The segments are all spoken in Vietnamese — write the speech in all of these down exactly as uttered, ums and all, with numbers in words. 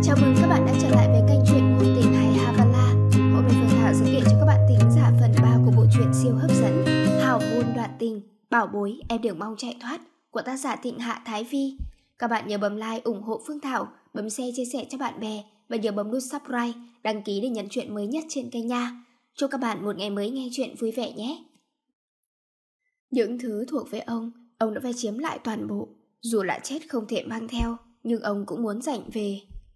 Chào mừng các bạn đã trở lại với kênh truyện ngôn tình hài Havala. Hôm nay Phương Thảo sẽ kể cho các bạn thính giả phần ba của bộ truyện siêu hấp dẫn Hào môn đoạn tình, bảo bối em đừng mong chạy thoát của tác giả Thịnh Hạ Thái Vi. Các bạn nhớ bấm like ủng hộ Phương Thảo, bấm share chia sẻ cho bạn bè và nhớ bấm nút subscribe, đăng ký để nhận chuyện mới nhất trên kênh nha. Chúc các bạn một ngày mới nghe chuyện vui vẻ nhé. Những thứ thuộc về ông, ông đã phải chiếm lại toàn bộ. Dù là chết không thể mang theo, nhưng ông cũng muốn giành về.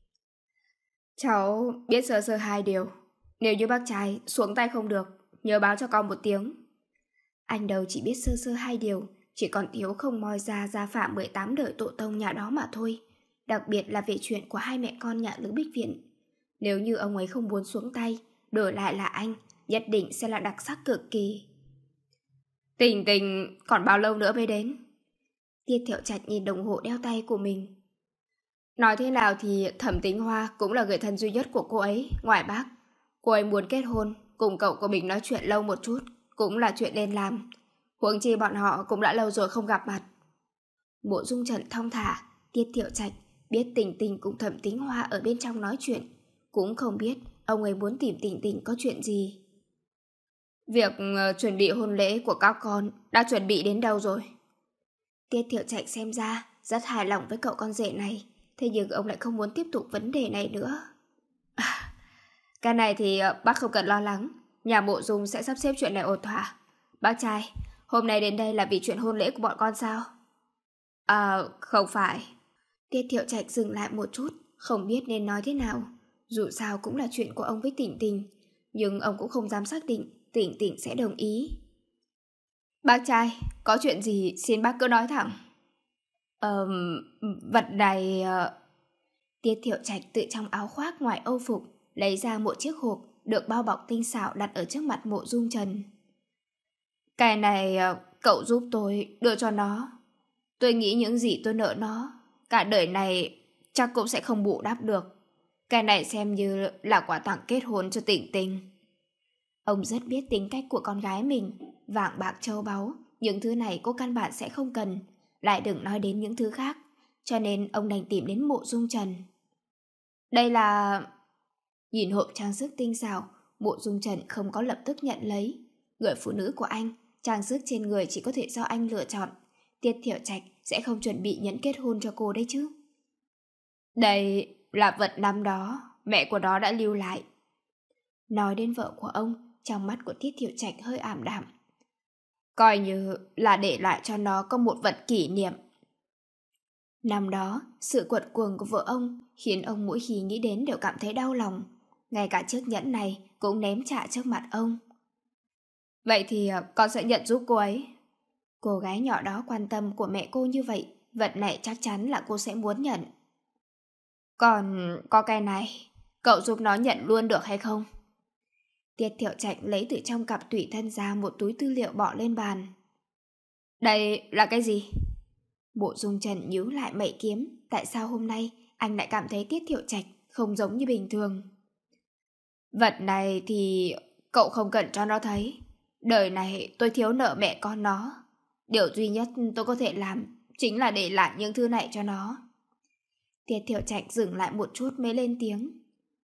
Cháu biết sơ sơ hai điều. Nếu như bác trai xuống tay không được, nhớ báo cho con một tiếng. Anh đâu chỉ biết sơ sơ hai điều, chỉ còn thiếu không moi ra gia phạm mười tám đời tổ tông nhà đó mà thôi. Đặc biệt là về chuyện của hai mẹ con nhà Lữ Bích Viện. Nếu như ông ấy không muốn xuống tay, đổi lại là anh, nhất định sẽ là đặc sắc cực kỳ. Tình tình còn bao lâu nữa mới đến? Tiết Thiệu Trạch nhìn đồng hồ đeo tay của mình. Nói thế nào thì Thẩm Tính Hoa cũng là người thân duy nhất của cô ấy, ngoài bác. Cô ấy muốn kết hôn, cùng cậu của mình nói chuyện lâu một chút, cũng là chuyện nên làm. Huống chi bọn họ cũng đã lâu rồi không gặp mặt. Mộ Dung Trần thong thả, Tiết Thiệu Trạch biết Tình Tình cùng Thẩm Tính Hoa ở bên trong nói chuyện, cũng không biết ông ấy muốn tìm Tình Tình có chuyện gì. Việc uh, chuẩn bị hôn lễ của các con đã chuẩn bị đến đâu rồi? Tiết Thiệu Trạch xem ra rất hài lòng với cậu con rể này, thế nhưng ông lại không muốn tiếp tục vấn đề này nữa. À, cái này thì bác không cần lo lắng, nhà Mộ Dung sẽ sắp xếp chuyện này ổn thỏa. Bác trai, hôm nay đến đây là vì chuyện hôn lễ của bọn con sao? À, không phải. Tiết Thiệu Trạch dừng lại một chút, không biết nên nói thế nào. Dù sao cũng là chuyện của ông với Tỉnh Tình, nhưng ông cũng không dám xác định Tỉnh Tình sẽ đồng ý. Bác trai, có chuyện gì xin bác cứ nói thẳng. Ờ, vật này... Uh... Tiết Thiệu Trạch tự trong áo khoác ngoài âu phục lấy ra một chiếc hộp được bao bọc tinh xảo đặt ở trước mặt Mộ Dung Trần. Cái này uh, cậu giúp tôi đưa cho nó. Tôi nghĩ những gì tôi nợ nó, cả đời này chắc cũng sẽ không bù đắp được. Cái này xem như là quà tặng kết hôn cho Tỉnh Tình. Ông rất biết tính cách của con gái mình, vàng bạc châu báu, những thứ này cô căn bản sẽ không cần, lại đừng nói đến những thứ khác, cho nên ông đành tìm đến Mộ Dung Trần. Đây là... Nhìn hộp trang sức tinh xảo, Mộ Dung Trần không có lập tức nhận lấy. Người phụ nữ của anh, trang sức trên người chỉ có thể do anh lựa chọn. Tiết Thiệu Trạch sẽ không chuẩn bị nhẫn kết hôn cho cô đấy chứ. Đây là vật năm đó mẹ của nó đã lưu lại. Nói đến vợ của ông, trong mắt của Tiết Thiệu Trạch hơi ảm đạm. Coi như là để lại cho nó có một vật kỷ niệm. Năm đó, sự cuột cuồng của vợ ông khiến ông mỗi khi nghĩ đến đều cảm thấy đau lòng. Ngay cả chiếc nhẫn này cũng ném trả trước mặt ông. Vậy thì con sẽ nhận giúp cô ấy. Cô gái nhỏ đó quan tâm của mẹ cô như vậy, vật này chắc chắn là cô sẽ muốn nhận. Còn có cái này, cậu giúp nó nhận luôn được hay không? Tiết Thiệu Trạch lấy từ trong cặp tùy thân ra một túi tư liệu bỏ lên bàn. Đây là cái gì? Mộ Dung Trần nhíu lại mẩy kiếm. Tại sao hôm nay anh lại cảm thấy Tiết Thiệu Trạch không giống như bình thường? Vật này thì cậu không cần cho nó thấy. Đời này tôi thiếu nợ mẹ con nó. Điều duy nhất tôi có thể làm chính là để lại những thứ này cho nó. Tiết Thiệu Trạch dừng lại một chút mới lên tiếng.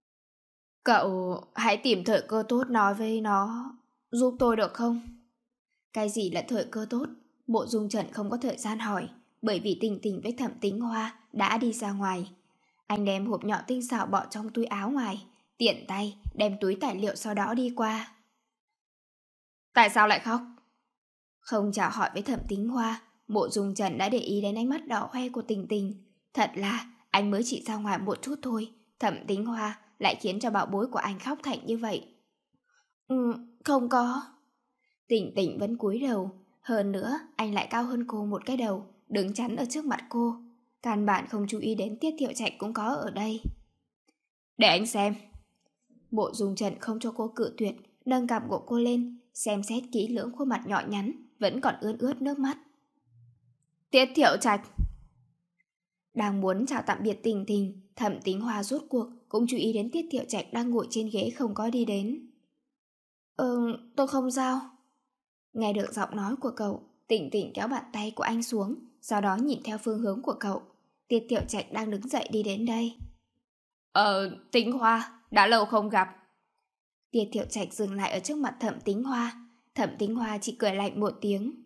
Cậu hãy tìm thời cơ tốt nói với nó giúp tôi được không? Cái gì là thời cơ tốt? Mộ Dung Trần không có thời gian hỏi, bởi vì Tình Tình với Thẩm Tính Hoa đã đi ra ngoài. Anh đem hộp nhỏ tinh xảo bỏ trong túi áo ngoài, tiện tay đem túi tài liệu sau đó đi qua. Tại sao lại khóc? Không chào hỏi với Thẩm Tính Hoa, Mộ Dung Trần đã để ý đến ánh mắt đỏ hoe của Tình Tình. Thật là anh mới chỉ ra ngoài một chút thôi, Thẩm Tính Hoa lại khiến cho bảo bối của anh khóc thành như vậy. Ừ, không có. Tình Tình vẫn cúi đầu, hơn nữa anh lại cao hơn cô một cái đầu, đứng chắn ở trước mặt cô. Căn bản không chú ý đến Tiết Thiệu Trạch cũng có ở đây. Để anh xem. Mộ Dung Trần không cho cô cự tuyệt, nâng cằm của cô lên, xem xét kỹ lưỡng khuôn mặt nhỏ nhắn, vẫn còn ướt ướt nước mắt. Tiết Thiệu Trạch. Đang muốn chào tạm biệt Tình Tình, Thẩm Tính Hoa rốt cuộc cũng chú ý đến Tiết Thiệu Trạch đang ngồi trên ghế không có đi đến. Ừ, tôi không sao. Nghe được giọng nói của cậu, Tình Tình kéo bàn tay của anh xuống, sau đó nhìn theo phương hướng của cậu. Tiết Thiệu Trạch đang đứng dậy đi đến đây. Ờ, Tính Hoa, đã lâu không gặp. Tiết Thiệu Trạch dừng lại ở trước mặt Thẩm Tính Hoa. Thẩm Tính Hoa chỉ cười lạnh một tiếng.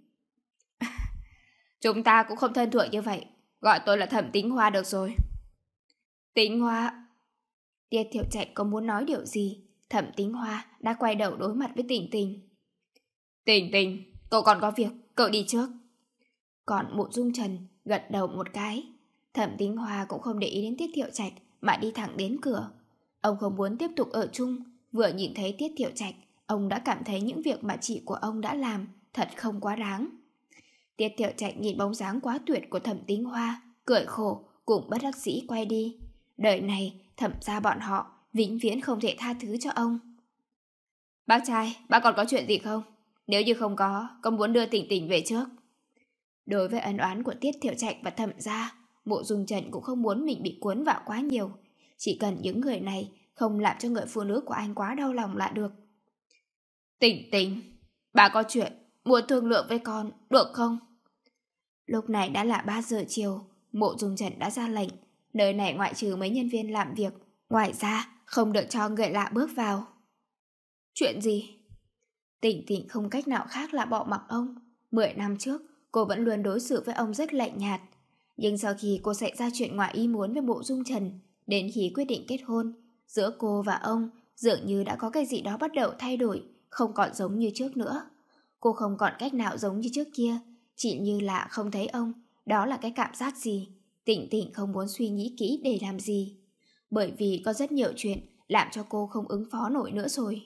Chúng ta cũng không thân thuộc như vậy, gọi tôi là Thẩm Tính Hoa được rồi. Tính Hoa. Tiết Thiệu Trạch có muốn nói điều gì, Thẩm Tính Hoa đã quay đầu đối mặt với Tình Tình. Tình Tình, cậu còn có việc, cậu đi trước. Còn Mộ Dung Trần gật đầu một cái. Thẩm Tính Hoa cũng không để ý đến Tiết Thiệu Trạch mà đi thẳng đến cửa. Ông không muốn tiếp tục ở chung. Vừa nhìn thấy Tiết Thiệu Trạch, ông đã cảm thấy những việc mà chị của ông đã làm thật không quá đáng. Tiết Thiệu Trạch nhìn bóng dáng quá tuyệt của Thẩm Tính Hoa, cười khổ, cùng bất đắc dĩ quay đi. Đời này Thẩm gia bọn họ vĩnh viễn không thể tha thứ cho ông. Bác trai, bác còn có chuyện gì không? Nếu như không có, có muốn đưa Tình Tình về trước? Đối với ân oán của Tiết Thiệu Trạch và Thẩm gia, Mộ Dung Trần cũng không muốn mình bị cuốn vào quá nhiều. Chỉ cần những người này không làm cho người phụ nữ của anh quá đau lòng là được. Tình Tình, bà có chuyện muốn thương lượng với con, được không? Lúc này đã là ba giờ chiều, Mộ Dung Trần đã ra lệnh, nơi này ngoại trừ mấy nhân viên làm việc, ngoài ra không được cho người lạ bước vào. Chuyện gì? Tình Tình không cách nào khác là bỏ mặc ông. Mười năm trước, cô vẫn luôn đối xử với ông rất lạnh nhạt. Nhưng sau khi cô xảy ra chuyện ngoài ý muốn với Mộ Dung Trần, đến khi quyết định kết hôn, giữa cô và ông dường như đã có cái gì đó bắt đầu thay đổi, không còn giống như trước nữa. Cô không còn cách nào giống như trước kia, chỉ như là không thấy ông. Đó là cái cảm giác gì? Tình Tình không muốn suy nghĩ kỹ để làm gì, bởi vì có rất nhiều chuyện làm cho cô không ứng phó nổi nữa rồi.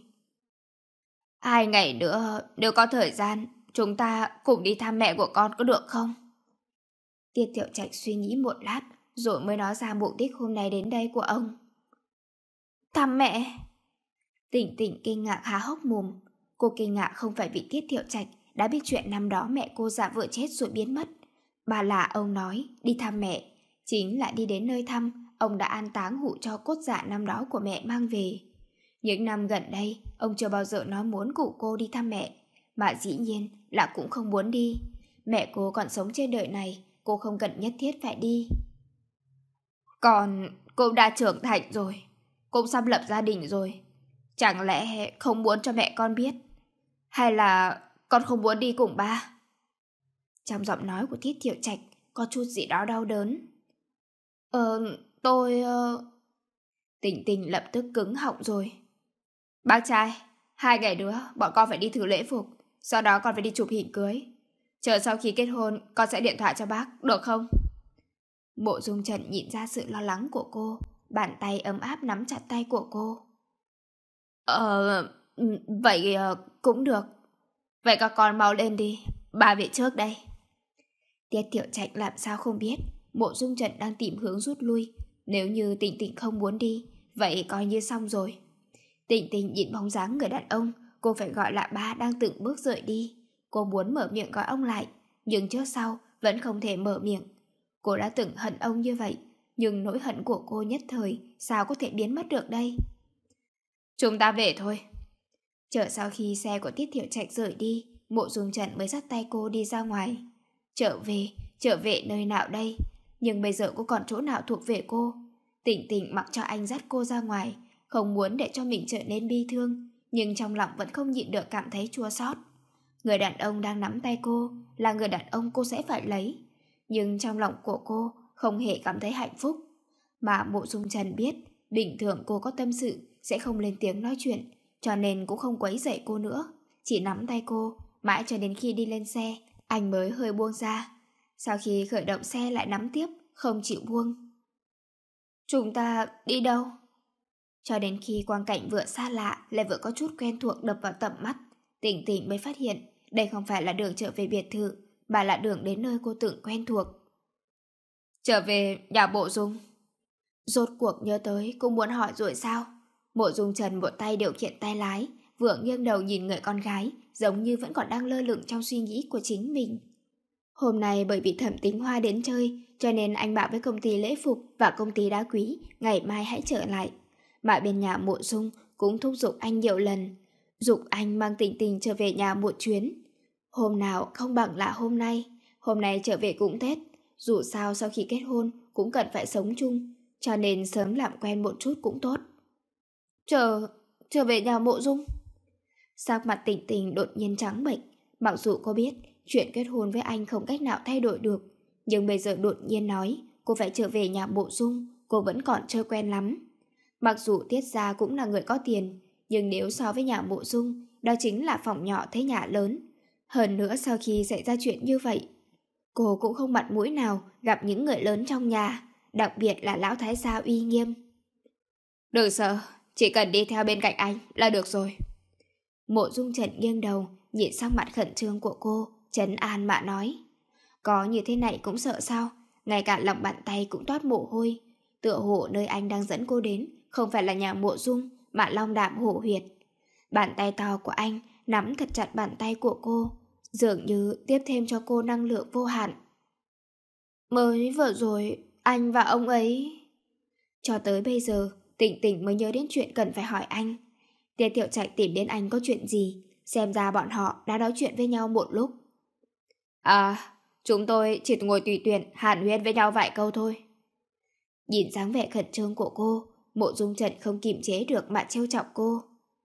Hai ngày nữa, nếu có thời gian, chúng ta cùng đi thăm mẹ của con có được không? Tiết Thiệu Trạch suy nghĩ một lát, rồi mới nói ra mục đích hôm nay đến đây của ông. Thăm mẹ? Tình Tình kinh ngạc há hốc mồm. Cô kinh ngạc không phải vì Tiết Thiệu Trạch đã biết chuyện năm đó mẹ cô giả vợ chết rồi biến mất, mà là ông nói đi thăm mẹ, chính là đi đến nơi thăm ông đã an táng hũ tro cốt dạ năm đó của mẹ mang về. Những năm gần đây, ông chưa bao giờ nói muốn cụ cô đi thăm mẹ, mà dĩ nhiên là cũng không muốn đi. Mẹ cô còn sống trên đời này, cô không cần nhất thiết phải đi. Còn cô đã trưởng thành rồi, cũng sắp lập gia đình rồi, chẳng lẽ không muốn cho mẹ con biết? Hay là con không muốn đi cùng ba? Trong giọng nói của Tiết Thiệu Trạch có chút gì đó đau đớn. Ờ, tôi... Uh... Tình Tình lập tức cứng họng rồi. Bác trai, hai ngày nữa bọn con phải đi thử lễ phục, sau đó con phải đi chụp hình cưới. Chờ sau khi kết hôn, con sẽ điện thoại cho bác, được không? Mộ Dung Trần nhìn ra sự lo lắng của cô, bàn tay ấm áp nắm chặt tay của cô. Ờ, vậy cũng được. Vậy các con mau lên đi, ba về trước đây. Tiết Thiệu Trạch làm sao không biết Mộ Dung Trần đang tìm hướng rút lui. Nếu như Tình Tình không muốn đi, vậy coi như xong rồi. Tình Tình nhìn bóng dáng người đàn ông cô phải gọi là ba đang từng bước rời đi. Cô muốn mở miệng gọi ông lại, nhưng trước sau vẫn không thể mở miệng. Cô đã từng hận ông như vậy, nhưng nỗi hận của cô nhất thời sao có thể biến mất được đây? Chúng ta về thôi. Chờ sau khi xe của Tiết Thiệu Trạch rời đi, Mộ Dung Trần mới dắt tay cô đi ra ngoài. Trở về, trở về nơi nào đây? Nhưng bây giờ cô còn chỗ nào thuộc về cô? Tình Tình mặc cho anh dắt cô ra ngoài, không muốn để cho mình trở nên bi thương, nhưng trong lòng vẫn không nhịn được cảm thấy chua xót. Người đàn ông đang nắm tay cô là người đàn ông cô sẽ phải lấy, nhưng trong lòng của cô không hề cảm thấy hạnh phúc. Mà Mộ Dung Trần biết bình thường cô có tâm sự sẽ không lên tiếng nói chuyện, cho nên cũng không quấy rầy cô nữa, chỉ nắm tay cô mãi cho đến khi đi lên xe anh mới hơi buông ra. Sau khi khởi động xe lại nắm tiếp, không chịu buông. Chúng ta đi đâu? Cho đến khi quang cảnh vừa xa lạ lại vừa có chút quen thuộc đập vào tầm mắt, Tình Tình mới phát hiện đây không phải là đường trở về biệt thự, mà là đường đến nơi cô từng quen thuộc. Trở về nhà Mộ Dung. Rốt cuộc nhớ tới cũng muốn hỏi rồi sao? Mộ Dung Trần một tay điều khiển tay lái, vừa nghiêng đầu nhìn người con gái, giống như vẫn còn đang lơ lửng trong suy nghĩ của chính mình. Hôm nay bởi vì Thẩm Tính Hoa đến chơi, cho nên anh bảo với công ty lễ phục và công ty đá quý ngày mai hãy trở lại. Mà bên nhà Mộ Dung cũng thúc giục anh nhiều lần, giục anh mang Tình Tình trở về nhà một chuyến. Hôm nào không bằng là hôm nay, hôm nay trở về cũng Tết, dù sao sau khi kết hôn cũng cần phải sống chung. cho nên sớm làm quen một chút cũng tốt. Chờ, chờ về nhà Mộ Dung. Sắc mặt Tình Tình đột nhiên trắng bệch. Mặc dù cô biết chuyện kết hôn với anh không cách nào thay đổi được, nhưng bây giờ đột nhiên nói cô phải trở về nhà Mộ Dung, cô vẫn còn chưa quen lắm. Mặc dù Tiết gia cũng là người có tiền, nhưng nếu so với nhà Mộ Dung, đó chính là phòng nhỏ thế nhà lớn. Hơn nữa sau khi xảy ra chuyện như vậy, cô cũng không mặt mũi nào gặp những người lớn trong nhà, đặc biệt là lão thái gia uy nghiêm. Đừng sợ, chỉ cần đi theo bên cạnh anh là được rồi. Mộ Dung Trần nghiêng đầu, nhìn sang mặt khẩn trương của cô, trấn an mà nói. Có như thế này cũng sợ sao, ngay cả lòng bàn tay cũng toát mồ hôi. Tựa hồ nơi anh đang dẫn cô đến không phải là nhà Mộ Dung, mà Long Đạm Hổ Huyệt. Bàn tay to của anh nắm thật chặt bàn tay của cô, dường như tiếp thêm cho cô năng lượng vô hạn. Mới vừa rồi, anh và ông ấy... Cho tới bây giờ, Tình Tình mới nhớ đến chuyện cần phải hỏi anh. Tiết Tiểu Trạch tìm đến anh có chuyện gì? Xem ra bọn họ đã nói chuyện với nhau một lúc. À, chúng tôi chỉ ngồi tùy tiện hàn huyên với nhau vài câu thôi. Nhìn dáng vẻ khẩn trương của cô, Mộ Dung Trần không kiềm chế được mà trêu chọc cô.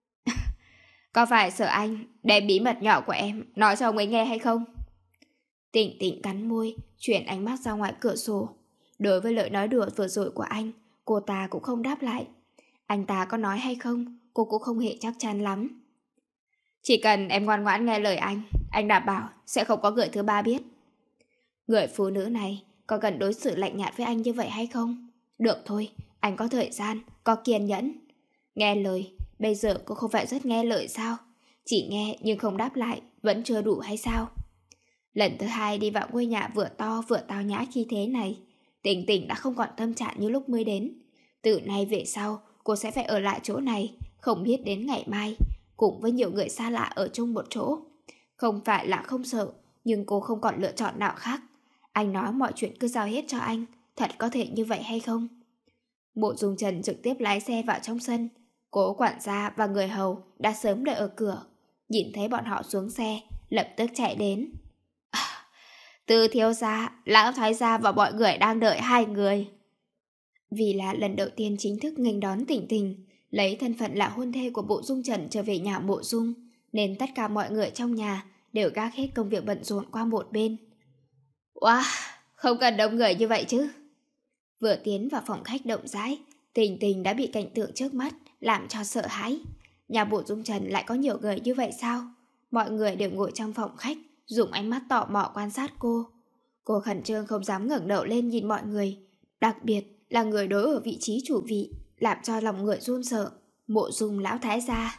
Có phải sợ anh đem bí mật nhỏ của em nói cho ông ấy nghe hay không? Tình Tình cắn môi, chuyển ánh mắt ra ngoài cửa sổ. Đối với lời nói đùa vừa rồi của anh, cô ta cũng không đáp lại. Anh ta có nói hay không, cô cũng không hề chắc chắn lắm. Chỉ cần em ngoan ngoãn nghe lời anh, anh đảm bảo sẽ không có người thứ ba biết. Người phụ nữ này có cần đối xử lạnh nhạt với anh như vậy hay không? Được thôi, anh có thời gian, có kiên nhẫn. Nghe lời, bây giờ cô không phải rất nghe lời sao? Chỉ nghe nhưng không đáp lại, vẫn chưa đủ hay sao? Lần thứ hai đi vào ngôi nhà vừa to vừa tao nhã khi thế này, Tình Tình đã không còn tâm trạng như lúc mới đến. Từ nay về sau, cô sẽ phải ở lại chỗ này, không biết đến ngày mai, cùng với nhiều người xa lạ ở chung một chỗ. Không phải là không sợ, nhưng cô không còn lựa chọn nào khác. Anh nói mọi chuyện cứ giao hết cho anh, thật có thể như vậy hay không? Mộ Dung Trần trực tiếp lái xe vào trong sân. Cố quản gia và người hầu đã sớm đợi ở cửa. Nhìn thấy bọn họ xuống xe, lập tức chạy đến. À, Từ thiếu gia, lão thái gia và mọi người đang đợi hai người. Vì là lần đầu tiên chính thức nghênh đón Tình Tình, lấy thân phận là hôn thê của Mộ Dung Trần trở về nhà Mộ Dung, nên tất cả mọi người trong nhà đều gác hết công việc bận rộn qua một bên. Wow, không cần đông người như vậy chứ. Vừa tiến vào phòng khách rộng rãi, Tình Tình đã bị cảnh tượng trước mắt làm cho sợ hãi. Nhà Mộ Dung Trần lại có nhiều người như vậy sao? Mọi người đều ngồi trong phòng khách, dùng ánh mắt tò mò quan sát cô. Cô khẩn trương không dám ngẩng đầu lên nhìn mọi người, đặc biệt là người đối ở vị trí chủ vị, làm cho lòng người run sợ. Mộ Dung lão thái gia.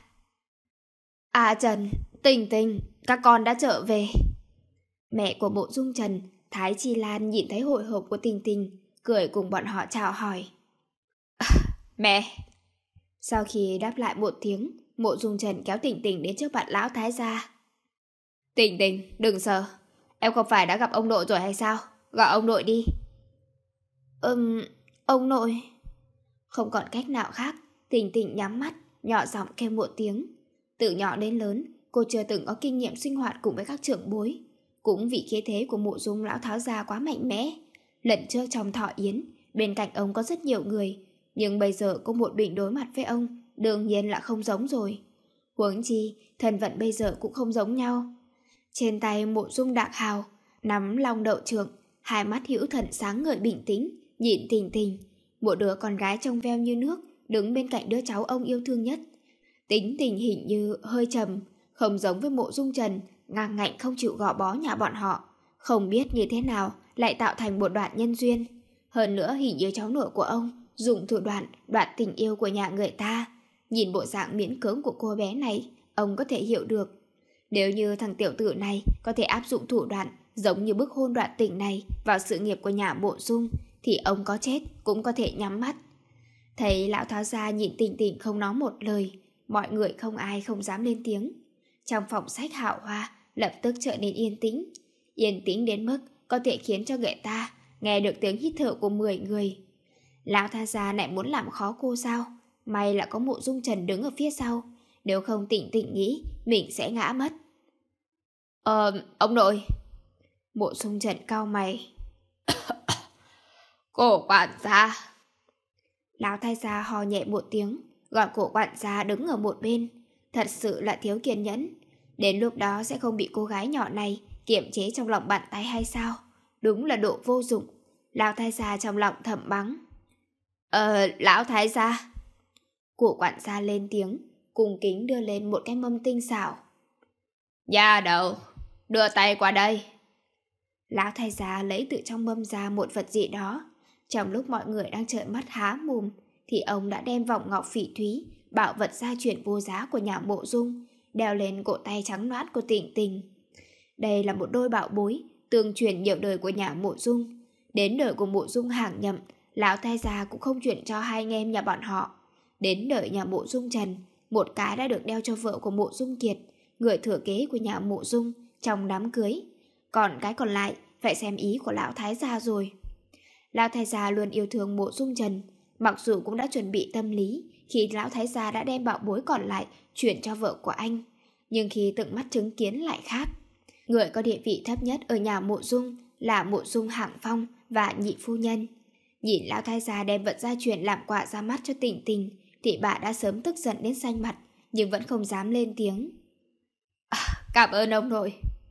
À Trần, Tình Tình, các con đã trở về. Mẹ của Mộ Dung Trần, Thái Chi Lan nhìn thấy hồi hộp của Tình Tình, cười cùng bọn họ chào hỏi. Mẹ. Sau khi đáp lại một tiếng, Mộ Dung Trần kéo Tình Tình đến trước mặt lão thái gia. Tình Tình, đừng sợ. Em không phải đã gặp ông nội rồi hay sao? Gọi ông nội đi. Ừm, ông nội. Không còn cách nào khác, Tình Tình nhắm mắt, nhỏ giọng kêu một tiếng. Từ nhỏ đến lớn, cô chưa từng có kinh nghiệm sinh hoạt cùng với các trưởng bối. Cũng vì khí thế của Mộ Dung lão thái gia quá mạnh mẽ. Lần trước trong thọ yến, bên cạnh ông có rất nhiều người, nhưng bây giờ cô một mình đối mặt với ông, đương nhiên là không giống rồi. Huống chi, thân phận bây giờ cũng không giống nhau. Trên tay Mộ Dung Đạc Hào nắm long đậu trượng, hai mắt hữu thần sáng ngời bình tĩnh, nhìn Tình Tình, một đứa con gái trong veo như nước, đứng bên cạnh đứa cháu ông yêu thương nhất. Tính tình hình như hơi trầm, không giống với Mộ Dung Trần, ngang ngạnh không chịu gò bó nhà bọn họ, không biết như thế nào lại tạo thành một đoạn nhân duyên. Hơn nữa hình như cháu nội của ông dùng thủ đoạn đoạt tình yêu của nhà người ta. Nhìn bộ dạng miễn cưỡng của cô bé này, ông có thể hiểu được. Nếu như thằng tiểu tử này có thể áp dụng thủ đoạn giống như bức hôn đoạt tình này vào sự nghiệp của nhà Mộ Dung, thì ông có chết cũng có thể nhắm mắt. Thấy lão thái gia nhìn Tình Tình không nói một lời, mọi người không ai không dám lên tiếng. Trong phòng sách Hạo Hoa lập tức trở nên yên tĩnh, yên tĩnh đến mức có thể khiến cho người ta nghe được tiếng hít thở của mười người. Lão thái gia lại muốn làm khó cô sao? May là có Mộ Dung Trần đứng ở phía sau, nếu không Tình Tình nghĩ mình sẽ ngã mất. Ờ, ông nội. Mộ Dung Trần cau mày. Cổ quản gia. Lão thái gia ho nhẹ một tiếng, gọi cổ quản gia đứng ở một bên. Thật sự là thiếu kiên nhẫn. Đến lúc đó sẽ không bị cô gái nhỏ này kiềm chế trong lòng bàn tay hay sao? Đúng là độ vô dụng. Lão thái gia trong lòng thầm mắng. Ờ, lão thái gia. Cụ quản gia lên tiếng, cung kính đưa lên một cái mâm tinh xảo. Nha đầu, đưa tay qua đây. Lão thái gia lấy từ trong mâm ra một vật gì đó. Trong lúc mọi người đang trợn mắt há mồm, thì ông đã đem vòng ngọc phỉ thúy, bảo vật gia truyền vô giá của nhà Mộ Dung, đeo lên cổ tay trắng nõn của Tịnh Tình. Đây là một đôi bảo bối tương truyền nhiều đời của nhà Mộ Dung. Đến đời của Mộ Dung Hàng Nhậm, lão thái gia cũng không chuyển cho hai anh em nhà bọn họ. Đến đời nhà Mộ Dung Trần, một cái đã được đeo cho vợ của Mộ Dung Kiệt, người thừa kế của nhà Mộ Dung, trong đám cưới. Còn cái còn lại phải xem ý của lão thái gia rồi. Lão thái gia luôn yêu thương Mộ Dung Trần, mặc dù cũng đã chuẩn bị tâm lý khi lão thái gia đã đem bảo bối còn lại chuyển cho vợ của anh, nhưng khi tận mắt chứng kiến lại khác. Người có địa vị thấp nhất ở nhà Mộ Dung là Mộ Dung Hạng Phong và nhị phu nhân. Nhìn lão thái gia đem vật gia truyền làm quà ra mắt cho Tịnh Tình, thì bà đã sớm tức giận đến xanh mặt, nhưng vẫn không dám lên tiếng. À, cảm ơn ông nội.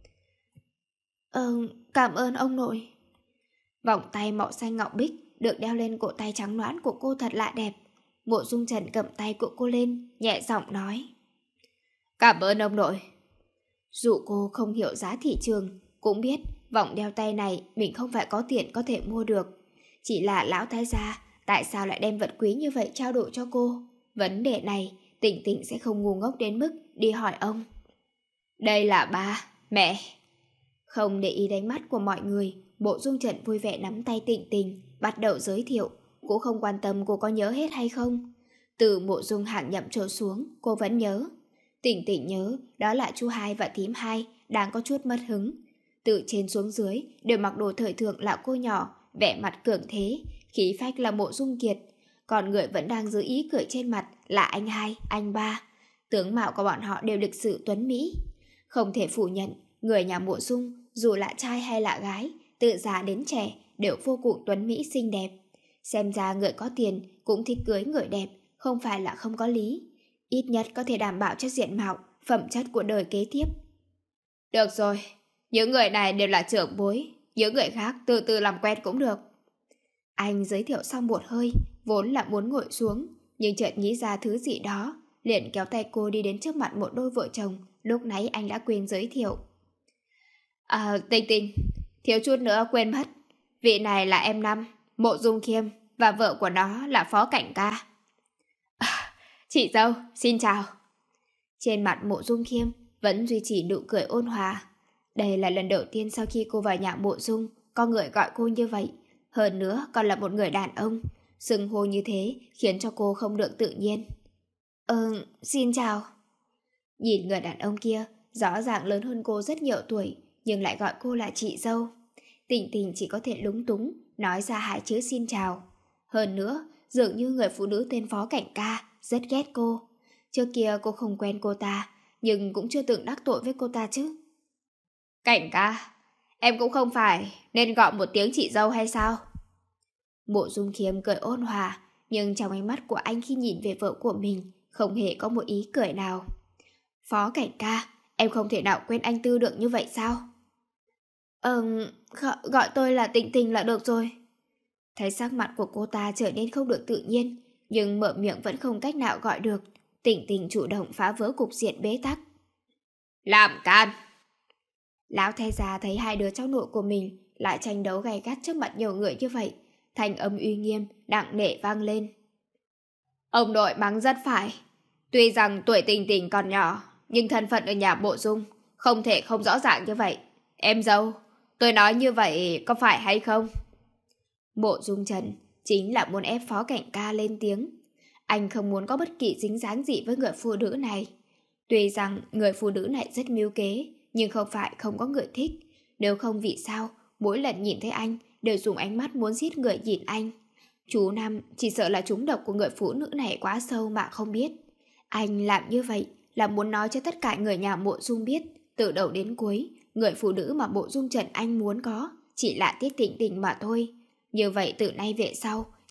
Ờ, cảm ơn ông nội. Vòng tay màu xanh ngọc bích được đeo lên cổ tay trắng nõn của cô thật lạ đẹp. Mộ Dung Trần cầm tay của cô lên, nhẹ giọng nói. Cảm ơn ông nội. Dù cô không hiểu giá thị trường, cũng biết vòng đeo tay này mình không phải có tiền có thể mua được. Chỉ là lão thái gia tại sao lại đem vật quý như vậy trao đổi cho cô? Vấn đề này Tịnh Tình sẽ không ngu ngốc đến mức đi hỏi ông. Đây là ba, mẹ. Không để ý đánh mắt của mọi người, Mộ Dung Trần vui vẻ nắm tay Tịnh Tình, bắt đầu giới thiệu. Cũng không quan tâm cô có nhớ hết hay không. Từ Mộ Dung Hạng Nhậm trở xuống, cô vẫn nhớ. Tịnh Tình nhớ đó là chú hai và thím hai đang có chút mất hứng. Từ trên xuống dưới đều mặc đồ thời thượng là cô nhỏ, vẻ mặt cường thế, khí phách là Mộ Dung Kiệt. Còn người vẫn đang giữ ý cười trên mặt là anh hai, anh ba. Tướng mạo của bọn họ đều lịch sự tuấn mỹ. Không thể phủ nhận, người nhà Mộ Dung dù là trai hay là gái, từ già đến trẻ đều vô cùng tuấn mỹ xinh đẹp. Xem ra người có tiền cũng thích cưới người đẹp, không phải là không có lý. Ít nhất có thể đảm bảo cho diện mạo, phẩm chất của đời kế tiếp. Được rồi, những người này đều là trưởng bối, những người khác từ từ làm quen cũng được. Anh giới thiệu xong một hơi, vốn là muốn ngồi xuống, nhưng chợt nghĩ ra thứ gì đó, liền kéo tay cô đi đến trước mặt một đôi vợ chồng, lúc nãy anh đã quên giới thiệu. À, Tình Tình, thiếu chút nữa quên mất. Vị này là em Năm, Mộ Dung Khiêm, và vợ của nó là Phó Cảnh Ca. À, chị dâu, xin chào. Trên mặt Mộ Dung Khiêm vẫn duy trì nụ cười ôn hòa. Đây là lần đầu tiên sau khi cô vào nhà Mộ Dung có người gọi cô như vậy. Hơn nữa còn là một người đàn ông. Xưng hô như thế khiến cho cô không được tự nhiên. Ừ, xin chào. Nhìn người đàn ông kia rõ ràng lớn hơn cô rất nhiều tuổi, nhưng lại gọi cô là chị dâu. Tình Tình chỉ có thể lúng túng nói ra hai chữ xin chào. Hơn nữa, dường như người phụ nữ tên Phó Cảnh Ca rất ghét cô. Trước kia cô không quen cô ta, nhưng cũng chưa từng đắc tội với cô ta chứ. Cảnh Ca, em cũng không phải nên gọi một tiếng chị dâu hay sao? Mộ Dung Khiêm cười ôn hòa, nhưng trong ánh mắt của anh khi nhìn về vợ của mình không hề có một ý cười nào. Phó Cảnh Ca, em không thể nào quên anh Tư được như vậy sao? Ừm, gọi tôi là Tình Tình là được rồi. Thấy sắc mặt của cô ta trở nên không được tự nhiên, nhưng mở miệng vẫn không cách nào gọi được. Tình Tình chủ động phá vỡ cục diện bế tắc. Làm can! Lão thái gia thấy hai đứa cháu nội của mình lại tranh đấu gay gắt trước mặt nhiều người như vậy, thanh âm uy nghiêm nặng nề vang lên. Ông nội mắng rất phải. Tuy rằng tuổi Tình Tình còn nhỏ, nhưng thân phận ở nhà Mộ Dung không thể không rõ ràng như vậy. Em dâu, tôi nói như vậy có phải hay không? Mộ Dung Trần chính là muốn ép Phó Cảnh Ca lên tiếng. Anh không muốn có bất kỳ dính dáng gì với người phụ nữ này. Tuy rằng người phụ nữ này rất mưu kế, nhưng không phải không có người thích. Nếu không vì sao mỗi lần nhìn thấy anh đều dùng ánh mắt muốn giết người nhìn anh. Chú Năm chỉ sợ là trúng độc của người phụ nữ này quá sâu mà không biết. Anh làm như vậy là muốn nói cho tất cả người nhà Mộ Dung biết, từ đầu đến cuối, người phụ nữ mà Mộ Dung Trần anh muốn có chỉ là Tiết Tình Tình mà thôi. Như vậy từ nay về sau,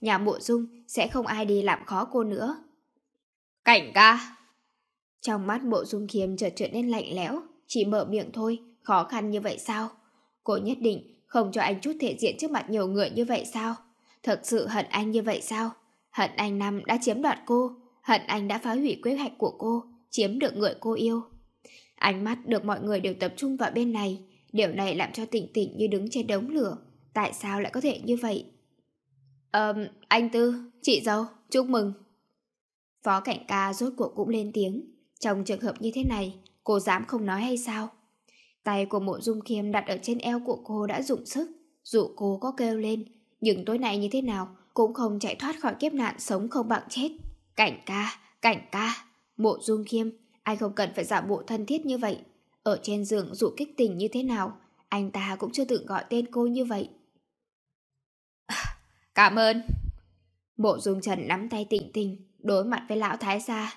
nhà Mộ Dung sẽ không ai đi làm khó cô nữa. Cảnh ca! Trong mắt Mộ Dung Khiêm chợt trở nên lạnh lẽo, chỉ mở miệng thôi, khó khăn như vậy sao? Cô nhất định không cho anh chút thể diện trước mặt nhiều người như vậy sao? Thật sự hận anh như vậy sao? Hận anh Năm đã chiếm đoạt cô, hận anh đã phá hủy kế hoạch của cô, chiếm được người cô yêu. Ánh mắt được mọi người đều tập trung vào bên này, điều này làm cho Tịnh Tịnh như đứng trên đống lửa. Tại sao lại có thể như vậy? Ờm, anh Tư, chị dâu, chúc mừng. Phó Cảnh ca rốt cuộc cũng lên tiếng. Trong trường hợp như thế này, cô dám không nói hay sao? Tay của Mộ Dung Khiêm đặt ở trên eo của cô đã dụng sức. Dù cô có kêu lên, nhưng tối nay như thế nào cũng không chạy thoát khỏi kiếp nạn sống không bằng chết. Cảnh ca, Cảnh ca, Mộ Dung Khiêm, anh không cần phải giả bộ thân thiết như vậy. Ở trên giường dù kích tình như thế nào, anh ta cũng chưa từng gọi tên cô như vậy. Cảm ơn. Mộ Dung Trần nắm tay Tịnh Tịnh, đối mặt với lão thái gia.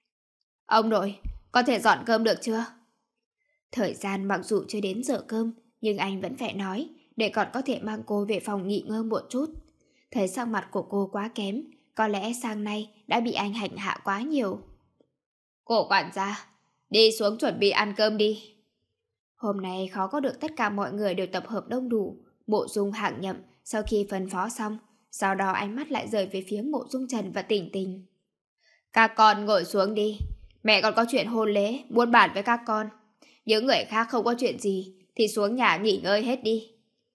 Ông nội, có thể dọn cơm được chưa? Thời gian mặc dù chưa đến giờ cơm, nhưng anh vẫn phải nói, để còn có thể mang cô về phòng nghỉ ngơi một chút. Thấy sắc mặt của cô quá kém, có lẽ sang nay đã bị anh hành hạ quá nhiều. Cô quản gia, đi xuống chuẩn bị ăn cơm đi. Hôm nay khó có được tất cả mọi người đều tập hợp đông đủ. Mộ Dung Hạng Nhậm sau khi phân phó xong, sau đó ánh mắt lại rời về phía Mộ Dung Trần và Tịnh Tịnh. Các con ngồi xuống đi, mẹ còn có chuyện hôn lễ muốn bàn với các con. Những người khác không có chuyện gì thì xuống nhà nghỉ ngơi hết đi.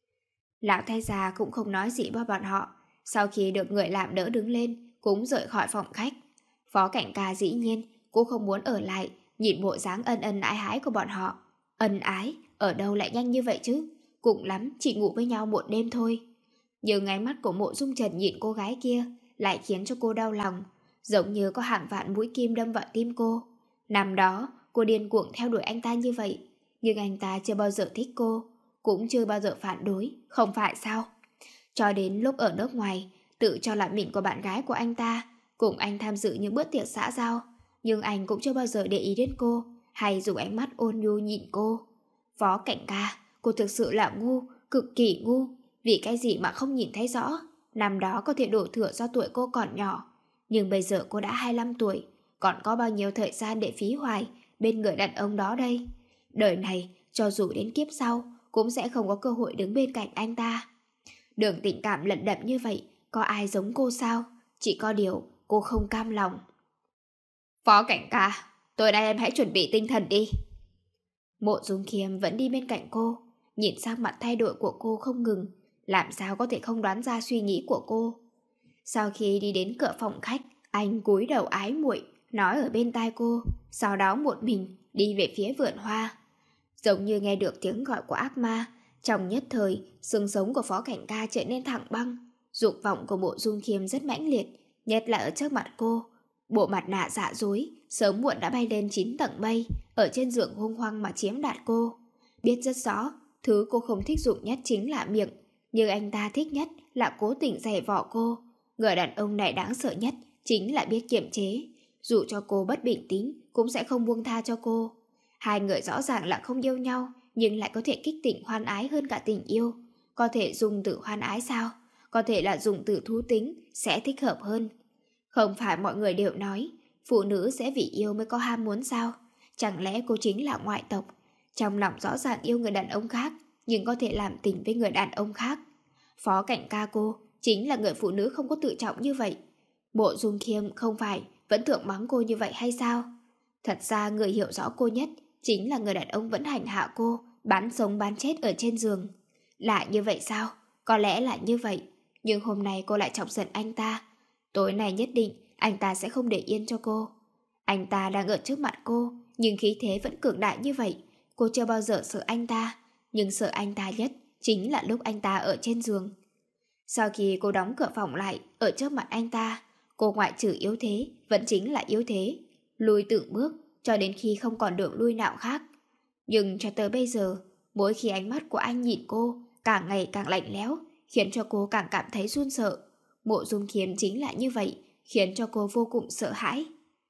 Lão thái gia cũng không nói gì với bọn họ. Sau khi được người làm đỡ đứng lên, cũng rời khỏi phòng khách. Phó Cảnh ca dĩ nhiên cũng không muốn ở lại, nhìn bộ dáng ân ân ái ái của bọn họ. Ân ái, ở đâu lại nhanh như vậy chứ? Cũng lắm chỉ ngủ với nhau một đêm thôi. Nhưng ánh mắt của Mộ Dung Trần nhìn cô gái kia lại khiến cho cô đau lòng, giống như có hàng vạn mũi kim đâm vào tim cô. Năm đó, cô điên cuồng theo đuổi anh ta như vậy, nhưng anh ta chưa bao giờ thích cô, cũng chưa bao giờ phản đối, không phải sao? Cho đến lúc ở nước ngoài, tự cho là mình của bạn gái của anh ta, cùng anh tham dự những bữa tiệc xã giao, nhưng anh cũng chưa bao giờ để ý đến cô, hay dùng ánh mắt ôn nhu nhìn cô. Phó Cảnh ca, cô thực sự là ngu, cực kỳ ngu, vì cái gì mà không nhìn thấy rõ. Năm đó có thể đổ thừa do tuổi cô còn nhỏ, nhưng bây giờ cô đã hai mươi lăm tuổi, còn có bao nhiêu thời gian để phí hoài bên người đàn ông đó đây? Đời này, cho dù đến kiếp sau, cũng sẽ không có cơ hội đứng bên cạnh anh ta. Đường tình cảm lận đậm như vậy, có ai giống cô sao? Chỉ có điều, cô không cam lòng. Phó Cảnh ca, tối nay em hãy chuẩn bị tinh thần đi. Mộ Dung Khiêm vẫn đi bên cạnh cô, nhìn sang mặt thay đổi của cô không ngừng, làm sao có thể không đoán ra suy nghĩ của cô. Sau khi đi đến cửa phòng khách, anh cúi đầu ái muội nói ở bên tai cô, sau đó một mình đi về phía vườn hoa. Giống như nghe được tiếng gọi của ác ma, trong nhất thời, xương sống của Phó Cảnh ca trở nên thẳng băng. Dục vọng của Mộ Dung Khiêm rất mãnh liệt, nhất là ở trước mặt cô. Bộ mặt nạ dạ dối, sớm muộn đã bay lên chín tầng mây, ở trên giường hung hoang mà chiếm đoạt cô. Biết rất rõ, thứ cô không thích dụng nhất chính là miệng, nhưng anh ta thích nhất là cố tình giày vò cô. Người đàn ông này đáng sợ nhất chính là biết kiềm chế, dù cho cô bất bình tĩnh cũng sẽ không buông tha cho cô. Hai người rõ ràng là không yêu nhau, nhưng lại có thể kích tỉnh hoan ái hơn cả tình yêu. Có thể dùng từ hoan ái sao? Có thể là dùng từ thú tính sẽ thích hợp hơn. Không phải mọi người đều nói phụ nữ sẽ vì yêu mới có ham muốn sao? Chẳng lẽ cô chính là ngoại tộc? Trong lòng rõ ràng yêu người đàn ông khác, nhưng có thể làm tình với người đàn ông khác. Phó Cảnh ca cô chính là người phụ nữ không có tự trọng như vậy. Mộ Dung Khiêm không phải vẫn tưởng mắng cô như vậy hay sao? Thật ra người hiểu rõ cô nhất chính là người đàn ông vẫn hành hạ cô, bán sống bán chết ở trên giường. Là như vậy sao? Có lẽ là như vậy. Nhưng hôm nay cô lại chọc giận anh ta. Tối nay nhất định anh ta sẽ không để yên cho cô. Anh ta đang ở trước mặt cô, nhưng khí thế vẫn cường đại như vậy. Cô chưa bao giờ sợ anh ta, nhưng sợ anh ta nhất chính là lúc anh ta ở trên giường. Sau khi cô đóng cửa phòng lại ở trước mặt anh ta, cô ngoại trừ yếu thế vẫn chính là yếu thế, lùi từng bước cho đến khi không còn đường lui nào khác. Nhưng cho tới bây giờ, mỗi khi ánh mắt của anh nhìn cô càng ngày càng lạnh lẽo, khiến cho cô càng cảm thấy run sợ. Mộ Dung Khiêm chính là như vậy, khiến cho cô vô cùng sợ hãi.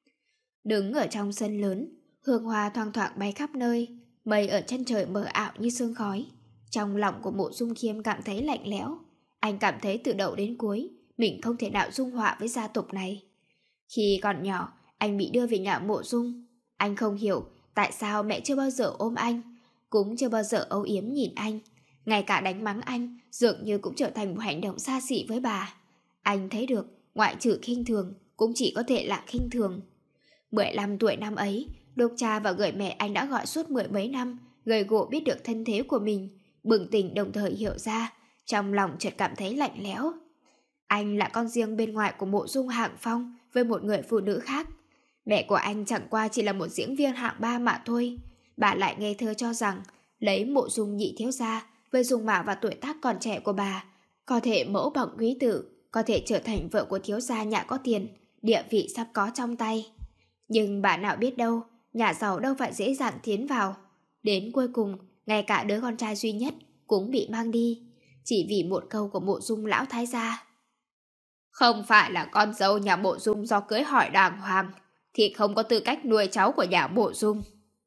Đứng ở trong sân lớn, hương hoa thoang thoảng bay khắp nơi, mây ở chân trời mờ ảo như sương khói. Trong lòng của Mộ Dung Khiêm cảm thấy lạnh lẽo. Anh cảm thấy từ đầu đến cuối mình không thể nào dung hòa với gia tộc này. Khi còn nhỏ, anh bị đưa về nhà Mộ Dung. Anh không hiểu tại sao mẹ chưa bao giờ ôm anh, cũng chưa bao giờ âu yếm nhìn anh. Ngay cả đánh mắng anh dường như cũng trở thành một hành động xa xỉ với bà. Anh thấy được, ngoại trừ khinh thường, cũng chỉ có thể là khinh thường. mười lăm tuổi năm ấy, độc cha và người mẹ anh đã gọi suốt mười mấy năm, gầy gộ biết được thân thế của mình, bừng tỉnh đồng thời hiểu ra, trong lòng chợt cảm thấy lạnh lẽo. Anh là con riêng bên ngoài của Mộ Dung Hạng Phong với một người phụ nữ khác. Mẹ của anh chẳng qua chỉ là một diễn viên hạng ba mà thôi. Bà lại ngây thơ cho rằng lấy Mộ Dung nhị thiếu gia với dung mạo và tuổi tác còn trẻ của bà, có thể mẫu bằng quý tử, có thể trở thành vợ của thiếu gia nhà có tiền, địa vị sắp có trong tay. Nhưng bà nào biết đâu, nhà giàu đâu phải dễ dàng tiến vào. Đến cuối cùng, ngay cả đứa con trai duy nhất cũng bị mang đi, chỉ vì một câu của Mộ Dung lão thái gia. Không phải là con dâu nhà Mộ Dung do cưới hỏi đàng hoàng, thì không có tư cách nuôi cháu của nhà Mộ Dung.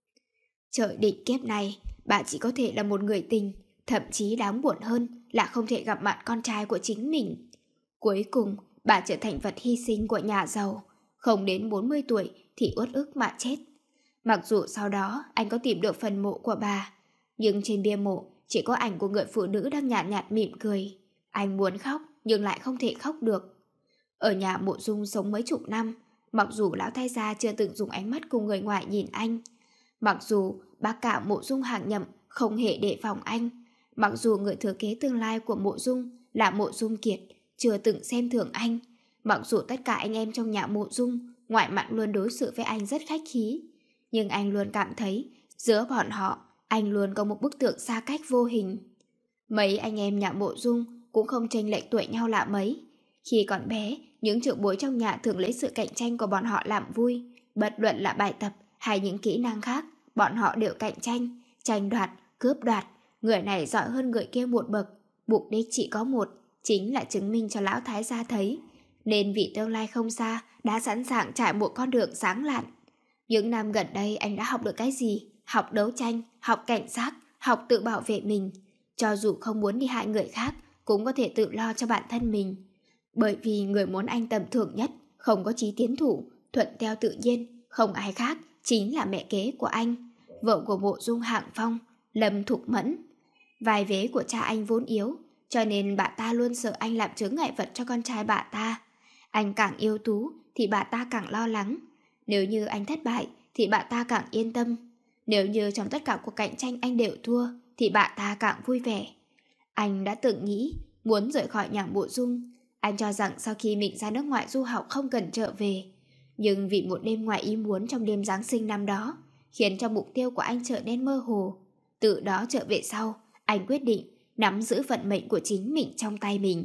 Trời định kiếp này, bà chỉ có thể là một người tình, thậm chí đáng buồn hơn là không thể gặp mặt con trai của chính mình. Cuối cùng, bà trở thành vật hy sinh của nhà giàu, không đến bốn mươi tuổi thì uất ức mà chết. Mặc dù sau đó anh có tìm được phần mộ của bà, nhưng trên bia mộ chỉ có ảnh của người phụ nữ đang nhạt nhạt mỉm cười. Anh muốn khóc nhưng lại không thể khóc được. Ở nhà Mộ Dung sống mấy chục năm, mặc dù lão thái gia chưa từng dùng ánh mắt của người ngoài nhìn anh, mặc dù bác cả Mộ Dung Hạng Nhậm không hề đề phòng anh, mặc dù người thừa kế tương lai của Mộ Dung là Mộ Dung Kiệt chưa từng xem thường anh, mặc dù tất cả anh em trong nhà Mộ Dung ngoại mặt luôn đối xử với anh rất khách khí, nhưng anh luôn cảm thấy giữa bọn họ anh luôn có một bức tượng xa cách vô hình. Mấy anh em nhà Mộ Dung cũng không chênh lệch tuổi nhau lạ mấy. Khi còn bé, những trưởng bối trong nhà thường lấy sự cạnh tranh của bọn họ làm vui. Bất luận là bài tập hay những kỹ năng khác, bọn họ đều cạnh tranh, tranh đoạt, cướp đoạt. Người này giỏi hơn người kia một bậc. Mục đích chỉ có một, chính là chứng minh cho lão thái gia thấy. Nên vì tương lai không xa, đã sẵn sàng trải một con đường sáng lạn. Những năm gần đây anh đã học được cái gì? Học đấu tranh, học cảnh sát, học tự bảo vệ mình. Cho dù không muốn đi hại người khác, cũng có thể tự lo cho bản thân mình. Bởi vì người muốn anh tầm thường nhất, không có chí tiến thủ, thuận theo tự nhiên, không ai khác, chính là mẹ kế của anh, vợ của Mộ Dung Hạng Phong, Lâm Thục Mẫn. Vai vế của cha anh vốn yếu, cho nên bà ta luôn sợ anh làm chướng ngại vật cho con trai bà ta. Anh càng yêu tú thì bà ta càng lo lắng. Nếu như anh thất bại thì bà ta càng yên tâm. Nếu như trong tất cả cuộc cạnh tranh anh đều thua thì bà ta càng vui vẻ. Anh đã từng nghĩ muốn rời khỏi nhà Mộ Dung. Anh cho rằng sau khi mình ra nước ngoài du học không cần trở về. Nhưng vì một đêm ngoài ý muốn trong đêm Giáng sinh năm đó, khiến cho mục tiêu của anh trở nên mơ hồ. Từ đó trở về sau, anh quyết định nắm giữ vận mệnh của chính mình trong tay mình.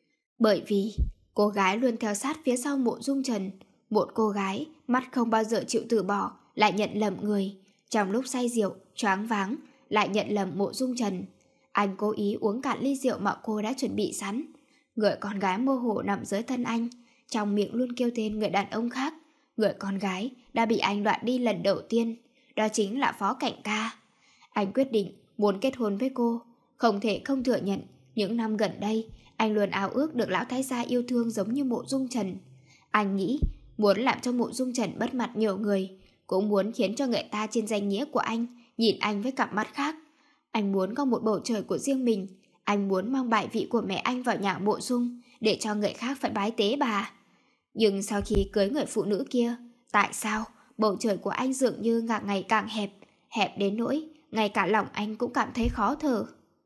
Bởi vì cô gái luôn theo sát phía sau Mộ Dung Trần, một cô gái mắt không bao giờ chịu từ bỏ, lại nhận lầm người. Trong lúc say rượu, choáng váng, lại nhận lầm Mộ Dung Trần. Anh cố ý uống cạn ly rượu mà cô đã chuẩn bị sẵn. Người con gái mơ hồ nằm dưới thân anh, trong miệng luôn kêu tên người đàn ông khác. Người con gái đã bị anh đoạn đi lần đầu tiên, đó chính là Phó Cảnh Ca. Anh quyết định muốn kết hôn với cô, không thể không thừa nhận những năm gần đây anh luôn ao ước được lão thái gia yêu thương giống như Mộ Dung Trần. Anh nghĩ muốn làm cho Mộ Dung Trần bất mặt nhiều người, cũng muốn khiến cho người ta trên danh nghĩa của anh nhìn anh với cặp mắt khác. Anh muốn có một bầu trời của riêng mình. Anh muốn mang bài vị của mẹ anh vào nhà Mộ Dung để cho người khác phải bái tế bà. Nhưng sau khi cưới người phụ nữ kia, tại sao bầu trời của anh dường như càng ngày càng hẹp, hẹp đến nỗi ngay cả lòng anh cũng cảm thấy khó thở.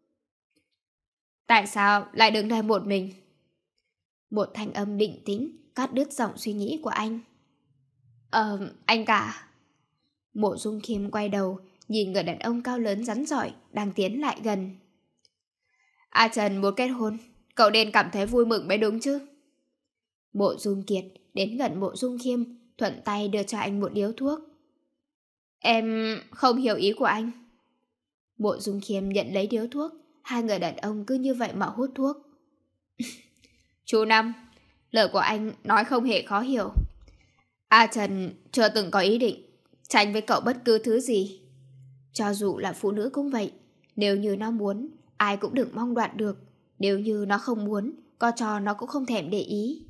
Tại sao lại đứng đây một mình? Một thanh âm bình tĩnh cắt đứt dòng suy nghĩ của anh. Ờ, anh cả. Mộ Dung Khiêm quay đầu, nhìn người đàn ông cao lớn rắn giỏi đang tiến lại gần. A Trần muốn kết hôn, cậu nên cảm thấy vui mừng mới đúng chứ. Mộ Dung Kiệt đến gần Mộ Dung Khiêm, thuận tay đưa cho anh một điếu thuốc. Em không hiểu ý của anh. Mộ Dung Khiêm nhận lấy điếu thuốc. Hai người đàn ông cứ như vậy mà hút thuốc. Chú Năm, lời của anh nói không hề khó hiểu. A Trần chưa từng có ý định tranh với cậu bất cứ thứ gì. Cho dù là phụ nữ cũng vậy. Nếu như nó muốn, ai cũng đừng mong đoạt được. Nếu như nó không muốn, có cho nó cũng không thèm để ý.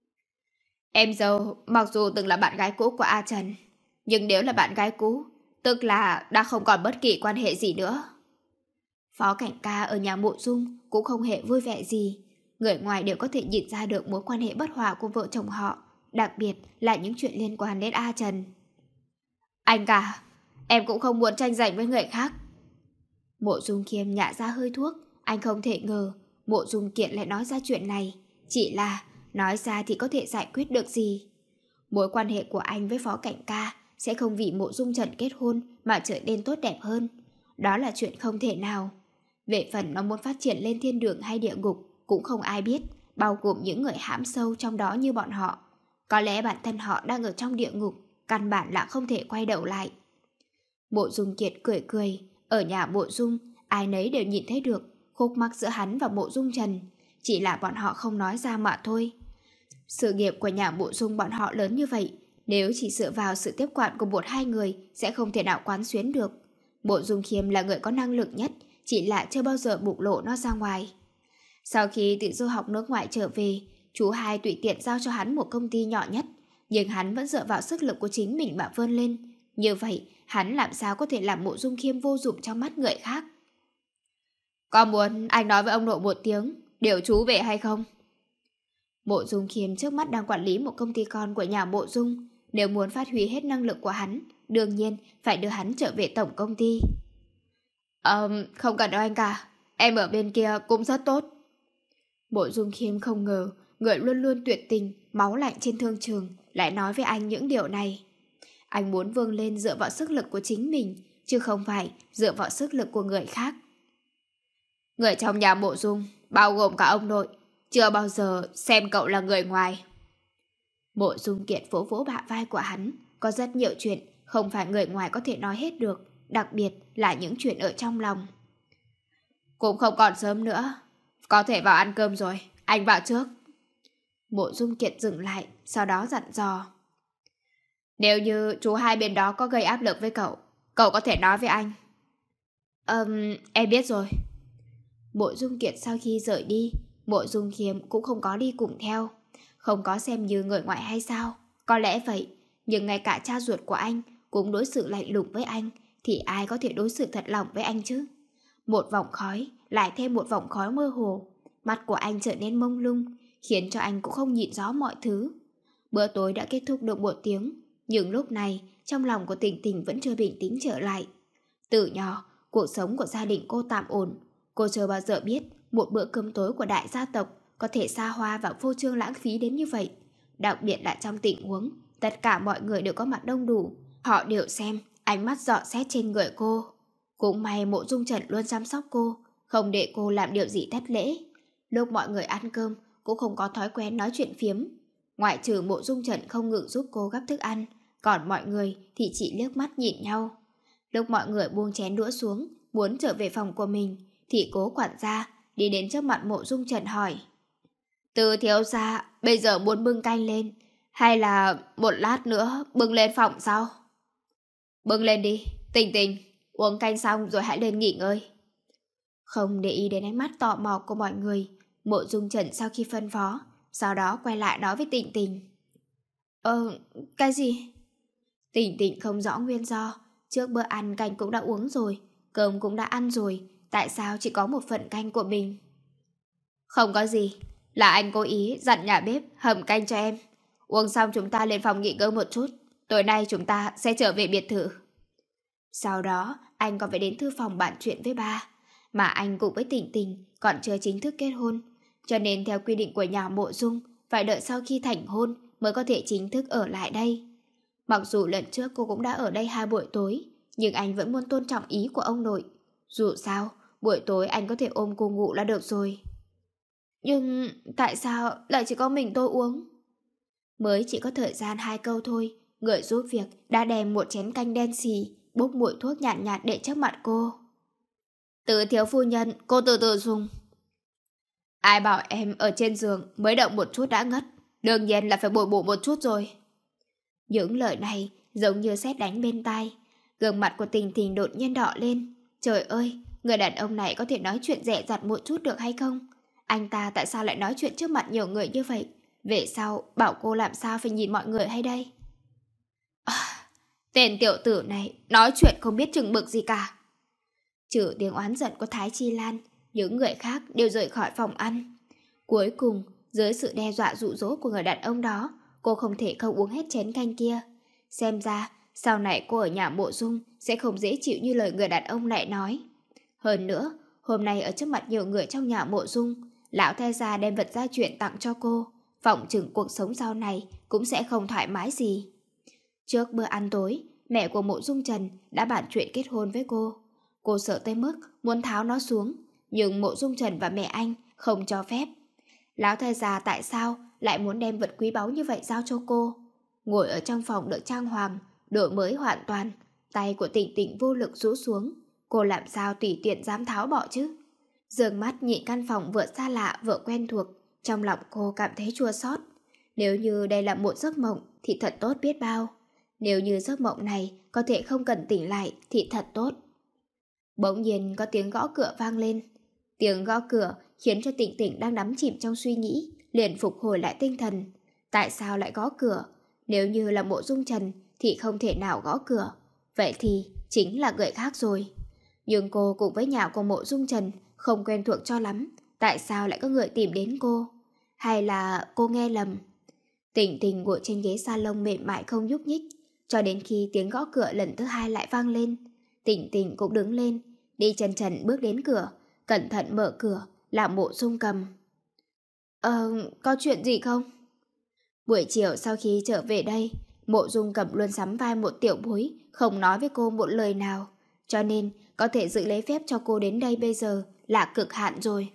Em dâu mặc dù từng là bạn gái cũ của A Trần, nhưng nếu là bạn gái cũ, tức là đã không còn bất kỳ quan hệ gì nữa. Phó Cảnh Ca ở nhà Mộ Dung cũng không hề vui vẻ gì. Người ngoài đều có thể nhìn ra được mối quan hệ bất hòa của vợ chồng họ, đặc biệt là những chuyện liên quan đến A Trần. Anh cả, em cũng không muốn tranh giành với người khác. Mộ Dung Khiêm nhả ra hơi thuốc. Anh không thể ngờ Mộ Dung Kiện lại nói ra chuyện này. Chỉ là nói ra thì có thể giải quyết được gì. Mối quan hệ của anh với Phó Cảnh Ca sẽ không vì Mộ Dung Trần kết hôn mà trở nên tốt đẹp hơn. Đó là chuyện không thể nào. Về phần nó muốn phát triển lên thiên đường hay địa ngục cũng không ai biết, bao gồm những người hãm sâu trong đó như bọn họ. Có lẽ bản thân họ đang ở trong địa ngục, căn bản là không thể quay đầu lại. Mộ Dung Kiệt cười cười. Ở nhà Mộ Dung, ai nấy đều nhìn thấy được khúc mắc giữa hắn và Mộ Dung Trần, chỉ là bọn họ không nói ra mà thôi. Sự nghiệp của nhà Mộ Dung bọn họ lớn như vậy, nếu chỉ dựa vào sự tiếp quản của một hai người sẽ không thể nào quán xuyến được. Mộ Dung Khiêm là người có năng lực nhất, chỉ là chưa bao giờ bộc lộ nó ra ngoài. Sau khi tự du học nước ngoài trở về, chú hai tùy tiện giao cho hắn một công ty nhỏ nhất, nhưng hắn vẫn dựa vào sức lực của chính mình mà vươn lên. Như vậy, hắn làm sao có thể làm Mộ Dung Khiêm vô dụng trong mắt người khác? Có muốn anh nói với ông nội một tiếng, điều chú về hay không? Mộ Dung Khiêm trước mắt đang quản lý một công ty con của nhà Mộ Dung. Nếu muốn phát huy hết năng lực của hắn, đương nhiên phải đưa hắn trở về tổng công ty. Ờm, không cần đâu anh cả. Em ở bên kia cũng rất tốt. Mộ Dung Khiêm không ngờ người luôn luôn tuyệt tình, máu lạnh trên thương trường lại nói với anh những điều này. Anh muốn vươn lên dựa vào sức lực của chính mình, chứ không phải dựa vào sức lực của người khác. Người trong nhà Mộ Dung, bao gồm cả ông nội, chưa bao giờ xem cậu là người ngoài. Mộ Dung Kiệt vỗ vỗ bả vai của hắn. Có rất nhiều chuyện không phải người ngoài có thể nói hết được, đặc biệt là những chuyện ở trong lòng. Cũng không còn sớm nữa, có thể vào ăn cơm rồi, anh vào trước. Mộ Dung Kiệt dừng lại, sau đó dặn dò. Nếu như chú hai bên đó có gây áp lực với cậu, cậu có thể nói với anh. Ừm, em biết rồi. Mộ Dung Kiệt sau khi rời đi, Mộ Dung Khiêm cũng không có đi cùng theo. Không có xem như người ngoại hay sao? Có lẽ vậy, nhưng ngay cả cha ruột của anh cũng đối xử lạnh lùng với anh, thì ai có thể đối xử thật lòng với anh chứ? Một vòng khói, lại thêm một vòng khói mơ hồ. Mắt của anh trở nên mông lung, khiến cho anh cũng không nhìn rõ mọi thứ. Bữa tối đã kết thúc được một tiếng, nhưng lúc này trong lòng của Tình Tình vẫn chưa bình tĩnh trở lại. Từ nhỏ, cuộc sống của gia đình cô tạm ổn. Cô chưa bao giờ biết một bữa cơm tối của đại gia tộc có thể xa hoa và vô trương lãng phí đến như vậy. Đặc biệt là trong tình huống tất cả mọi người đều có mặt đông đủ, họ đều xem, ánh mắt dò xét trên người cô. Cũng may Mộ Dung Trần luôn chăm sóc cô, không để cô làm điều gì thất lễ. Lúc mọi người ăn cơm cũng không có thói quen nói chuyện phiếm. Ngoại trừ Mộ Dung Trần không ngừng giúp cô gắp thức ăn, còn mọi người thì chỉ liếc mắt nhìn nhau. Lúc mọi người buông chén đũa xuống, muốn trở về phòng của mình, thì Cố quản gia đi đến trước mặt Mộ Dung Trần hỏi. Từ thiếu gia bây giờ muốn bưng canh lên, hay là một lát nữa bưng lên phòng sao? Bưng lên đi, Tình Tình, uống canh xong rồi hãy lên nghỉ ngơi. Không để ý đến ánh mắt tò mò của mọi người, Mộ Dung Trần sau khi phân phó, sau đó quay lại nói với Tình Tình. Ờ, cái gì? Tình Tình không rõ nguyên do. Trước bữa ăn canh cũng đã uống rồi, cơm cũng đã ăn rồi, tại sao chỉ có một phần canh của mình? Không có gì, là anh cố ý dặn nhà bếp hầm canh cho em. Uống xong chúng ta lên phòng nghỉ ngơi một chút, tối nay chúng ta sẽ trở về biệt thự. Sau đó anh còn phải đến thư phòng bàn chuyện với ba. Mà anh cùng với Tình Tình còn chưa chính thức kết hôn, cho nên theo quy định của nhà Mộ Dung, phải đợi sau khi thành hôn mới có thể chính thức ở lại đây. Mặc dù lần trước cô cũng đã ở đây hai buổi tối, nhưng anh vẫn muốn tôn trọng ý của ông nội. Dù sao, buổi tối anh có thể ôm cô ngủ là được rồi. Nhưng tại sao lại chỉ có mình tôi uống? Mới chỉ có thời gian hai câu thôi, người giúp việc đã đem một chén canh đen xì, bốc mùi thuốc nhàn nhạt, nhạt để trước mặt cô. Từ thiếu phu nhân, cô từ từ dùng. Ai bảo em ở trên giường mới động một chút đã ngất, đương nhiên là phải bồi bổ một chút rồi. Những lời này giống như sét đánh bên tai. Gương mặt của Tình Tình đột nhiên đỏ lên. Trời ơi, người đàn ông này có thể nói chuyện dè dặt một chút được hay không? Anh ta tại sao lại nói chuyện trước mặt nhiều người như vậy? Về sau bảo cô làm sao phải nhìn mọi người hay đây? À, tên tiểu tử này nói chuyện không biết chừng mực gì cả. Trừ tiếng oán giận của Thái Chi Lan, những người khác đều rời khỏi phòng ăn. Cuối cùng, dưới sự đe dọa dụ dỗ của người đàn ông đó, cô không thể không uống hết chén canh kia. Xem ra, sau này cô ở nhà Mộ Dung sẽ không dễ chịu như lời người đàn ông lại nói. Hơn nữa, hôm nay ở trước mặt nhiều người trong nhà Mộ Dung, lão thái gia đem vật gia truyền tặng cho cô, phỏng chừng cuộc sống sau này cũng sẽ không thoải mái gì. Trước bữa ăn tối, mẹ của Mộ Dung Trần đã bàn chuyện kết hôn với cô. Cô sợ tới mức muốn tháo nó xuống, nhưng Mộ Dung Trần và mẹ anh không cho phép. Lão thái gia tại sao lại muốn đem vật quý báu như vậy giao cho cô? Ngồi ở trong phòng được trang hoàng, đổi mới hoàn toàn, tay của Tịnh Tịnh vô lực rũ xuống. Cô làm sao tùy tiện dám tháo bỏ chứ? Dường mắt nhìn căn phòng vừa xa lạ vừa quen thuộc, trong lòng cô cảm thấy chua xót. Nếu như đây là một giấc mộng thì thật tốt biết bao. Nếu như giấc mộng này có thể không cần tỉnh lại thì thật tốt. Bỗng nhiên có tiếng gõ cửa vang lên. Tiếng gõ cửa khiến cho Tịnh Tịnh đang đắm chìm trong suy nghĩ liền phục hồi lại tinh thần. Tại sao lại gõ cửa? Nếu như là Mộ Dung Trần thì không thể nào gõ cửa. Vậy thì chính là người khác rồi. Nhưng cô cùng với nhà của Mộ Dung Trần không quen thuộc cho lắm. Tại sao lại có người tìm đến cô? Hay là cô nghe lầm? Tịnh Tịnh ngồi trên ghế salon mềm mại không nhúc nhích, cho đến khi tiếng gõ cửa lần thứ hai lại vang lên. Tịnh Tịnh cũng đứng lên, đi chân trần bước đến cửa, cẩn thận mở cửa, là Mộ Dung Cầm. Ờ, có chuyện gì không? Buổi chiều sau khi trở về đây, Mộ Dung Cầm luôn sắm vai một tiểu bối, không nói với cô một lời nào, cho nên có thể giữ lấy phép cho cô đến đây bây giờ là cực hạn rồi.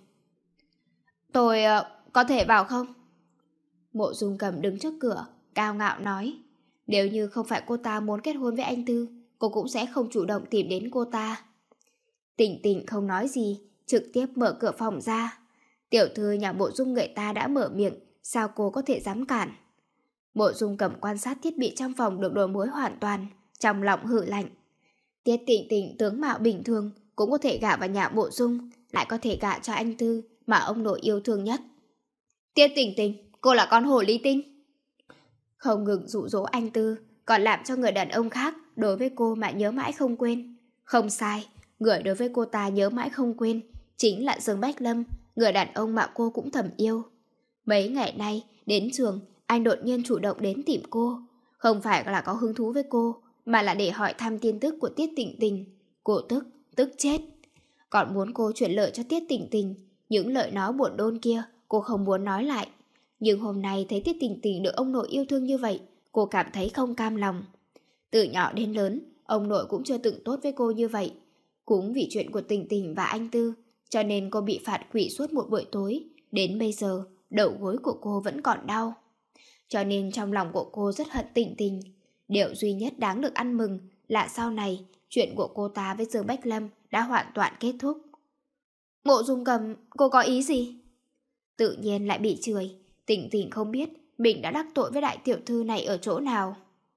Tôi uh, có thể vào không? Mộ Dung Cầm đứng trước cửa, cao ngạo nói. Nếu như không phải cô ta muốn kết hôn với anh Tư, cô cũng sẽ không chủ động tìm đến cô ta. Tịnh Tịnh không nói gì, trực tiếp mở cửa phòng ra. Tiểu thư nhà Mộ Dung người ta đã mở miệng, sao cô có thể dám cản? Mộ Dung Cầm quan sát thiết bị trong phòng được đổi mới hoàn toàn, trong lòng hử lạnh. Tiết Tịnh Tịnh tướng mạo bình thường cũng có thể gả vào nhà Mộ Dung, lại có thể gả cho anh Tư mà ông nội yêu thương nhất. Tiết Tịnh Tịnh, cô là con hồ ly tinh. Không ngừng dụ dỗ anh Tư, còn làm cho người đàn ông khác đối với cô mà nhớ mãi không quên. Không sai, người đối với cô ta nhớ mãi không quên chính là Dương Bách Lâm, người đàn ông mà cô cũng thầm yêu. Mấy ngày nay, đến trường, anh đột nhiên chủ động đến tìm cô. Không phải là có hứng thú với cô, mà là để hỏi thăm tin tức của Tiết Tịnh Tịnh. Cô tức, tức chết. Còn muốn cô chuyển lời cho Tiết Tịnh Tịnh. Những lời nói buồn đôn kia, cô không muốn nói lại. Nhưng hôm nay thấy Tiết Tịnh Tịnh được ông nội yêu thương như vậy, cô cảm thấy không cam lòng. Từ nhỏ đến lớn, ông nội cũng chưa từng tốt với cô như vậy. Cũng vì chuyện của Tịnh Tịnh và anh Tư, cho nên cô bị phạt quỵ suốt một buổi tối. Đến bây giờ, đầu gối của cô vẫn còn đau. Cho nên trong lòng của cô rất hận Tịnh Tịnh. Điều duy nhất đáng được ăn mừng là sau này, chuyện của cô ta với Dương Bách Lâm đã hoàn toàn kết thúc. Mộ Dung Cầm, cô có ý gì? Tự nhiên lại bị chửi. Tịnh Tịnh không biết mình đã đắc tội với đại tiểu thư này ở chỗ nào.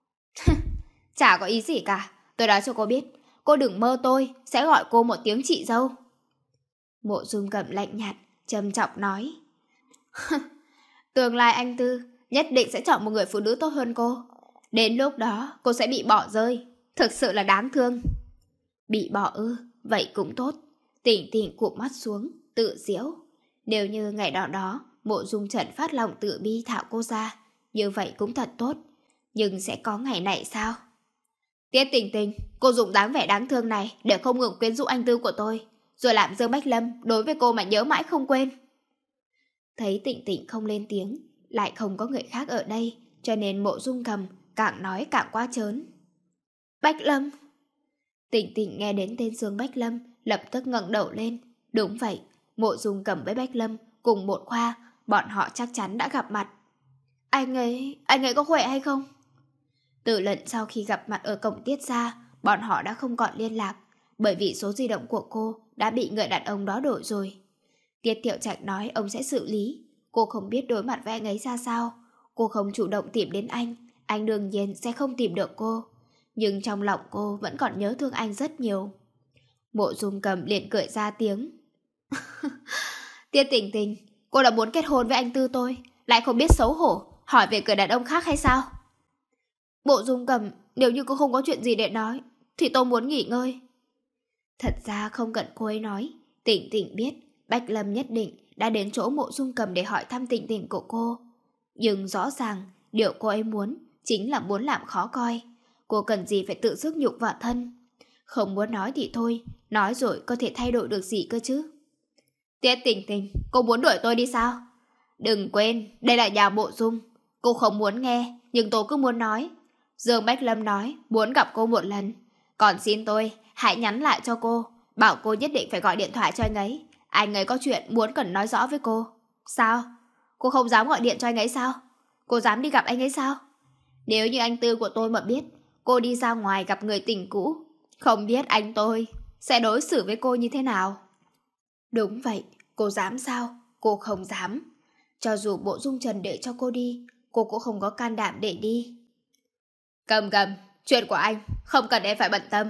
Chả có ý gì cả. Tôi nói cho cô biết, cô đừng mơ tôi sẽ gọi cô một tiếng chị dâu. Mộ Dung Cầm lạnh nhạt, trầm trọng nói. Tương lai anh Tư nhất định sẽ chọn một người phụ nữ tốt hơn cô. Đến lúc đó cô sẽ bị bỏ rơi. Thực sự là đáng thương. Bị bỏ ư? Vậy cũng tốt. Tịnh Tịnh cụp mắt xuống, tự giễu. Nếu như ngày đó đó Mộ Dung Trần phát lòng tự bi thả cô ra, như vậy cũng thật tốt. Nhưng sẽ có ngày này sao? Tiết Tịnh Tịnh, cô dùng dáng vẻ đáng thương này để không ngừng quyến rũ anh Tư của tôi, rồi làm Dương Bách Lâm đối với cô mà nhớ mãi không quên. Thấy Tịnh Tịnh không lên tiếng, lại không có người khác ở đây, cho nên Mộ Dung Cầm càng nói càng quá trớn. Bách Lâm. Tịnh Tịnh nghe đến tên Dương Bách Lâm, lập tức ngẩng đầu lên. Đúng vậy, Mộ Dung Cầm với Bách Lâm cùng một khoa, bọn họ chắc chắn đã gặp mặt. Anh ấy, anh ấy có khỏe hay không? Từ lần sau khi gặp mặt ở cổng Tiết gia, bọn họ đã không còn liên lạc, bởi vì số di động của cô đã bị người đàn ông đó đổi rồi. Tiết Tiểu Trạch nói ông sẽ xử lý. Cô không biết đối mặt với anh ấy ra sao. Cô không chủ động tìm đến anh, anh đương nhiên sẽ không tìm được cô. Nhưng trong lòng cô vẫn còn nhớ thương anh rất nhiều. Mộ Dung Cầm liền cười ra tiếng. Tiết Tình Tình, cô đã muốn kết hôn với anh Tư tôi, lại không biết xấu hổ, hỏi về người đàn ông khác hay sao? Bộ Dung Cẩm, nếu như cô không có chuyện gì để nói, thì tôi muốn nghỉ ngơi. Thật ra không cần cô ấy nói, Tình Tình biết Bách Lâm nhất định đã đến chỗ Mộ Dung Cẩm để hỏi thăm tình tình của cô. Nhưng rõ ràng, điều cô ấy muốn chính là muốn làm khó coi. Cô cần gì phải tự sức nhục vào thân. Không muốn nói thì thôi, nói rồi có thể thay đổi được gì cơ chứ. Tiết Tình Tình, cô muốn đuổi tôi đi sao? Đừng quên, đây là nhà Mộ Dung. Cô không muốn nghe, nhưng tôi cứ muốn nói. Dương Bách Lâm nói muốn gặp cô một lần. Còn xin tôi, hãy nhắn lại cho cô, bảo cô nhất định phải gọi điện thoại cho anh ấy. Anh ấy có chuyện muốn cần nói rõ với cô. Sao? Cô không dám gọi điện cho anh ấy sao? Cô dám đi gặp anh ấy sao? Nếu như anh Tư của tôi mà biết cô đi ra ngoài gặp người tình cũ, không biết anh tôi sẽ đối xử với cô như thế nào? Đúng vậy, cô dám sao? Cô không dám. Cho dù Bộ Dung Trần để cho cô đi, cô cũng không có can đảm để đi. Cầm cầm, chuyện của anh, không cần em phải bận tâm.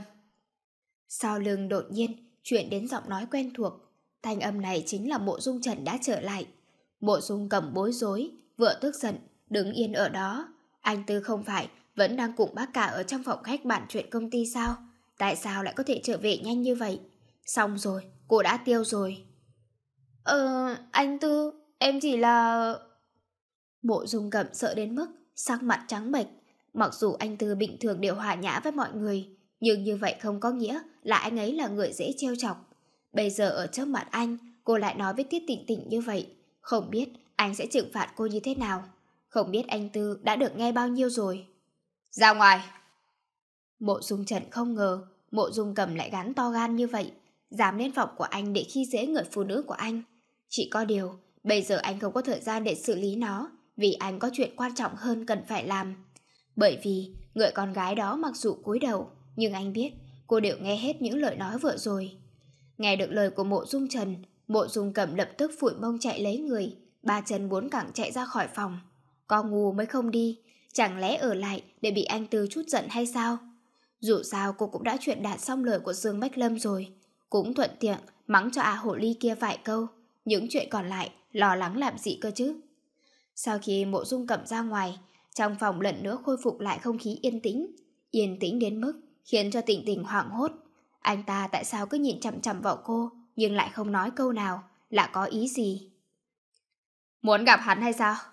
Sau lưng đột nhiên chuyển đến giọng nói quen thuộc. Thanh âm này chính là Mộ Dung Trần đã trở lại. Mộ Dung Cẩm bối rối, vừa tức giận, đứng yên ở đó. Anh Tư không phải vẫn đang cùng bác cả ở trong phòng khách bàn chuyện công ty sao? Tại sao lại có thể trở về nhanh như vậy? Xong rồi, cô đã tiêu rồi. Ờ, anh Tư, em chỉ là... Mộ Dung Cẩm sợ đến mức sắc mặt trắng bệch. Mặc dù anh Tư bình thường đều hòa nhã với mọi người, nhưng như vậy không có nghĩa là anh ấy là người dễ trêu chọc. Bây giờ ở trước mặt anh, cô lại nói với Tiết Tình Tình như vậy. Không biết anh sẽ trừng phạt cô như thế nào. Không biết anh Tư đã được nghe bao nhiêu rồi. Ra ngoài! Mộ Dung Trần không ngờ Mộ Dung Cẩm lại gắn to gan như vậy, dám lên phòng của anh để khi dễ người phụ nữ của anh. Chỉ có điều, bây giờ anh không có thời gian để xử lý nó, vì anh có chuyện quan trọng hơn cần phải làm. Bởi vì người con gái đó mặc dù cúi đầu, nhưng anh biết cô đều nghe hết những lời nói vừa rồi. Nghe được lời của Mộ Dung Trần, Mộ Dung Cẩm lập tức phủi mông chạy lấy người, ba chân bốn cẳng chạy ra khỏi phòng. Có ngu mới không đi, chẳng lẽ ở lại để bị anh Tư chút giận hay sao? Dù sao cô cũng đã truyền đạt xong lời của Dương Bách Lâm rồi, cũng thuận tiện mắng cho A Hồ Ly kia vài câu. Những chuyện còn lại lo lắng làm gì cơ chứ? Sau khi Mộ Dung Cẩm ra ngoài, trong phòng lần nữa khôi phục lại không khí yên tĩnh. Yên tĩnh đến mức khiến cho Tình Tình hoảng hốt. Anh ta tại sao cứ nhìn chằm chằm vào cô, nhưng lại không nói câu nào, là có ý gì? Muốn gặp hắn hay sao?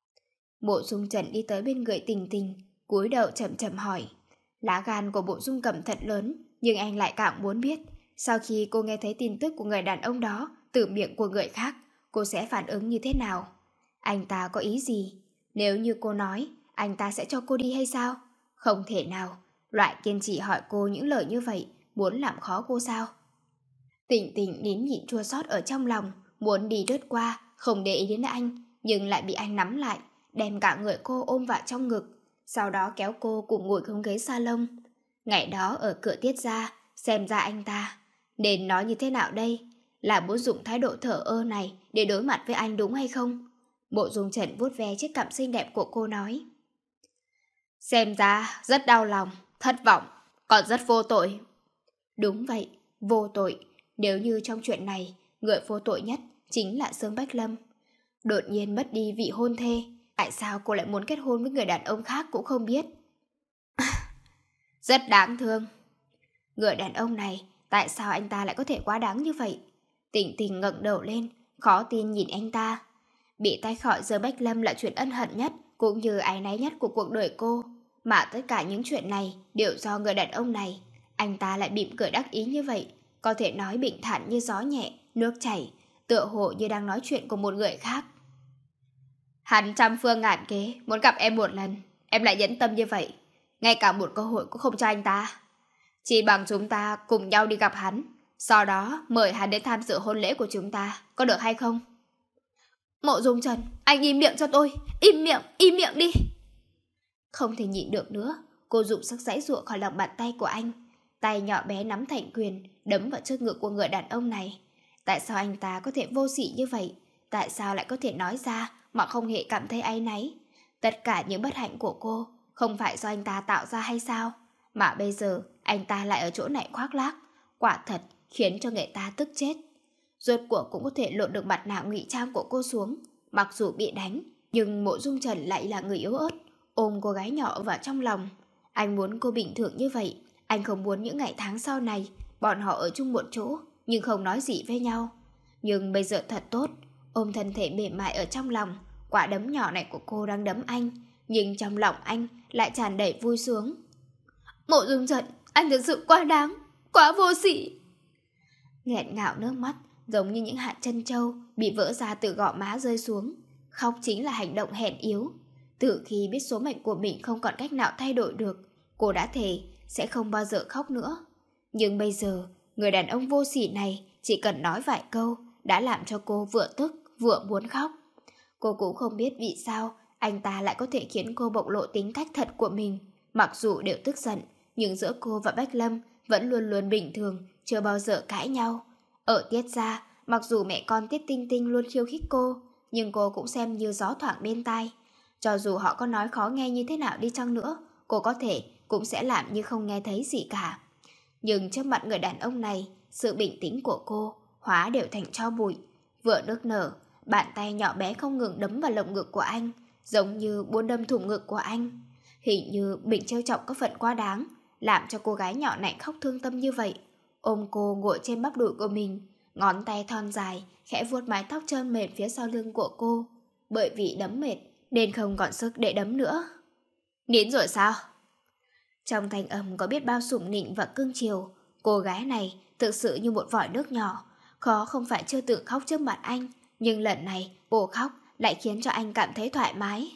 Mộ Dung Trần đi tới bên người Tình Tình, cúi đầu chậm chậm hỏi. Lá gan của Mộ Dung Cẩm thật lớn, nhưng anh lại càng muốn biết, sau khi cô nghe thấy tin tức của người đàn ông đó từ miệng của người khác, cô sẽ phản ứng như thế nào? Anh ta có ý gì? Nếu như cô nói, anh ta sẽ cho cô đi hay sao? Không thể nào, loại kiên trì hỏi cô những lời như vậy, muốn làm khó cô sao? Tình Tình nín nhịn chua xót ở trong lòng, muốn đi lướt qua, không để ý đến anh, nhưng lại bị anh nắm lại, đem cả người cô ôm vào trong ngực, sau đó kéo cô cùng ngồi xuống ghế salon. Ngày đó ở cửa Tiết gia, xem ra anh ta nên nói như thế nào đây? Là muốn dùng thái độ thờ ơ này để đối mặt với anh đúng hay không? Mộ Dung Trần vuốt ve chiếc cằm xinh đẹp của cô nói. Xem ra rất đau lòng, thất vọng, còn rất vô tội. Đúng vậy, vô tội. Nếu như trong chuyện này, người vô tội nhất chính là Dương Bách Lâm. Đột nhiên mất đi vị hôn thê, tại sao cô lại muốn kết hôn với người đàn ông khác cũng không biết. Rất đáng thương. Người đàn ông này, tại sao anh ta lại có thể quá đáng như vậy? Tình Tình ngẩng đầu lên, khó tin nhìn anh ta. Bị tay khỏi Dương Bách Lâm là chuyện ân hận nhất, cũng như áy náy nhất của cuộc đời cô. Mà tất cả những chuyện này đều do người đàn ông này. Anh ta lại mỉm cười đắc ý như vậy, có thể nói bình thản như gió nhẹ, nước chảy, tựa hồ như đang nói chuyện của một người khác. Hắn trăm phương ngàn kế muốn gặp em một lần, em lại nhẫn tâm như vậy, ngay cả một cơ hội cũng không cho anh ta. Chỉ bằng chúng ta cùng nhau đi gặp hắn, sau đó mời hắn đến tham dự hôn lễ của chúng ta, có được hay không? Mộ Dung Trần, anh im miệng cho tôi, im miệng, im miệng đi. Không thể nhịn được nữa, cô dùng sức giãy giụa khỏi lòng bàn tay của anh. Tay nhỏ bé nắm thành quyền, đấm vào trước ngực của người đàn ông này. Tại sao anh ta có thể vô sỉ như vậy? Tại sao lại có thể nói ra mà không hề cảm thấy áy náy? Tất cả những bất hạnh của cô không phải do anh ta tạo ra hay sao? Mà bây giờ anh ta lại ở chỗ này khoác lác, quả thật khiến cho người ta tức chết. rốt cuộc cũng có thể lột được mặt nạ ngụy trang của cô xuống. Mặc dù bị đánh, nhưng Mộ Dung Trần lại là người yếu ớt, ôm cô gái nhỏ vào trong lòng. Anh muốn cô bình thường như vậy, anh không muốn những ngày tháng sau này bọn họ ở chung một chỗ nhưng không nói gì với nhau. Nhưng bây giờ thật tốt, ôm thân thể mềm mại ở trong lòng, quả đấm nhỏ này của cô đang đấm anh, nhưng trong lòng anh lại tràn đầy vui sướng. Mộ Dung Trần, anh thật sự quá đáng, quá vô sỉ. Nghẹn ngào nước mắt, giống như những hạt trân châu bị vỡ ra từ gò má rơi xuống. Khóc chính là hành động hèn yếu. Từ khi biết số mệnh của mình không còn cách nào thay đổi được, cô đã thề sẽ không bao giờ khóc nữa. Nhưng bây giờ, người đàn ông vô sỉ này chỉ cần nói vài câu đã làm cho cô vừa tức vừa muốn khóc. Cô cũng không biết vì sao anh ta lại có thể khiến cô bộc lộ tính cách thật của mình. Mặc dù đều tức giận, nhưng giữa cô và Bách Lâm vẫn luôn luôn bình thường, chưa bao giờ cãi nhau. Ở Tiết gia, mặc dù mẹ con Tiết Tinh Tinh luôn khiêu khích cô, nhưng cô cũng xem như gió thoảng bên tai. Cho dù họ có nói khó nghe như thế nào đi chăng nữa, cô có thể cũng sẽ làm như không nghe thấy gì cả. Nhưng trước mặt người đàn ông này, sự bình tĩnh của cô hóa đều thành tro bụi. Vừa nức nở, bàn tay nhỏ bé không ngừng đấm vào lồng ngực của anh, giống như muốn đâm thủng ngực của anh. Hình như mình trêu chọc có phần quá đáng, làm cho cô gái nhỏ này khóc thương tâm như vậy. Ôm cô ngồi trên bắp đùi của mình, ngón tay thon dài khẽ vuốt mái tóc trơn mềm phía sau lưng của cô. Bởi vì đấm mệt nên không còn sức để đấm nữa. Nín rồi sao? Trong thanh âm có biết bao sủng nịnh và cưng chiều. Cô gái này thực sự như một vòi nước nhỏ. Khó không phải chưa từng khóc trước mặt anh, nhưng lần này cô khóc lại khiến cho anh cảm thấy thoải mái.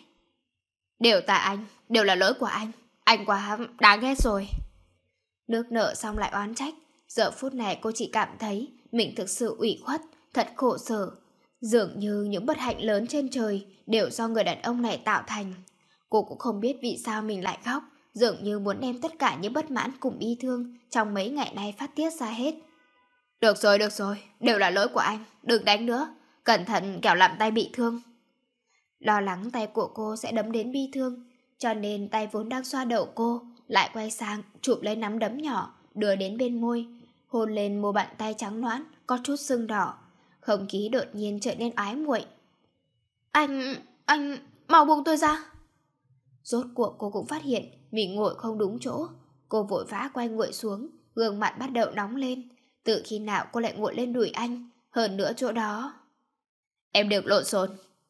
Đều tại anh, đều là lỗi của anh. Anh quá đáng ghét rồi. Nước nở xong lại oán trách. Giờ phút này cô chỉ cảm thấy mình thực sự ủy khuất, thật khổ sở. Dường như những bất hạnh lớn trên trời đều do người đàn ông này tạo thành. Cô cũng không biết vì sao mình lại khóc, dường như muốn đem tất cả những bất mãn cùng bi thương trong mấy ngày nay phát tiết ra hết. Được rồi, được rồi, đều là lỗi của anh, đừng đánh nữa, cẩn thận kẻo làm tay bị thương. Lo lắng tay của cô sẽ đấm đến bi thương, cho nên tay vốn đang xoa đầu cô lại quay sang chụp lấy nắm đấm nhỏ, đưa đến bên môi, hôn lên mu bàn tay trắng nõn có chút sưng đỏ. Không khí đột nhiên trở nên ái muội. Anh, anh, mau buông tôi ra. Rốt cuộc cô cũng phát hiện mình ngồi không đúng chỗ. Cô vội vã quay nguội xuống, gương mặt bắt đầu nóng lên. Từ khi nào cô lại ngồi lên đùi anh, hơn nữa chỗ đó. Em đừng lộn xộn.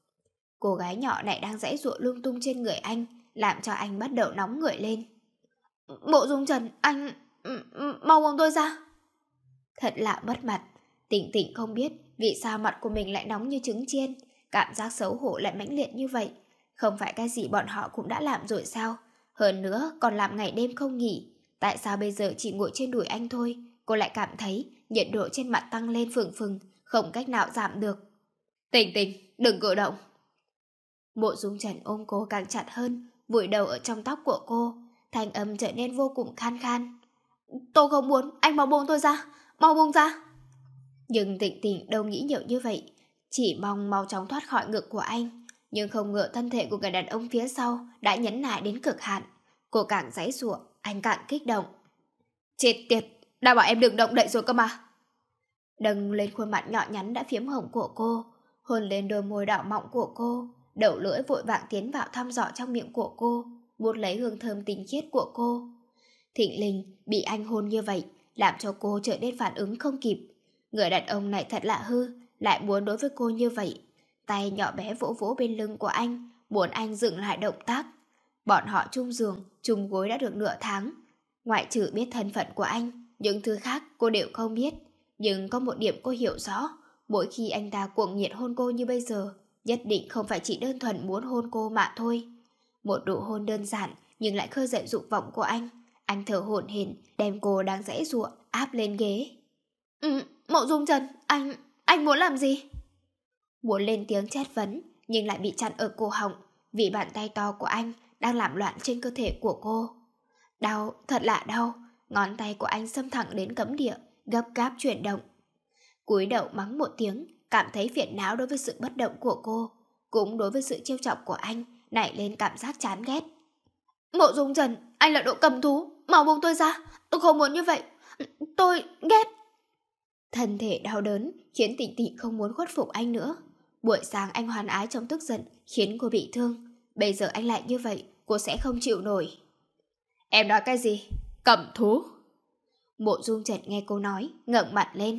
Cô gái nhỏ này đang giãy giụa lung tung trên người anh, làm cho anh bắt đầu nóng người lên. Mộ Dung Trần, anh, mau buông tôi ra. Thật lạ mất mặt. Tỉnh tỉnh không biết vì sao mặt của mình lại nóng như trứng chiên. Cảm giác xấu hổ lại mãnh liệt như vậy. Không phải cái gì bọn họ cũng đã làm rồi sao? Hơn nữa còn làm ngày đêm không nghỉ. Tại sao bây giờ chỉ ngồi trên đùi anh thôi cô lại cảm thấy nhiệt độ trên mặt tăng lên phừng phừng, không cách nào giảm được. Tỉnh tỉnh, đừng cử động. Mộ Dung Trần ôm cô càng chặt hơn, vùi đầu ở trong tóc của cô. Thanh âm trở nên vô cùng khan khan. Tôi không muốn, anh mau buông tôi ra, mau buông ra. Nhưng Tịnh Tịnh đâu nghĩ nhiều như vậy, chỉ mong mau chóng thoát khỏi ngực của anh. Nhưng không ngờ thân thể của người đàn ông phía sau đã nhẫn nại đến cực hạn. Cô càng giãy giụa, anh càng kích động. Chết tiệt, đã bảo em đừng động đậy rồi cơ mà. Đừng lên khuôn mặt nhỏ nhắn đã phiếm hồng của cô, hôn lên đôi môi đỏ mọng của cô, đầu lưỡi vội vàng tiến vào thăm dò trong miệng của cô, bút lấy hương thơm tinh khiết của cô. Thịnh Linh bị anh hôn như vậy làm cho cô trở nên phản ứng không kịp. Người đàn ông này thật lạ hư, lại muốn đối với cô như vậy. Tay nhỏ bé vỗ vỗ bên lưng của anh, muốn anh dừng lại động tác. Bọn họ chung giường, chung gối đã được nửa tháng. Ngoại trừ biết thân phận của anh, những thứ khác cô đều không biết. Nhưng có một điểm cô hiểu rõ, mỗi khi anh ta cuồng nhiệt hôn cô như bây giờ, nhất định không phải chỉ đơn thuần muốn hôn cô mà thôi. Một nụ hôn đơn giản nhưng lại khơi dậy dục vọng của anh. Anh thở hổn hển đem cô đang giãy giụa áp lên ghế. Ừ, Mộ Dung Trần, anh, anh muốn làm gì? Muốn lên tiếng chất vấn nhưng lại bị chặn ở cổ họng vì bàn tay to của anh đang làm loạn trên cơ thể của cô. Đau, thật là đau. Ngón tay của anh xâm thẳng đến cấm địa, gấp gáp chuyển động. Cúi đầu mắng một tiếng, cảm thấy phiền não đối với sự bất động của cô, cũng đối với sự trêu chọc của anh nảy lên cảm giác chán ghét. Mộ Dung Trần, anh là đồ cầm thú, mau buông tôi ra, tôi không muốn như vậy, tôi ghét. Thân thể đau đớn khiến Tịnh Tịnh không muốn khuất phục anh nữa. Buổi sáng anh hoan ái trong tức giận khiến cô bị thương. Bây giờ anh lại như vậy, cô sẽ không chịu nổi. Em nói cái gì? Cầm thú? Mộ Dung Trần nghe cô nói, ngẩng mặt lên.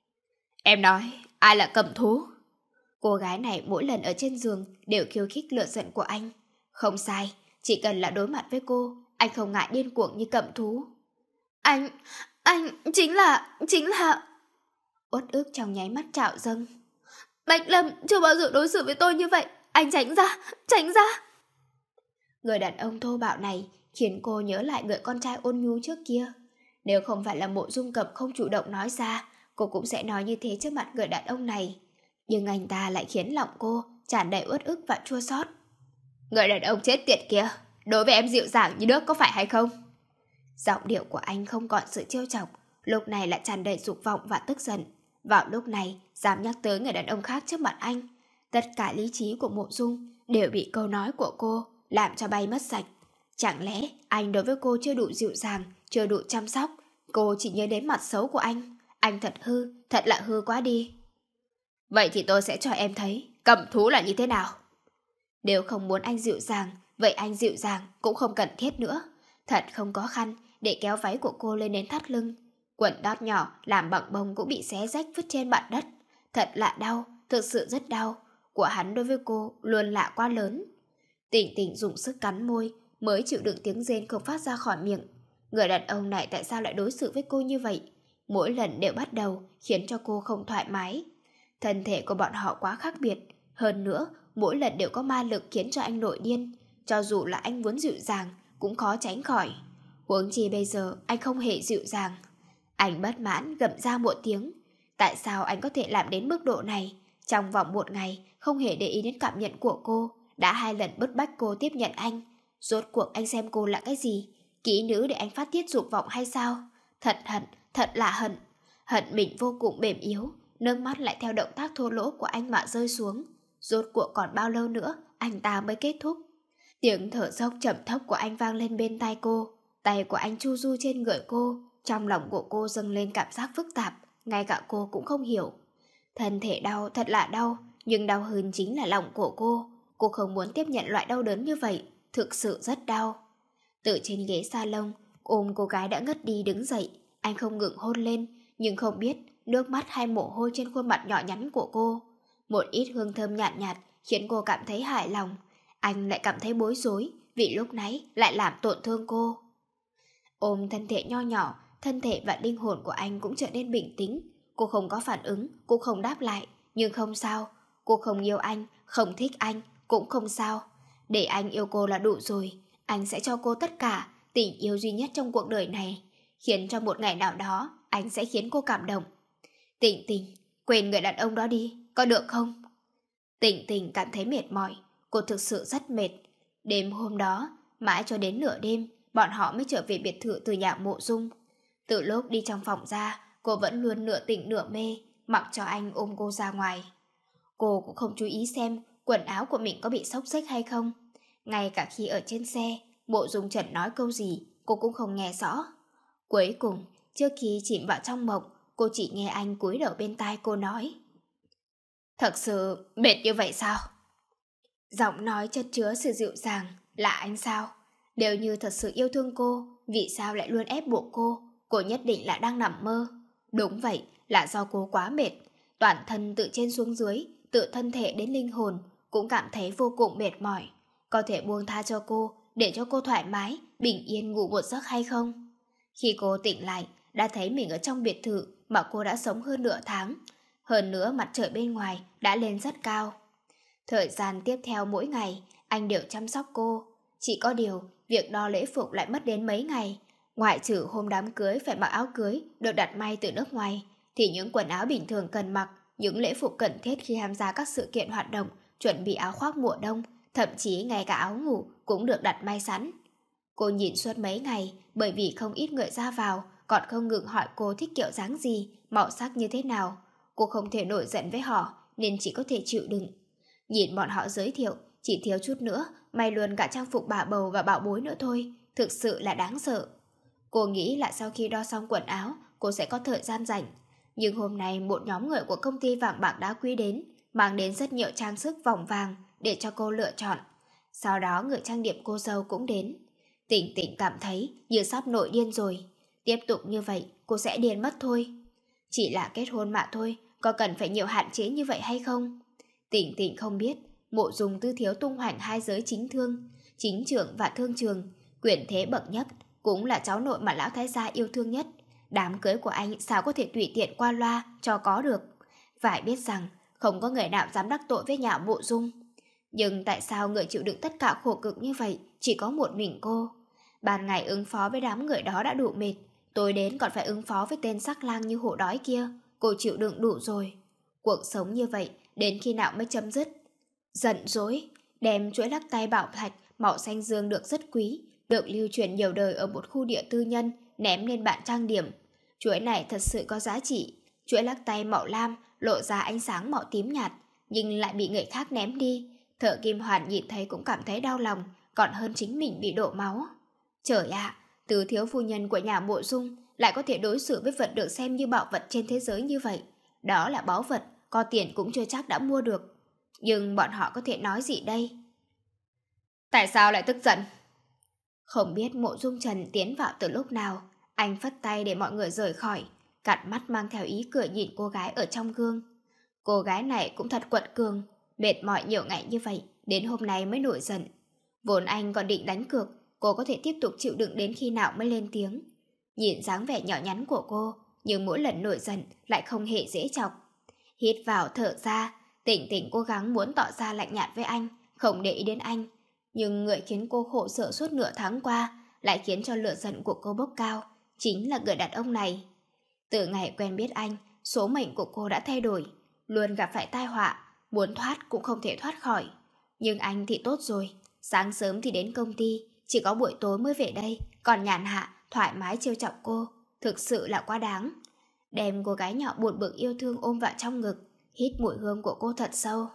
Em nói, ai là cầm thú? Cô gái này mỗi lần ở trên giường đều khiêu khích lửa giận của anh. Không sai, chỉ cần là đối mặt với cô, anh không ngại điên cuồng như cầm thú. Anh, anh, chính là, chính là... Uất ức trong nháy mắt trạo dâng. Bạch Lâm chưa bao giờ đối xử với tôi như vậy, anh tránh ra, tránh ra. Người đàn ông thô bạo này khiến cô nhớ lại người con trai ôn nhu trước kia. Nếu không phải là Mộ Dung Cẩm không chủ động nói ra, cô cũng sẽ nói như thế trước mặt người đàn ông này. Nhưng anh ta lại khiến lòng cô tràn đầy uất ức và chua xót. Người đàn ông chết tiệt kia, đối với em dịu dàng như nước có phải hay không? Giọng điệu của anh không còn sự trêu chọc, lúc này lại tràn đầy dục vọng và tức giận. Vào lúc này, dám nhắc tới người đàn ông khác trước mặt anh. Tất cả lý trí của Mộ Dung đều bị câu nói của cô làm cho bay mất sạch. Chẳng lẽ anh đối với cô chưa đủ dịu dàng, chưa đủ chăm sóc? Cô chỉ nhớ đến mặt xấu của anh. Anh thật hư, thật là hư quá đi. Vậy thì tôi sẽ cho em thấy cầm thú là như thế nào. Nếu không muốn anh dịu dàng, vậy anh dịu dàng cũng không cần thiết nữa. Thật không có khăn để kéo váy của cô lên đến thắt lưng. Quần đót nhỏ làm bằng bông cũng bị xé rách vứt trên mặt đất. Thật là đau, thực sự rất đau. Của hắn đối với cô luôn lạ quá lớn. Tịnh Tịnh dùng sức cắn môi mới chịu đựng tiếng rên không phát ra khỏi miệng. Người đàn ông này tại sao lại đối xử với cô như vậy? Mỗi lần đều bắt đầu khiến cho cô không thoải mái. Thân thể của bọn họ quá khác biệt. Hơn nữa, mỗi lần đều có ma lực khiến cho anh nổi điên. Cho dù là anh muốn dịu dàng cũng khó tránh khỏi. Huống chi bây giờ anh không hề dịu dàng. Anh bất mãn gầm ra một tiếng. Tại sao anh có thể làm đến mức độ này? Trong vòng một ngày không hề để ý đến cảm nhận của cô, đã hai lần bức bách cô tiếp nhận anh. Rốt cuộc anh xem cô là cái gì? Kỹ nữ để anh phát tiết dục vọng hay sao? Thật hận, thật là hận. Hận mình vô cùng mềm yếu. Nước mắt lại theo động tác thô lỗ của anh mà rơi xuống. Rốt cuộc còn bao lâu nữa anh ta mới kết thúc? Tiếng thở dốc trầm thấp của anh vang lên bên tai cô. Tay của anh chu du trên người cô. Trong lòng của cô dâng lên cảm giác phức tạp. Ngay cả cô cũng không hiểu. Thân thể đau thật là đau. Nhưng đau hơn chính là lòng của cô. Cô không muốn tiếp nhận loại đau đớn như vậy. Thực sự rất đau. Từ trên ghế salon, ôm cô gái đã ngất đi đứng dậy. Anh không ngừng hôn lên. Nhưng không biết nước mắt hay mồ hôi trên khuôn mặt nhỏ nhắn của cô. Một ít hương thơm nhạt nhạt khiến cô cảm thấy hài lòng. Anh lại cảm thấy bối rối vì lúc nãy lại làm tổn thương cô. Ôm thân thể nho nhỏ, thân thể và linh hồn của anh cũng trở nên bình tĩnh. Cô không có phản ứng, cũng không đáp lại. Nhưng không sao, cô không yêu anh, không thích anh, cũng không sao. Để anh yêu cô là đủ rồi. Anh sẽ cho cô tất cả, tình yêu duy nhất trong cuộc đời này. Khiến cho một ngày nào đó anh sẽ khiến cô cảm động. Tịnh Tịnh, quên người đàn ông đó đi, có được không? Tịnh Tịnh cảm thấy mệt mỏi. Cô thực sự rất mệt. Đêm hôm đó, mãi cho đến nửa đêm, bọn họ mới trở về biệt thự từ nhà Mộ Dung. Từ lúc đi trong phòng ra, cô vẫn luôn nửa tỉnh nửa mê, mặc cho anh ôm cô ra ngoài. Cô cũng không chú ý xem quần áo của mình có bị xốc xếch hay không. Ngay cả khi ở trên xe, Mộ Dung Trần nói câu gì, cô cũng không nghe rõ. Cuối cùng, trước khi chìm vào trong mộng, cô chỉ nghe anh cúi đầu bên tai cô nói. Thật sự mệt như vậy sao? Giọng nói chất chứa sự dịu dàng. Là anh sao? Nếu như thật sự yêu thương cô, vì sao lại luôn ép buộc cô? Cô nhất định là đang nằm mơ. Đúng vậy, là do cô quá mệt. Toàn thân từ trên xuống dưới, từ thân thể đến linh hồn, cũng cảm thấy vô cùng mệt mỏi. Có thể buông tha cho cô, để cho cô thoải mái, bình yên ngủ một giấc hay không? Khi cô tỉnh lại, đã thấy mình ở trong biệt thự mà cô đã sống hơn nửa tháng. Hơn nữa mặt trời bên ngoài đã lên rất cao. Thời gian tiếp theo mỗi ngày, anh đều chăm sóc cô. Chỉ có điều, việc đo lễ phục lại mất đến mấy ngày. Ngoại trừ hôm đám cưới phải mặc áo cưới được đặt may từ nước ngoài, thì những quần áo bình thường cần mặc, những lễ phục cần thiết khi tham gia các sự kiện hoạt động, chuẩn bị áo khoác mùa đông, thậm chí ngay cả áo ngủ cũng được đặt may sẵn. Cô nhìn suốt mấy ngày, bởi vì không ít người ra vào, còn không ngừng hỏi cô thích kiểu dáng gì, màu sắc như thế nào. Cô không thể nổi giận với họ, nên chỉ có thể chịu đựng. Nhìn bọn họ giới thiệu, chỉ thiếu chút nữa, may luôn cả trang phục bà bầu và bảo bối nữa thôi, thực sự là đáng sợ. Cô nghĩ là sau khi đo xong quần áo, cô sẽ có thời gian rảnh. Nhưng hôm nay một nhóm người của công ty vàng bạc đá quý đến, mang đến rất nhiều trang sức vòng vàng để cho cô lựa chọn. Sau đó người trang điểm cô dâu cũng đến. Tỉnh Tỉnh cảm thấy như sắp nổi điên rồi. Tiếp tục như vậy cô sẽ điên mất thôi. Chỉ là kết hôn mà thôi, có cần phải nhiều hạn chế như vậy hay không? Tỉnh Tỉnh không biết Mộ Dung Tư Thiếu tung hoành hai giới chính thương, chính trưởng và thương trường, quyền thế bậc nhất, cũng là cháu nội mà lão thái gia yêu thương nhất. Đám cưới của anh sao có thể tùy tiện qua loa cho có được. Phải biết rằng không có người nào dám đắc tội với nhà Mộ Dung. Nhưng tại sao người chịu đựng tất cả khổ cực như vậy chỉ có một mình cô? Ban ngày ứng phó với đám người đó đã đủ mệt, tối đến còn phải ứng phó với tên sắc lang như hổ đói kia. Cô chịu đựng đủ rồi. Cuộc sống như vậy đến khi nào mới chấm dứt? Giận dỗi, đem chuỗi lắc tay bảo thạch màu xanh dương được rất quý, được lưu truyền nhiều đời ở một khu địa tư nhân, ném lên bàn trang điểm. Chuỗi này thật sự có giá trị. Chuỗi lắc tay màu lam lộ ra ánh sáng màu tím nhạt, nhưng lại bị người khác ném đi. Thợ Kim Hoàn nhìn thấy cũng cảm thấy đau lòng, còn hơn chính mình bị đổ máu. Trời ạ, Tứ thiếu phu nhân của nhà Mộ Dung lại có thể đối xử với vật được xem như bảo vật trên thế giới như vậy. Đó là báu vật, có tiền cũng chưa chắc đã mua được. Nhưng bọn họ có thể nói gì đây? Tại sao lại tức giận? Không biết Mộ Dung Trần tiến vào từ lúc nào. Anh phất tay để mọi người rời khỏi, cặn mắt mang theo ý cười nhìn cô gái ở trong gương. Cô gái này cũng thật quật cường, mệt mỏi nhiều ngày như vậy, đến hôm nay mới nổi giận. Vốn anh còn định đánh cược cô có thể tiếp tục chịu đựng đến khi nào mới lên tiếng. Nhìn dáng vẻ nhỏ nhắn của cô, nhưng mỗi lần nổi giận lại không hề dễ chọc. Hít vào thở ra, Tỉnh Tỉnh cố gắng muốn tỏ ra lạnh nhạt với anh, không để ý đến anh. Nhưng người khiến cô khổ sở suốt nửa tháng qua lại khiến cho lửa giận của cô bốc cao, chính là người đàn ông này. Từ ngày quen biết anh, số mệnh của cô đã thay đổi, luôn gặp phải tai họa, muốn thoát cũng không thể thoát khỏi. Nhưng anh thì tốt rồi, sáng sớm thì đến công ty, chỉ có buổi tối mới về đây, còn nhàn hạ, thoải mái trêu chọc cô, thực sự là quá đáng. Đem cô gái nhỏ buồn bực yêu thương ôm vào trong ngực, hít mùi hương của cô thật sâu.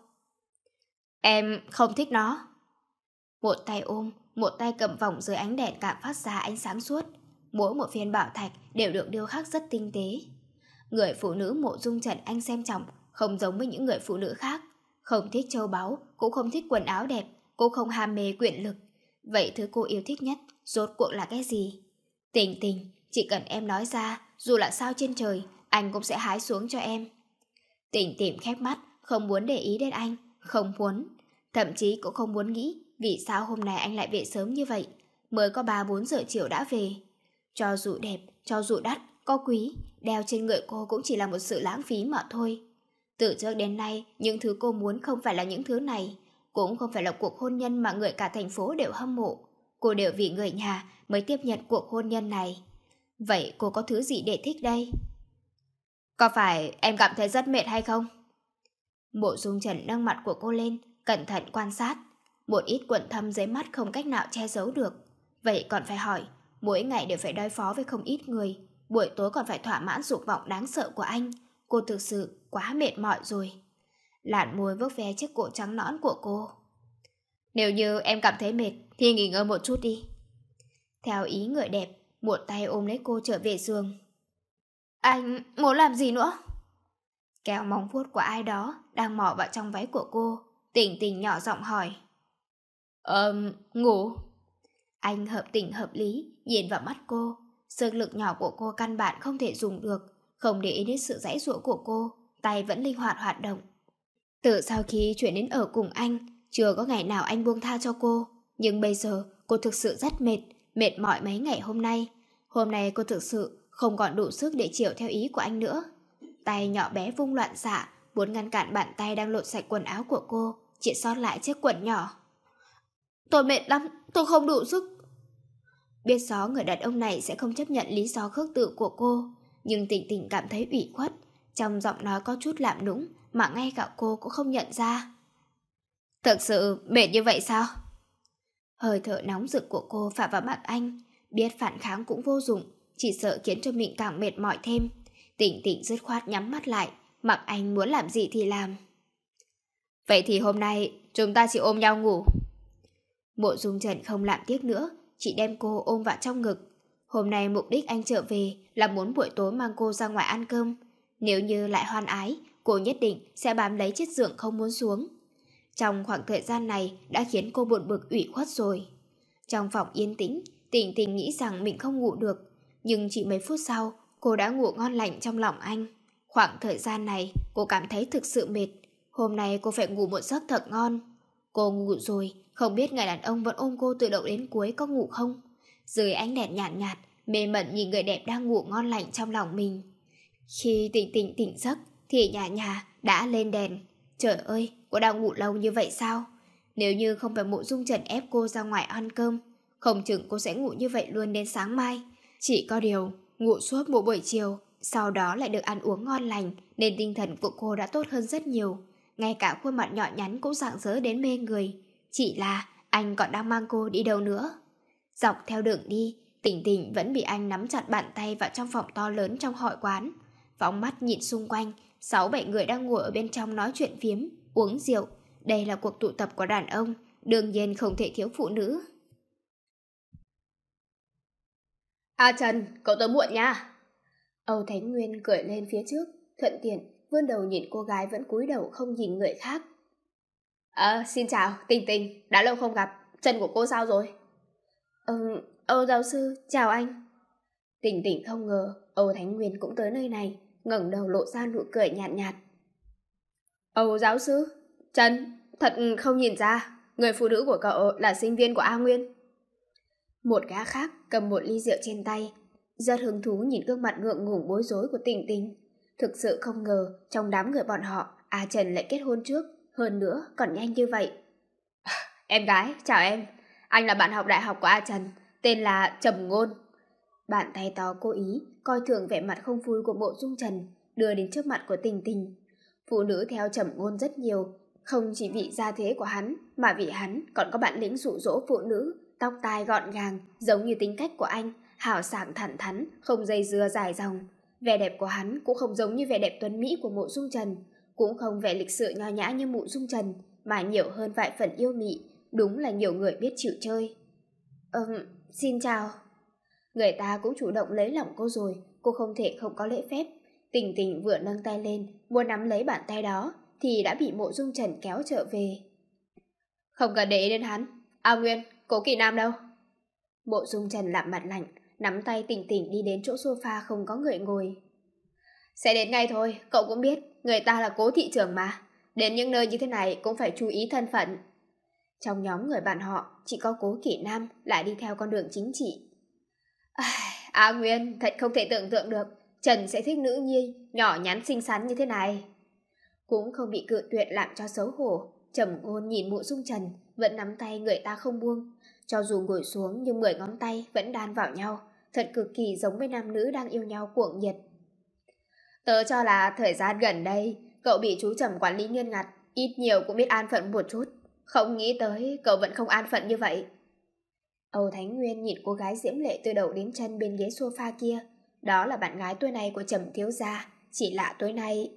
Em không thích nó. Một tay ôm, một tay cầm vòng dưới ánh đèn càng phát ra ánh sáng suốt. Mỗi một viên bảo thạch đều được điêu khắc rất tinh tế. Người phụ nữ Mộ Dung Trần anh xem trọng, không giống với những người phụ nữ khác. Không thích châu báu, cũng không thích quần áo đẹp, cô không ham mê quyền lực. Vậy thứ cô yêu thích nhất, rốt cuộc là cái gì? Tình Tình, chỉ cần em nói ra, dù là sao trên trời, anh cũng sẽ hái xuống cho em. Tình Tình khép mắt, không muốn để ý đến anh, không muốn. Thậm chí cũng không muốn nghĩ vì sao hôm nay anh lại về sớm như vậy, mới có ba bốn giờ chiều đã về. Cho dù đẹp, cho dù đắt, có quý, đeo trên người cô cũng chỉ là một sự lãng phí mà thôi. Từ trước đến nay, những thứ cô muốn không phải là những thứ này, cũng không phải là cuộc hôn nhân mà người cả thành phố đều hâm mộ. Cô đều vì người nhà mới tiếp nhận cuộc hôn nhân này. Vậy cô có thứ gì để thích đây? Có phải em cảm thấy rất mệt hay không? Mộ Dung Trần nâng mặt của cô lên, cẩn thận quan sát. Một ít quầng thâm dưới mắt không cách nào che giấu được. Vậy còn phải hỏi, mỗi ngày đều phải đối phó với không ít người, buổi tối còn phải thỏa mãn dục vọng đáng sợ của anh. Cô thực sự quá mệt mỏi rồi. Làn môi vuốt ve chiếc cổ trắng nõn của cô. Nếu như em cảm thấy mệt thì nghỉ ngơi một chút đi. Theo ý người đẹp, một tay ôm lấy cô trở về giường. Anh muốn làm gì nữa? Kéo móng vuốt của ai đó đang mò vào trong váy của cô. Tỉnh Tỉnh nhỏ giọng hỏi. Ờm, ngủ. Anh hợp tình hợp lý nhìn vào mắt cô. Sức lực nhỏ của cô căn bản không thể dùng được. Không để ý đến sự giãy giụa của cô, tay vẫn linh hoạt hoạt động. Từ sau khi chuyển đến ở cùng anh, chưa có ngày nào anh buông tha cho cô. Nhưng bây giờ cô thực sự rất mệt, mệt mỏi mấy ngày hôm nay. Hôm nay cô thực sự không còn đủ sức để chiều theo ý của anh nữa. Tay nhỏ bé vung loạn xạ, muốn ngăn cản bàn tay đang lột sạch quần áo của cô, chỉ sót lại chiếc quần nhỏ. Tôi mệt lắm, tôi không đủ sức. Biết rõ người đàn ông này sẽ không chấp nhận lý do khước từ của cô, nhưng Tỉnh Tỉnh cảm thấy ủy khuất. Trong giọng nói có chút lạm nũng mà ngay cả cô cũng không nhận ra. Thực sự mệt như vậy sao? Hơi thở nóng rực của cô phả vào mặt anh. Biết phản kháng cũng vô dụng, chỉ sợ khiến cho mình càng mệt mỏi thêm. Tỉnh Tỉnh dứt khoát nhắm mắt lại, mặc anh muốn làm gì thì làm. Vậy thì hôm nay chúng ta chỉ ôm nhau ngủ. Mộ Dung Trần không làm tiếc nữa, chỉ đem cô ôm vào trong ngực. Hôm nay mục đích anh trở về là muốn buổi tối mang cô ra ngoài ăn cơm. Nếu như lại hoan ái, cô nhất định sẽ bám lấy chiếc giường không muốn xuống. Trong khoảng thời gian này đã khiến cô buồn bực ủy khuất rồi. Trong phòng yên tĩnh, Tình Tình nghĩ rằng mình không ngủ được, nhưng chỉ mấy phút sau, cô đã ngủ ngon lành trong lòng anh. Khoảng thời gian này, cô cảm thấy thực sự mệt. Hôm nay cô phải ngủ một giấc thật ngon. Cô ngủ rồi, không biết người đàn ông vẫn ôm cô từ đầu đến cuối có ngủ không? Dưới ánh đèn nhạt nhạt, mê mẩn nhìn người đẹp đang ngủ ngon lành trong lòng mình. Khi Tình Tình tỉnh giấc, thì nhà nhà đã lên đèn. Trời ơi, cô đang ngủ lâu như vậy sao? Nếu như không phải Mộ Dung Trần ép cô ra ngoài ăn cơm, không chừng cô sẽ ngủ như vậy luôn đến sáng mai. Chỉ có điều, ngủ suốt một buổi chiều, sau đó lại được ăn uống ngon lành, nên tinh thần của cô đã tốt hơn rất nhiều. Ngay cả khuôn mặt nhỏ nhắn cũng rạng rỡ đến mê người. Chỉ là anh còn đang mang cô đi đâu nữa. Dọc theo đường đi, Tình Tình vẫn bị anh nắm chặt bàn tay vào trong phòng to lớn trong hội quán. Phóng mắt nhìn xung quanh, sáu bảy người đang ngồi ở bên trong nói chuyện phiếm, uống rượu. Đây là cuộc tụ tập của đàn ông, đương nhiên không thể thiếu phụ nữ. À Trần, cậu tới muộn nha. Âu Thánh Nguyên cười lên phía trước, thuận tiện vươn đầu nhìn cô gái vẫn cúi đầu không nhìn người khác. À, xin chào, Tình Tình, đã lâu không gặp, chân của cô sao rồi? Ừ, Âu giáo sư, chào anh. Tình Tình không ngờ Âu Thánh Nguyên cũng tới nơi này, ngẩng đầu lộ ra nụ cười nhạt nhạt. Âu giáo sư, Trần, thật không nhìn ra, người phụ nữ của cậu là sinh viên của A Nguyên. Một gã khác cầm một ly rượu trên tay, rất hứng thú nhìn gương mặt ngượng ngùng bối rối của Tình Tình. Thực sự không ngờ trong đám người bọn họ, A Trần lại kết hôn trước, hơn nữa còn nhanh như vậy. Em gái, chào em. Anh là bạn học đại học của A Trần, tên là Trầm Ngôn. Bàn tay to cố ý coi thường vẻ mặt không vui của Mộ Dung Trần, đưa đến trước mặt của Tình Tình. Phụ nữ theo Trầm Ngôn rất nhiều, không chỉ vì gia thế của hắn, mà vì hắn còn có bản lĩnh dụ dỗ phụ nữ, tóc tai gọn gàng, giống như tính cách của anh, hào sảng thẳng thắn, không dây dưa dài dòng. Vẻ đẹp của hắn cũng không giống như vẻ đẹp tuấn mỹ của Mộ Dung Trần, cũng không vẻ lịch sự nho nhã như Mộ Dung Trần, mà nhiều hơn vài phần yêu mị, đúng là nhiều người biết chịu chơi. Ừm, xin chào. Người ta cũng chủ động lấy lòng cô rồi, cô không thể không có lễ phép. Tình Tình vừa nâng tay lên, muốn nắm lấy bàn tay đó, thì đã bị Mộ Dung Trần kéo trở về. Không cần để ý đến hắn. A Nguyên, Cố Kỳ Nam đâu? Mộ Dung Trần làm mặt lạnh, nắm tay Tình Tình đi đến chỗ sofa không có người ngồi. Sẽ đến ngay thôi, cậu cũng biết, người ta là Cố thị trưởng mà. Đến những nơi như thế này cũng phải chú ý thân phận. Trong nhóm người bạn họ, chỉ có Cố Kỳ Nam lại đi theo con đường chính trị. A Nguyên, thật không thể tưởng tượng được Trần sẽ thích nữ nhi nhỏ nhắn xinh xắn như thế này. Cũng không bị cự tuyệt làm cho xấu hổ, Trầm Ngôn nhìn Mộ Dung Trần vẫn nắm tay người ta không buông, cho dù ngồi xuống nhưng mười ngón tay vẫn đan vào nhau, thật cực kỳ giống với nam nữ đang yêu nhau cuồng nhiệt. Tớ cho là thời gian gần đây cậu bị chú Trầm quản lý nghiêm ngặt, ít nhiều cũng biết an phận một chút, không nghĩ tới cậu vẫn không an phận như vậy. Âu Thánh Nguyên nhìn cô gái diễm lệ từ đầu đến chân bên ghế sofa kia, đó là bạn gái tối nay của Trầm thiếu gia, chỉ lạ tối nay.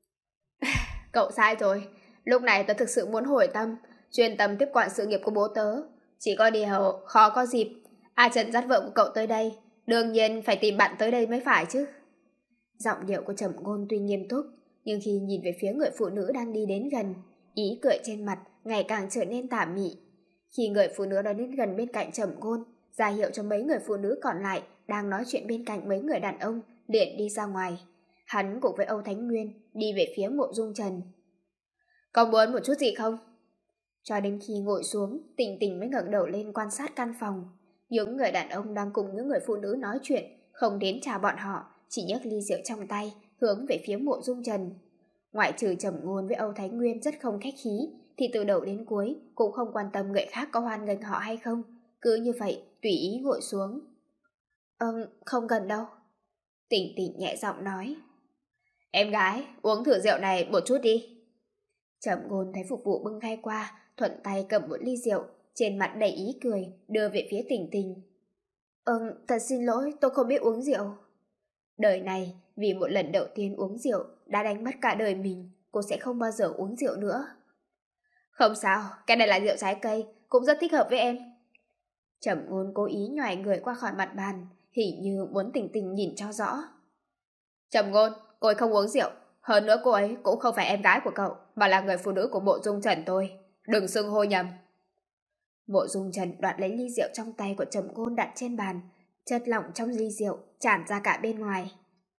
Cậu sai rồi, lúc này tớ thực sự muốn hồi tâm, chuyên tâm tiếp quản sự nghiệp của bố tớ. Chỉ có điều khó có dịp, A Trần dắt vợ của cậu tới đây, đương nhiên phải tìm bạn tới đây mới phải chứ. Giọng điệu của Trầm Ngôn tuy nghiêm túc, nhưng khi nhìn về phía người phụ nữ đang đi đến gần, ý cười trên mặt ngày càng trở nên tà mị. Khi người phụ nữ đã đến gần bên cạnh Trầm Ngôn, ra hiệu cho mấy người phụ nữ còn lại đang nói chuyện bên cạnh mấy người đàn ông, liền đi ra ngoài. Hắn cùng với Âu Thánh Nguyên đi về phía Mộ Dung Trần. Có muốn một chút gì không? Cho đến khi ngồi xuống, Tình Tình mới ngẩng đầu lên quan sát căn phòng. Những người đàn ông đang cùng những người phụ nữ nói chuyện, không đến chào bọn họ, chỉ nhấc ly rượu trong tay, hướng về phía Mộ Dung Trần. Ngoại trừ Trầm Ngôn với Âu Thánh Nguyên rất không khách khí, thì từ đầu đến cuối cũng không quan tâm người khác có hoan nghênh họ hay không, cứ như vậy tùy ý ngồi xuống. Ừm, không cần đâu. Tình Tình nhẹ giọng nói. Em gái, uống thử rượu này một chút đi. Trầm Ngôn thấy phục vụ bưng khay qua, thuận tay cầm một ly rượu, trên mặt đầy ý cười, đưa về phía Tình Tình. Ừm, thật xin lỗi, tôi không biết uống rượu. Đời này, vì một lần đầu tiên uống rượu đã đánh mất cả đời mình, cô sẽ không bao giờ uống rượu nữa. Không sao, cái này là rượu trái cây, cũng rất thích hợp với em. Trầm Ngôn cố ý nhoài người qua khỏi mặt bàn, hình như muốn Tình Tình nhìn cho rõ. Trầm Ngôn, cô ấy không uống rượu. Hơn nữa cô ấy cũng không phải em gái của cậu, mà là người phụ nữ của Mộ Dung Trần tôi. Đừng xưng hô nhầm. Mộ Dung Trần đoạt lấy ly rượu trong tay của Trầm Ngôn đặt trên bàn. Chất lỏng trong ly rượu tràn ra cả bên ngoài.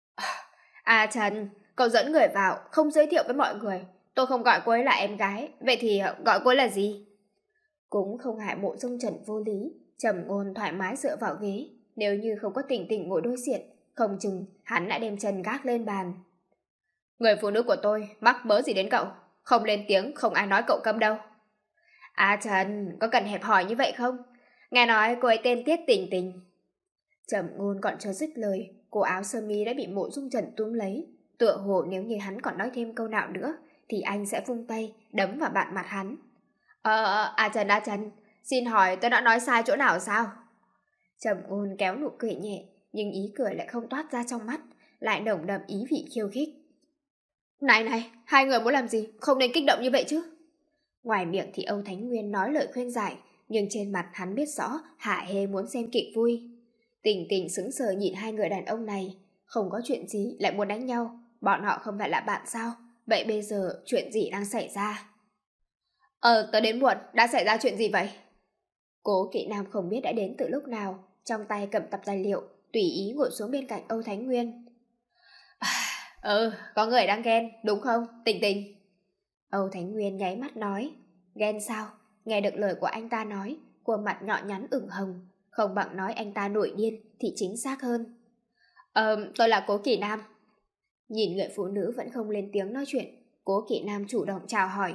À Trần, cậu dẫn người vào, không giới thiệu với mọi người. Tôi không gọi cô ấy là em gái, vậy thì gọi cô ấy là gì? Cũng không hại Mộ Dung Trần vô lý. Trầm Ngôn thoải mái dựa vào ghế. Nếu như không có Tỉnh Tỉnh ngồi đối diện, không chừng hắn đã đem chân gác lên bàn. Người phụ nữ của tôi mắc mớ gì đến cậu? Không lên tiếng không ai nói cậu câm đâu. À Trần, có cần hẹp hòi như vậy không? Nghe nói cô ấy tên Tiết Tình Tình. Trầm Ngôn còn chưa dứt lời, cổ áo sơ mi đã bị Mộ Dung Trần túm lấy. Tựa hồ nếu như hắn còn nói thêm câu nào nữa thì anh sẽ vung tay đấm vào bạn mặt hắn. Ờ, à Trần, à Trần, xin hỏi tôi đã nói sai chỗ nào sao? Trầm Ngôn kéo nụ cười nhẹ, nhưng ý cười lại không toát ra trong mắt, lại nồng đậm ý vị khiêu khích. Này này, hai người muốn làm gì? Không nên kích động như vậy chứ. Ngoài miệng thì Âu Thánh Nguyên nói lời khuyên giải, nhưng trên mặt hắn biết rõ Hạ Hề muốn xem kịch vui. Tình Tình sững sờ nhìn hai người đàn ông này, không có chuyện gì lại muốn đánh nhau, bọn họ không phải là bạn sao? Vậy bây giờ chuyện gì đang xảy ra? Ờ, tớ đến muộn, đã xảy ra chuyện gì vậy? Cố Kỵ Nam không biết đã đến từ lúc nào, trong tay cầm tập tài liệu, tùy ý ngồi xuống bên cạnh Âu Thánh Nguyên. À, ừ, có người đang ghen, đúng không, Tình Tình? Âu Thánh Nguyên nháy mắt nói. Ghen sao? Nghe được lời của anh ta nói, khuôn mặt nhỏ nhắn ửng hồng, không bằng nói anh ta nổi điên thì chính xác hơn. Ờ, tôi là Cố Kỵ Nam. Nhìn người phụ nữ vẫn không lên tiếng nói chuyện, Cố Kỵ Nam chủ động chào hỏi.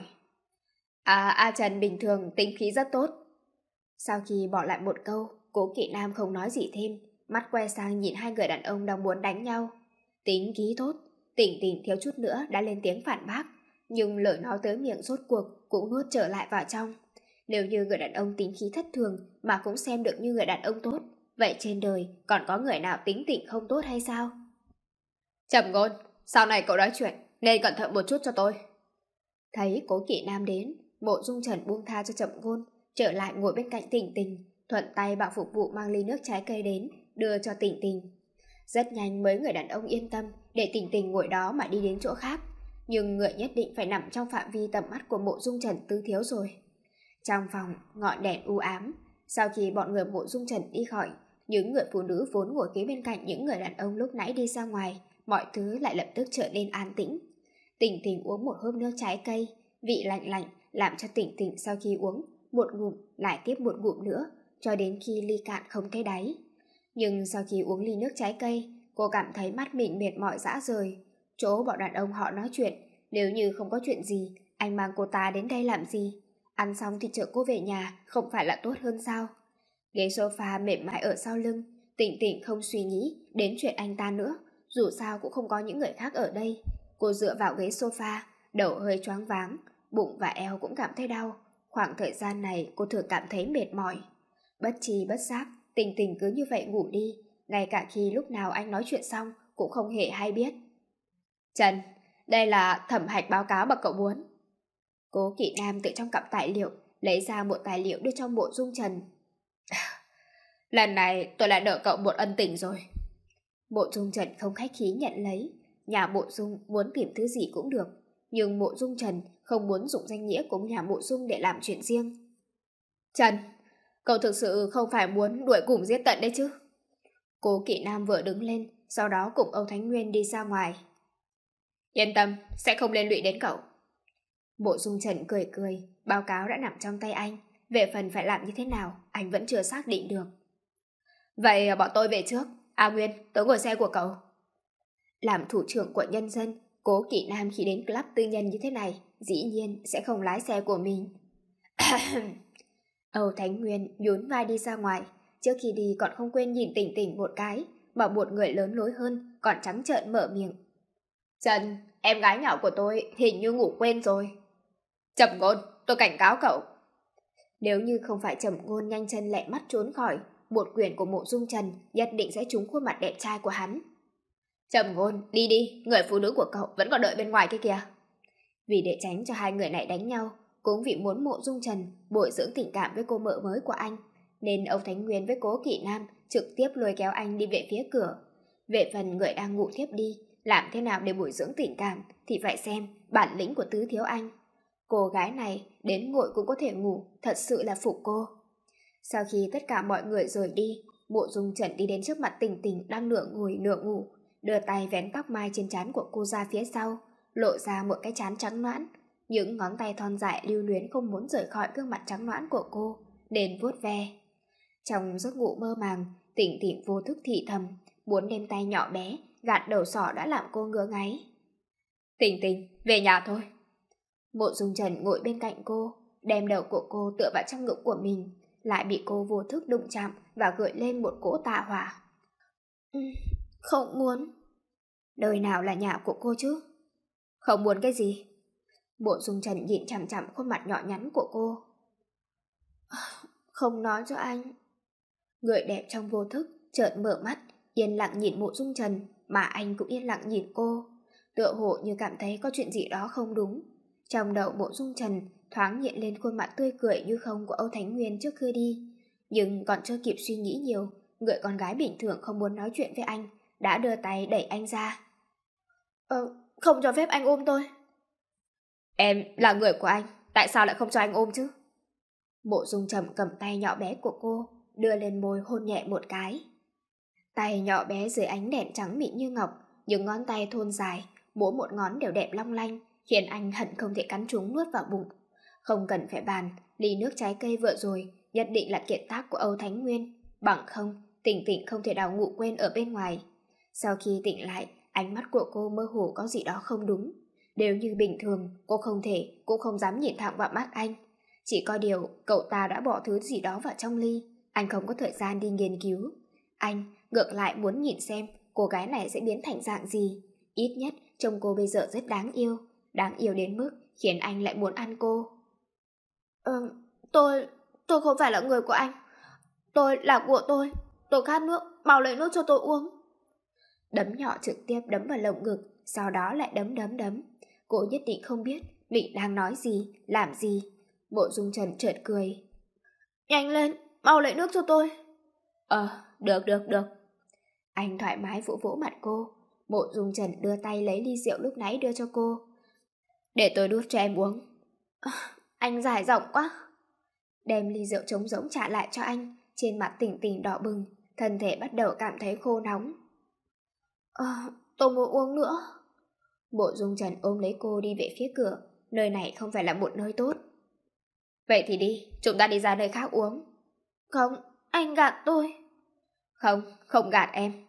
À, A Trần bình thường tính khí rất tốt. Sau khi bỏ lại một câu, Cố Kỵ Nam không nói gì thêm, mắt quay sang nhìn hai người đàn ông đang muốn đánh nhau. Tính khí tốt, Tỉnh Tỉnh thiếu chút nữa đã lên tiếng phản bác, nhưng lời nói tới miệng rốt cuộc cũng nuốt trở lại vào trong. Nếu như người đàn ông tính khí thất thường mà cũng xem được như người đàn ông tốt, vậy trên đời còn có người nào tính tình không tốt hay sao? Trầm Ngôn, sau này cậu nói chuyện nên cẩn thận một chút cho tôi. Thấy Cố Kỵ Nam đến, Mộ Dung Trần buông tha cho Trầm Ngôn, trở lại ngồi bên cạnh Tỉnh Tỉnh, thuận tay bảo phục vụ mang ly nước trái cây đến, đưa cho Tỉnh Tỉnh. Rất nhanh mấy người đàn ông yên tâm để Tỉnh Tỉnh ngồi đó mà đi đến chỗ khác, nhưng người nhất định phải nằm trong phạm vi tầm mắt của Mộ Dung Trần Tư Thiếu rồi. Trong phòng, ngọn đèn u ám. Sau khi bọn người Mộ Dung Trần đi khỏi, những người phụ nữ vốn ngồi kế bên cạnh những người đàn ông lúc nãy đi ra ngoài, mọi thứ lại lập tức trở nên an tĩnh. Tỉnh Tỉnh uống một hớp nước trái cây, vị lạnh lạnh làm cho Tỉnh Tỉnh sau khi uống một ngụm lại tiếp một ngụm nữa, cho đến khi ly cạn không thấy đáy. Nhưng sau khi uống ly nước trái cây, cô cảm thấy mắt mình mệt mỏi rã rời. Chỗ bọn đàn ông họ nói chuyện, nếu như không có chuyện gì, anh mang cô ta đến đây làm gì? Ăn xong thì chở cô về nhà, không phải là tốt hơn sao? Ghế sofa mềm mại ở sau lưng, Tỉnh Tỉnh không suy nghĩ đến chuyện anh ta nữa, dù sao cũng không có những người khác ở đây. Cô dựa vào ghế sofa, đầu hơi choáng váng, bụng và eo cũng cảm thấy đau. Khoảng thời gian này cô thường cảm thấy mệt mỏi. Bất tri bất giác, Tỉnh Tỉnh cứ như vậy ngủ đi, ngay cả khi lúc nào anh nói chuyện xong cũng không hề hay biết. Trần, đây là thẩm hạch báo cáo mà cậu muốn. Cố Kỵ Nam tự trong cặp tài liệu lấy ra một tài liệu đưa cho Mộ Dung Trần. Lần này tôi lại nợ cậu một ân tình rồi. Mộ Dung Trần không khách khí nhận lấy. Nhà Mộ Dung muốn tìm thứ gì cũng được, nhưng Mộ Dung Trần không muốn dùng danh nghĩa của nhà Mộ Dung để làm chuyện riêng. Trần, cậu thực sự không phải muốn đuổi cùng giết tận đấy chứ? Cố Kỵ Nam vừa đứng lên, sau đó cùng Âu Thánh Nguyên đi ra ngoài. Yên tâm, sẽ không liên lụy đến cậu. Mộ Dung Trần cười cười, báo cáo đã nằm trong tay anh. Về phần phải làm như thế nào, anh vẫn chưa xác định được. Vậy bọn tôi về trước. A Nguyên, tớ ngồi xe của cậu. Làm thủ trưởng của nhân dân, Cố Kỵ Nam khi đến club tư nhân như thế này, dĩ nhiên sẽ không lái xe của mình. Âu Thánh Nguyên nhún vai đi ra ngoài, trước khi đi còn không quên nhìn Tỉnh Tỉnh một cái, bảo một người lớn lối hơn còn trắng trợn mở miệng. Trần, em gái nhỏ của tôi hình như ngủ quên rồi. Trầm Ngôn, tôi cảnh cáo cậu. Nếu như không phải Trầm Ngôn nhanh chân lẹ mắt trốn khỏi, một quyền của Mộ Dung Trần nhất định sẽ trúng khuôn mặt đẹp trai của hắn. Trầm Ngôn, đi đi, người phụ nữ của cậu vẫn còn đợi bên ngoài kia kìa. Vì để tránh cho hai người này đánh nhau, cũng vì muốn Mộ Dung Trần bồi dưỡng tình cảm với cô mợ mới của anh, nên Âu Thánh Nguyên với Cố Kỵ Nam trực tiếp lôi kéo anh đi về phía cửa. Về phần người đang ngủ thiếp đi, Làm thế nào để bồi dưỡng tình cảm thì phải xem bản lĩnh của Tứ Thiếu Anh. Cô gái này đến ngồi cũng có thể ngủ, thật sự là phục cô. Sau khi tất cả mọi người rời đi, Mộ Dung Trần đi đến trước mặt Tình Tình đang nửa ngồi nửa ngủ, đưa tay vén tóc mai trên trán của cô ra phía sau, lộ ra một cái trán trắng nõn. Những ngón tay thon dài lưu luyến không muốn rời khỏi gương mặt trắng nõn của cô, nên vuốt ve. Trong giấc ngủ mơ màng, Tình Tình vô thức thì thầm, muốn đem tay nhỏ bé gạt đầu sỏ đã làm cô ngứa ngáy. Tình Tình, về nhà thôi. Mộ Dung Trần ngồi bên cạnh cô, đem đầu của cô tựa vào trong ngực của mình, lại bị cô vô thức đụng chạm và gợi lên một cỗ tà hỏa. Ừ, không muốn. Đời nào là nhà của cô chứ? Không muốn cái gì? Mộ Dung Trần nhìn chằm chằm khuôn mặt nhỏ nhắn của cô. Không nói cho anh. Người đẹp trong vô thức chợt mở mắt, yên lặng nhìn Mộ Dung Trần, mà anh cũng yên lặng nhìn cô, tựa hồ như cảm thấy có chuyện gì đó không đúng. Trong đầu Mộ Dung Trần thoáng hiện lên khuôn mặt tươi cười như không của Âu Thánh Nguyên trước khi đi, nhưng còn chưa kịp suy nghĩ nhiều, người con gái bình thường không muốn nói chuyện với anh đã đưa tay đẩy anh ra. Ờ, không cho phép anh ôm tôi. Em là người của anh, tại sao lại không cho anh ôm chứ? Mộ Dung Trầm cầm tay nhỏ bé của cô, đưa lên môi hôn nhẹ một cái. Tay nhỏ bé dưới ánh đèn trắng mịn như ngọc, những ngón tay thon dài, mỗi một ngón đều đẹp long lanh, khiến anh hận không thể cắn chúng nuốt vào bụng. Không cần phải bàn, ly nước trái cây vừa rồi nhất định là kiệt tác của Âu Thánh Nguyên, bằng không Tình Tình không thể nào ngủ quên ở bên ngoài. Sau khi tỉnh lại, ánh mắt của cô mơ hồ có gì đó không đúng. Nếu như bình thường, cô không thể, cũng không dám nhìn thẳng vào mắt anh. Chỉ có điều, cậu ta đã bỏ thứ gì đó vào trong ly, anh không có thời gian đi nghiên cứu. Anh ngược lại muốn nhìn xem cô gái này sẽ biến thành dạng gì. Ít nhất trông cô bây giờ rất đáng yêu, đáng yêu đến mức khiến anh lại muốn ăn cô. Ừ, tôi, tôi không phải là người của anh. Tôi là của tôi, tôi khát nước, mau lấy nước cho tôi uống. Đấm nhỏ trực tiếp đấm vào lồng ngực, sau đó lại đấm đấm đấm. Cô nhất định không biết mình đang nói gì, làm gì. Mộ Dung Trần chợt cười. Nhanh lên, mau lấy nước cho tôi. Ờ, được được được. Anh thoải mái vỗ vỗ mặt cô. Mộ Dung Trần đưa tay lấy ly rượu lúc nãy đưa cho cô. Để tôi đút cho em uống. À, anh dài dòng quá. Đem ly rượu trống rỗng trả lại cho anh. Trên mặt Tình Tình đỏ bừng, thân thể bắt đầu cảm thấy khô nóng. À, tôi muốn uống nữa. Mộ Dung Trần ôm lấy cô đi về phía cửa. Nơi này không phải là một nơi tốt. Vậy thì đi, chúng ta đi ra nơi khác uống. Không, anh gạt tôi. Không, không gạt em.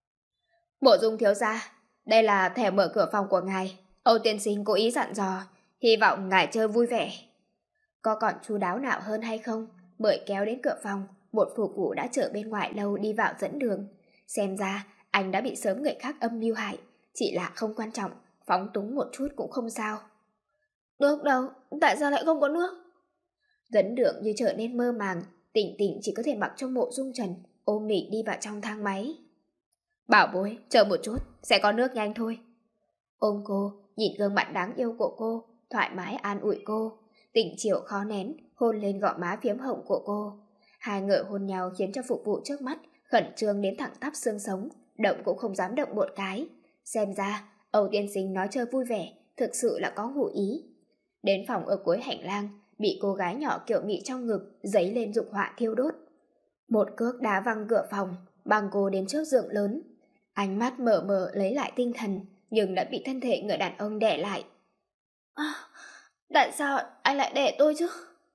Mộ Dung thiếu gia, đây là thẻ mở cửa phòng của ngài. Âu tiên sinh cố ý dặn dò, hy vọng ngài chơi vui vẻ. Có còn chu đáo nào hơn hay không? Bởi kéo đến cửa phòng, một phục vụ đã chờ bên ngoài lâu đi vào dẫn đường. Xem ra anh đã bị sớm người khác âm mưu hại, chỉ là không quan trọng, phóng túng một chút cũng không sao. Được đâu, tại sao lại không có nước? Dẫn đường như trở nên mơ màng, Tình Tình chỉ có thể mặc cho Mộ Dung Trần ôm mình đi vào trong thang máy. Bảo bối, chờ một chút, sẽ có nước nhanh thôi. Ôm cô, nhìn gương mặt đáng yêu của cô, thoải mái an ủi cô. Tình chiều khó nén, hôn lên gò má phiếm hồng của cô. Hai người hôn nhau khiến cho phục vụ trước mắt khẩn trương đến thẳng tắp xương sống, động cũng không dám động một cái. Xem ra, Âu tiên sinh nói chơi vui vẻ, thực sự là có ngụ ý. Đến phòng ở cuối hành lang, bị cô gái nhỏ kiểu mị trong ngực giấy lên dục họa thiêu đốt. Một cước đá văng cửa phòng, băng cô đến trước giường lớn. Ánh mắt mở mở lấy lại tinh thần, nhưng đã bị thân thể người đàn ông đè lại. À, tại sao anh lại đè tôi chứ?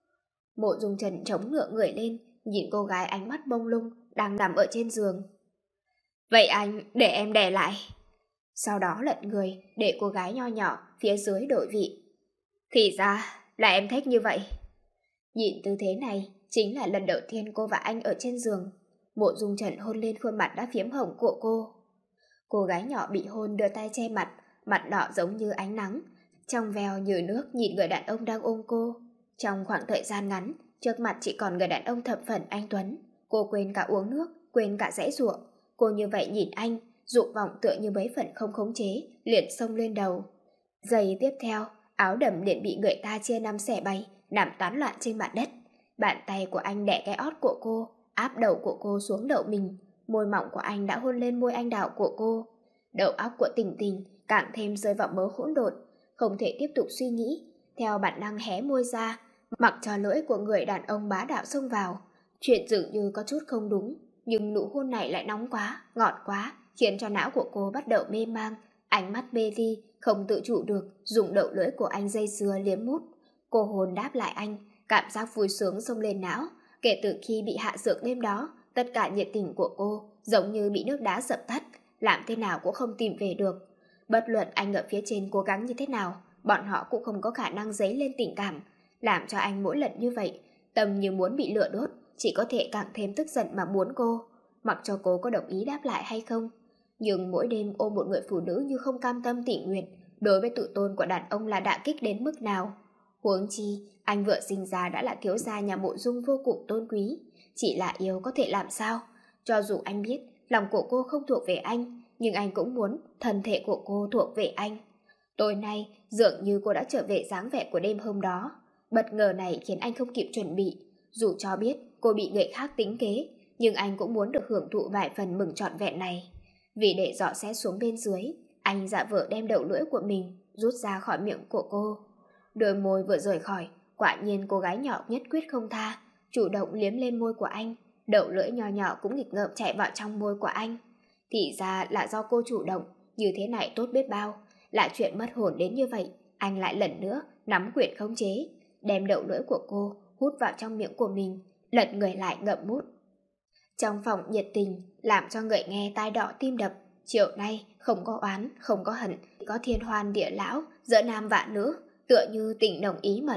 Mộ Dung Trần chống ngựa người lên, nhìn cô gái ánh mắt mông lung đang nằm ở trên giường. Vậy anh để em đè lại. Sau đó lật người để cô gái nho nhỏ phía dưới đổi vị. Thì ra là em thích như vậy. Nhìn tư thế này, chính là lần đầu tiên cô và anh ở trên giường. Mộ Dung Trần hôn lên khuôn mặt đã phiếm hồng của cô. Cô gái nhỏ bị hôn đưa tay che mặt, mặt đỏ giống như ánh nắng, trong veo như nước nhìn người đàn ông đang ôm cô. Trong khoảng thời gian ngắn, trước mặt chỉ còn người đàn ông thập phần anh tuấn. Cô quên cả uống nước, quên cả giãy giụa. Cô như vậy nhìn anh, dục vọng tựa như mấy phần không khống chế, liền xông lên đầu. Giây tiếp theo, áo đầm liền bị người ta chia năm xẻ bảy, nằm tán loạn trên mặt đất. Bàn tay của anh đè cái ót của cô, áp đầu của cô xuống đầu mình. Môi mỏng của anh đã hôn lên môi anh đào của cô. Đầu óc của Tình Tình càng thêm rơi vào mớ hỗn độn, không thể tiếp tục suy nghĩ, theo bản năng hé môi ra, mặc cho lưỡi của người đàn ông bá đạo xông vào. Chuyện dường như có chút không đúng, nhưng nụ hôn này lại nóng quá, ngọt quá, khiến cho não của cô bắt đầu mê mang, ánh mắt mê ly, không tự chủ được, dùng đầu lưỡi của anh dây dưa liếm mút. Cô hôn đáp lại anh, cảm giác vui sướng xông lên não. Kể từ khi bị hạ dược đêm đó, tất cả nhiệt tình của cô giống như bị nước đá dập tắt, làm thế nào cũng không tìm về được. Bất luận anh ở phía trên cố gắng như thế nào, bọn họ cũng không có khả năng dấy lên tình cảm, làm cho anh mỗi lần như vậy, tâm như muốn bị lửa đốt, chỉ có thể càng thêm tức giận mà muốn cô, mặc cho cô có đồng ý đáp lại hay không. Nhưng mỗi đêm ôm một người phụ nữ như không cam tâm tình nguyện, đối với tự tôn của đàn ông là đả kích đến mức nào. Huống chi, anh vừa sinh ra đã là thiếu gia nhà mộ dung vô cùng tôn quý, chỉ là yêu có thể làm sao. Cho dù anh biết lòng của cô không thuộc về anh, nhưng anh cũng muốn thân thể của cô thuộc về anh. Tối nay, dường như cô đã trở về dáng vẻ của đêm hôm đó. Bất ngờ này khiến anh không kịp chuẩn bị. Dù cho biết cô bị người khác tính kế, nhưng anh cũng muốn được hưởng thụ vài phần mừng trọn vẹn này. Vì để dọ xét xuống bên dưới, anh giả vờ đem đầu lưỡi của mình rút ra khỏi miệng của cô. Đôi môi vừa rời khỏi, quả nhiên cô gái nhỏ nhất quyết không tha, chủ động liếm lên môi của anh. Đầu lưỡi nhỏ nhỏ cũng nghịch ngợm chạy vào trong môi của anh. Thì ra là do cô chủ động, như thế này tốt biết bao. Là chuyện mất hồn đến như vậy, anh lại lần nữa nắm quyền khống chế, đem đầu lưỡi của cô hút vào trong miệng của mình, lật người lại ngậm mút. Trong phòng nhiệt tình, làm cho người nghe tai đỏ tim đập. Chiều nay không có oán, không có hận, có thiên hoan địa lão giữa nam và nữ, tựa như tình đồng ý mật.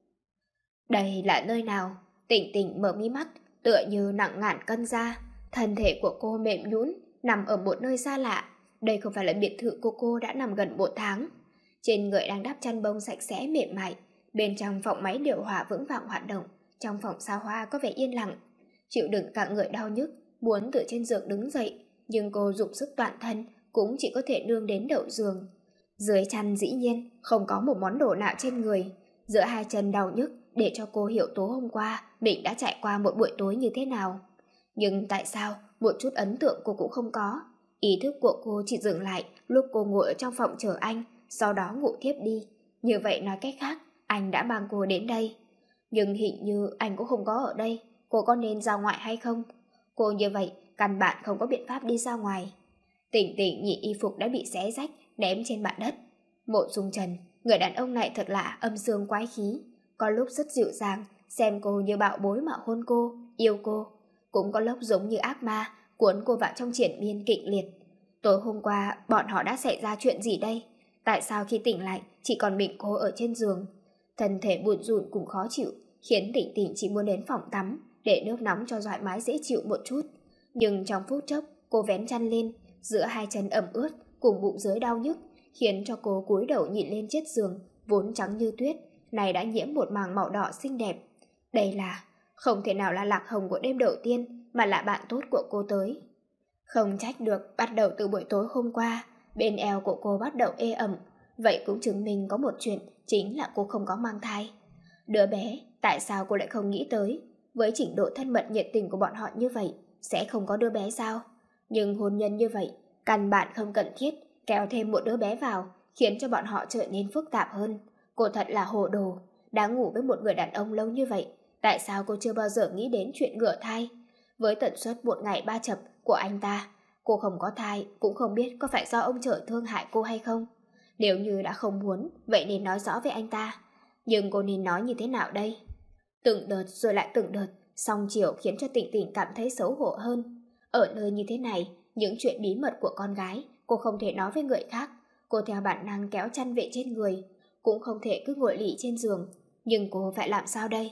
Đây là nơi nào? Tình Tình mở mí mắt, tựa như nặng ngàn cân ra. Thân thể của cô mềm nhũn, nằm ở một nơi xa lạ. Đây không phải là biệt thự của cô đã nằm gần một tháng. Trên người đang đắp chăn bông sạch sẽ mềm mại. Bên trong phòng máy điều hòa vững vàng hoạt động. Trong phòng xa hoa có vẻ yên lặng. Chịu đựng cả người đau nhức, muốn từ trên giường đứng dậy, nhưng cô dùng sức toàn thân cũng chỉ có thể nương đến đầu giường. Dưới chăn dĩ nhiên không có một món đồ nào trên người. Giữa hai chân đau nhức để cho cô hiểu tối hôm qua mình đã trải qua một buổi tối như thế nào. Nhưng tại sao một chút ấn tượng cô cũng không có? Ý thức của cô chỉ dừng lại lúc cô ngồi ở trong phòng chờ anh, sau đó ngủ thiếp đi. Như vậy nói cách khác, anh đã mang cô đến đây. Nhưng hình như anh cũng không có ở đây. Cô có nên ra ngoài hay không? Cô như vậy căn bản không có biện pháp đi ra ngoài. Tình Tình nhìn y phục đã bị xé rách ném trên mặt đất. Mộ Dung Trần, người đàn ông này thật là âm dương quái khí. Có lúc rất dịu dàng, xem cô như bạo bối mà hôn cô, yêu cô. Cũng có lúc giống như ác ma, cuốn cô vào trong triển miên kịch liệt. Tối hôm qua bọn họ đã xảy ra chuyện gì đây? Tại sao khi tỉnh lại chỉ còn mình cô ở trên giường? Thân thể buồn rùn cùng khó chịu, khiến Tình Tình chỉ muốn đến phòng tắm để nước nóng cho thoải mái dễ chịu một chút. Nhưng trong phút chốc cô vén chăn lên, giữa hai chân ẩm ướt cùng bụng dưới đau nhức, khiến cho cô cúi đầu nhìn lên chiếc giường vốn trắng như tuyết, này đã nhiễm một màng màu đỏ xinh đẹp. Đây là không thể nào là Lạc Hồng của đêm đầu tiên, mà là bạn tốt của cô tới. Không trách được, bắt đầu từ buổi tối hôm qua, bên eo của cô bắt đầu ê ẩm. Vậy cũng chứng minh có một chuyện, chính là cô không có mang thai. Đứa bé, tại sao cô lại không nghĩ tới? Với trình độ thân mật nhiệt tình của bọn họ như vậy, sẽ không có đứa bé sao? Nhưng hôn nhân như vậy, căn bản không cần thiết kéo thêm một đứa bé vào, khiến cho bọn họ trở nên phức tạp hơn. Cô thật là hồ đồ, đã ngủ với một người đàn ông lâu như vậy, tại sao cô chưa bao giờ nghĩ đến chuyện ngửa thai? Với tần suất một ngày ba chập của anh ta, cô không có thai cũng không biết có phải do ông trời thương hại cô hay không. Nếu như đã không muốn, vậy nên nói rõ với anh ta. Nhưng cô nên nói như thế nào đây? Từng đợt rồi lại từng đợt, song chiều khiến cho Tình Tình cảm thấy xấu hổ hơn. Ở nơi như thế này, những chuyện bí mật của con gái cô không thể nói với người khác. Cô theo bản năng kéo chăn về trên người, cũng không thể cứ ngồi lì trên giường. Nhưng cô phải làm sao đây?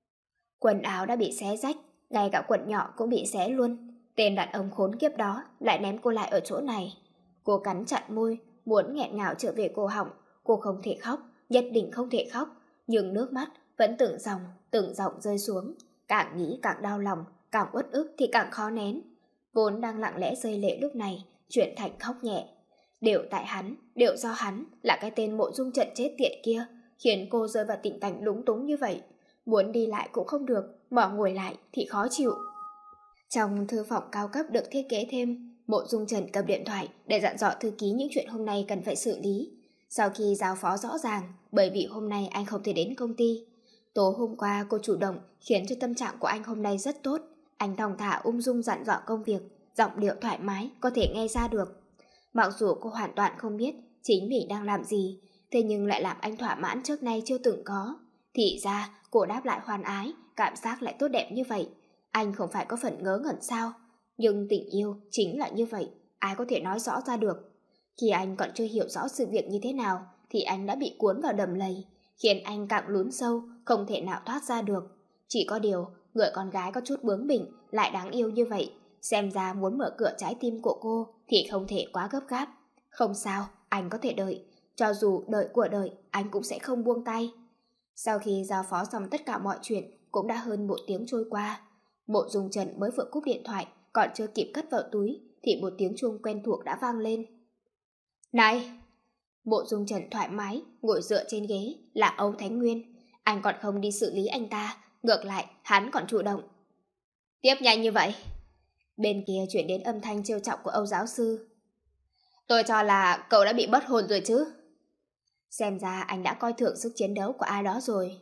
Quần áo đã bị xé rách, ngay cả quần nhỏ cũng bị xé luôn. Tên đàn ông khốn kiếp đó lại ném cô lại ở chỗ này. Cô cắn chặt môi, muốn nghẹn ngào trở về cổ họng. Cô không thể khóc, nhất định không thể khóc, nhưng nước mắt vẫn từng dòng, từng dòng rơi xuống. Càng nghĩ càng đau lòng, càng uất ức thì càng khó nén. Vốn đang lặng lẽ rơi lệ lúc này chuyển thành khóc nhẹ. Đều tại hắn, đều do hắn, là cái tên Mộ Dung Trần chết tiệt kia, khiến cô rơi vào tình cảnh lúng túng như vậy. Muốn đi lại cũng không được, mà ngồi lại thì khó chịu. Trong thư phòng cao cấp được thiết kế thêm Mộ Dung Trần cầm điện thoại để dặn dò thư ký những chuyện hôm nay cần phải xử lý. Sau khi giao phó rõ ràng, bởi vì hôm nay anh không thể đến công ty. Tối hôm qua cô chủ động khiến cho tâm trạng của anh hôm nay rất tốt. Anh thong thả ung dung dặn dò công việc, giọng điệu thoải mái, có thể nghe ra được. Mặc dù cô hoàn toàn không biết chính mình đang làm gì, thế nhưng lại làm anh thỏa mãn trước nay chưa từng có. Thì ra cô đáp lại hoan ái, cảm giác lại tốt đẹp như vậy. Anh không phải có phần ngớ ngẩn sao? Nhưng tình yêu chính là như vậy, ai có thể nói rõ ra được. Khi anh còn chưa hiểu rõ sự việc như thế nào thì anh đã bị cuốn vào đầm lầy, khiến anh càng lún sâu, không thể nào thoát ra được. Chỉ có điều, người con gái có chút bướng bỉnh lại đáng yêu như vậy, xem ra muốn mở cửa trái tim của cô thì không thể quá gấp gáp. Không sao, anh có thể đợi. Cho dù đợi của đợi, anh cũng sẽ không buông tay. Sau khi giao phó xong tất cả mọi chuyện, cũng đã hơn một tiếng trôi qua. Mộ Dung Trần mới vừa cúp điện thoại, còn chưa kịp cất vào túi thì một tiếng chuông quen thuộc đã vang lên. Này! Mộ Dung Trần thoải mái ngồi dựa trên ghế là Âu Thánh Nguyên. Anh còn không đi xử lý anh ta, ngược lại hắn còn chủ động. Tiếp nhanh như vậy. Bên kia chuyển đến âm thanh trêu chọc của Âu giáo sư. Tôi cho là cậu đã bị mất hồn rồi chứ. Xem ra anh đã coi thường sức chiến đấu của ai đó rồi.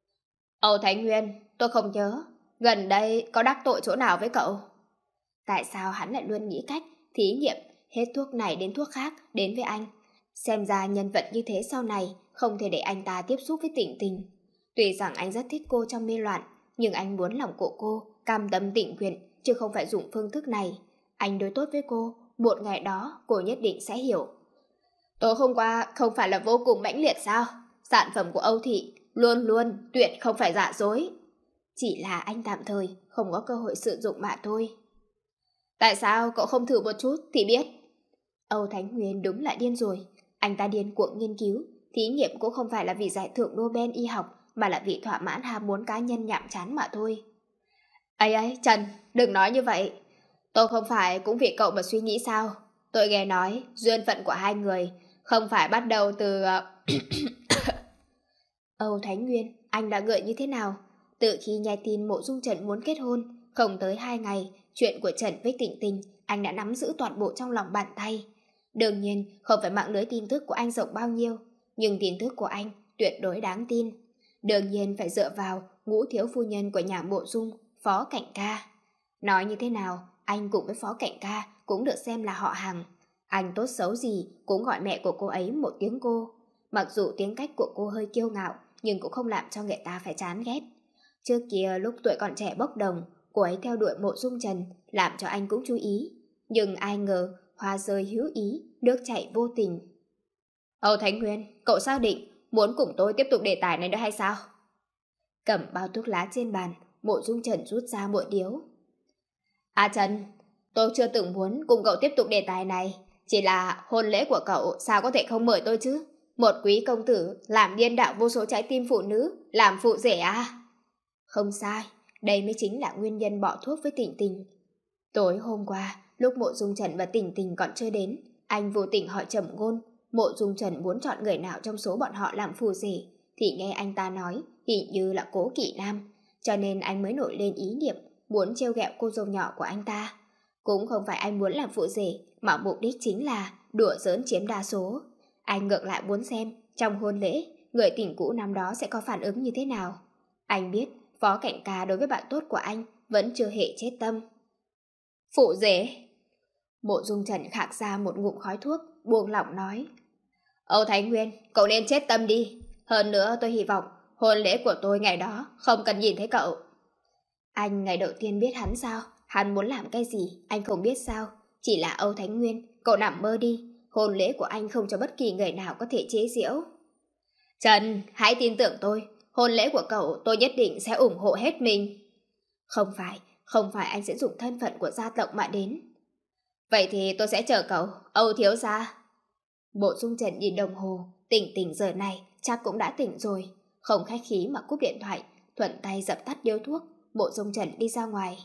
Âu Thánh Nguyên, tôi không nhớ gần đây có đắc tội chỗ nào với cậu. Tại sao hắn lại luôn nghĩ cách thí nghiệm hết thuốc này đến thuốc khác đến với anh? Xem ra nhân vật như thế sau này không thể để anh ta tiếp xúc với Tịnh Tình. Tuy rằng anh rất thích cô trong mê loạn, nhưng anh muốn lòng của cô cam tâm tình nguyện, chứ không phải dùng phương thức này. Anh đối tốt với cô, một ngày đó cô nhất định sẽ hiểu. Tối hôm qua không phải là vô cùng mãnh liệt sao? Sản phẩm của Âu Thị luôn luôn tuyệt không phải giả dối. Chỉ là anh tạm thời không có cơ hội sử dụng mà thôi. Tại sao cậu không thử một chút thì biết? Âu Thánh Nguyên đúng là điên rồi. Anh ta điên cuồng nghiên cứu, thí nghiệm cũng không phải là vì giải thưởng Nobel y học, mà là vì thỏa mãn ham muốn cá nhân nhàm chán mà thôi. Ấy ấy, Trần, đừng nói như vậy. Tôi không phải cũng vì cậu mà suy nghĩ sao? Tôi nghe nói duyên phận của hai người không phải bắt đầu từ... Âu Thánh Nguyên, anh đã gợi như thế nào? Từ khi nghe tin Mộ Dung Trần muốn kết hôn, không tới hai ngày, chuyện của Trần với Tịnh Tình anh đã nắm giữ toàn bộ trong lòng bàn tay. Đương nhiên, không phải mạng lưới tin tức của anh rộng bao nhiêu, nhưng tin tức của anh tuyệt đối đáng tin. Đương nhiên phải dựa vào ngũ thiếu phu nhân của nhà Mộ Dung, Phó Cảnh Ca. Nói như thế nào, anh cùng với Phó Cảnh Ca cũng được xem là họ hàng. Anh tốt xấu gì cũng gọi mẹ của cô ấy một tiếng cô. Mặc dù tiếng cách của cô hơi kiêu ngạo, nhưng cũng không làm cho người ta phải chán ghét. Trước kia lúc tuổi còn trẻ bốc đồng, cô ấy theo đuổi Mộ Dung Trần, làm cho anh cũng chú ý. Nhưng ai ngờ, hoa rơi hữu ý, nước chảy vô tình. Âu Thánh Nguyên, cậu xác định muốn cùng tôi tiếp tục đề tài này nữa hay sao? Cầm bao thuốc lá trên bàn, Mộ Dung Trần rút ra một điếu. À Trần, tôi chưa từng muốn cùng cậu tiếp tục đề tài này. Chỉ là hôn lễ của cậu sao có thể không mời tôi chứ? Một quý công tử làm điên đạo vô số trái tim phụ nữ, làm phụ rể à? Không sai, đây mới chính là nguyên nhân bỏ thuốc với Tịnh Tình. Tối hôm qua, lúc Mộ Dung Trần và Tịnh Tình còn chưa đến, anh vô tình hỏi Trầm Ngôn Mộ Dung Trần muốn chọn người nào trong số bọn họ làm phù rể, thì nghe anh ta nói hình như là Cố Kỵ Nam, cho nên anh mới nổi lên ý niệm muốn trêu ghẹo cô dâu nhỏ của anh ta. Cũng không phải anh muốn làm phụ rể, mà mục đích chính là đùa giỡn chiếm đa số. Anh ngược lại muốn xem trong hôn lễ người tình cũ năm đó sẽ có phản ứng như thế nào. Anh biết Phó Cảnh Ca đối với bạn tốt của anh vẫn chưa hề chết tâm. Phụ rể? Mộ Dung Trần khạc ra một ngụm khói thuốc, buông lỏng nói. Âu Thánh Nguyên, cậu nên chết tâm đi. Hơn nữa tôi hy vọng hôn lễ của tôi ngày đó không cần nhìn thấy cậu. Anh ngày đầu tiên biết hắn sao? Hắn muốn làm cái gì anh không biết sao? Chỉ là Âu Thánh Nguyên, cậu nằm mơ đi. Hôn lễ của anh không cho bất kỳ người nào có thể chế giễu. Trần, hãy tin tưởng tôi. Hôn lễ của cậu tôi nhất định sẽ ủng hộ hết mình. Không phải, không phải anh sẽ dùng thân phận của gia tộc mà đến. Vậy thì tôi sẽ chờ cậu, Âu thiếu gia. Mộ Dung Trần nhìn đồng hồ, Tỉnh Tỉnh giờ này chắc cũng đã tỉnh rồi. Không khách khí mà cúp điện thoại, thuận tay dập tắt điếu thuốc. Mộ Dung Trần đi ra ngoài.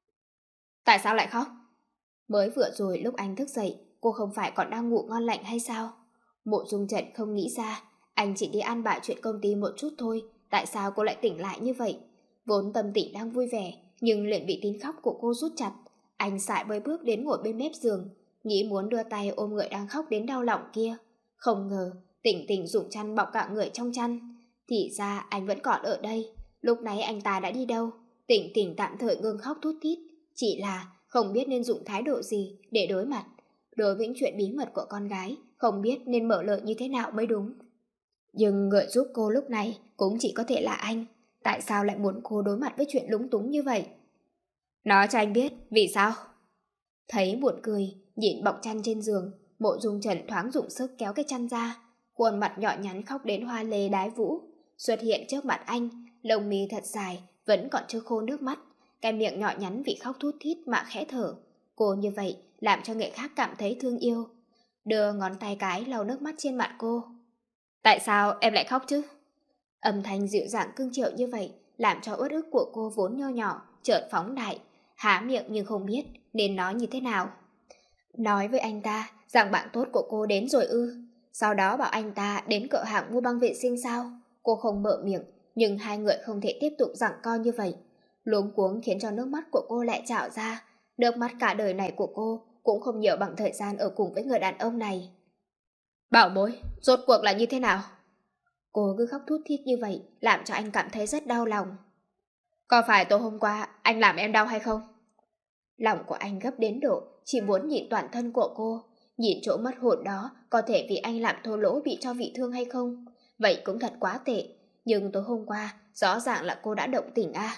Tại sao lại khóc? Mới vừa rồi lúc anh thức dậy, cô không phải còn đang ngủ ngon lành hay sao? Mộ Dung Trần không nghĩ ra, anh chỉ đi an bài chuyện công ty một chút thôi, tại sao cô lại tỉnh lại như vậy? Vốn tâm tình đang vui vẻ, nhưng liền bị tiếng khóc của cô rút chặt. Anh sải bơi bước đến ngồi bên mép giường, nghĩ muốn đưa tay ôm người đang khóc đến đau lòng kia. Không ngờ Tỉnh Tỉnh dùng chăn bọc cả người trong chăn. Thì ra anh vẫn còn ở đây. Lúc nãy anh ta đã đi đâu? Tỉnh Tỉnh tạm thời ngưng khóc thút thít, chỉ là không biết nên dùng thái độ gì để đối mặt. Đối với những chuyện bí mật của con gái, không biết nên mở lời như thế nào mới đúng. Nhưng người giúp cô lúc này cũng chỉ có thể là anh. Tại sao lại muốn cô đối mặt với chuyện lúng túng như vậy? Nói cho anh biết, vì sao? Thấy buồn cười, nhìn bọc chăn trên giường, Mộ Dung Trần thoáng dụng sức kéo cái chăn ra. Khuôn mặt nhỏ nhắn khóc đến hoa lê đái vũ xuất hiện trước mặt anh, lông mi thật dài, vẫn còn chưa khô nước mắt, cái miệng nhỏ nhắn vì khóc thút thít mà khẽ thở. Cô như vậy làm cho người khác cảm thấy thương yêu. Đưa ngón tay cái lau nước mắt trên mặt cô. Tại sao em lại khóc chứ? Âm thanh dịu dàng cưng chiều như vậy làm cho uất ức của cô vốn nho nhỏ chợt phóng đại, há miệng nhưng không biết nên nói như thế nào. Nói với anh ta rằng bạn tốt của cô đến rồi ư? Sau đó bảo anh ta đến cửa hàng mua băng vệ sinh sao? Cô không mở miệng, nhưng hai người không thể tiếp tục giằng co như vậy. Luống cuống khiến cho nước mắt của cô lại trào ra. Nước mắt cả đời này của cô cũng không nhiều bằng thời gian ở cùng với người đàn ông này. Bảo bối, rốt cuộc là như thế nào? Cô cứ khóc thút thít như vậy làm cho anh cảm thấy rất đau lòng. Có phải tối hôm qua anh làm em đau hay không? Lòng của anh gấp đến độ chỉ muốn nhìn toàn thân của cô, nhìn chỗ mất hồn đó có thể vì anh làm thô lỗ bị cho bị thương hay không. Vậy cũng thật quá tệ. Nhưng tối hôm qua rõ ràng là cô đã động tình à?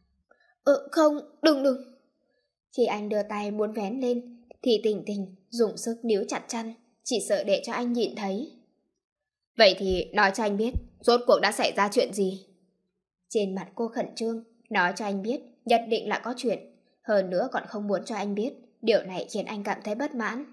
Ừ không, đừng đừng. Khi anh đưa tay muốn vén lên thì Tình Tình dùng sức níu chặt chăn, chỉ sợ để cho anh nhìn thấy. Vậy thì nói cho anh biết rốt cuộc đã xảy ra chuyện gì? Trên mặt cô khẩn trương, nói cho anh biết nhất định là có chuyện. Hơn nữa còn không muốn cho anh biết. Điều này khiến anh cảm thấy bất mãn.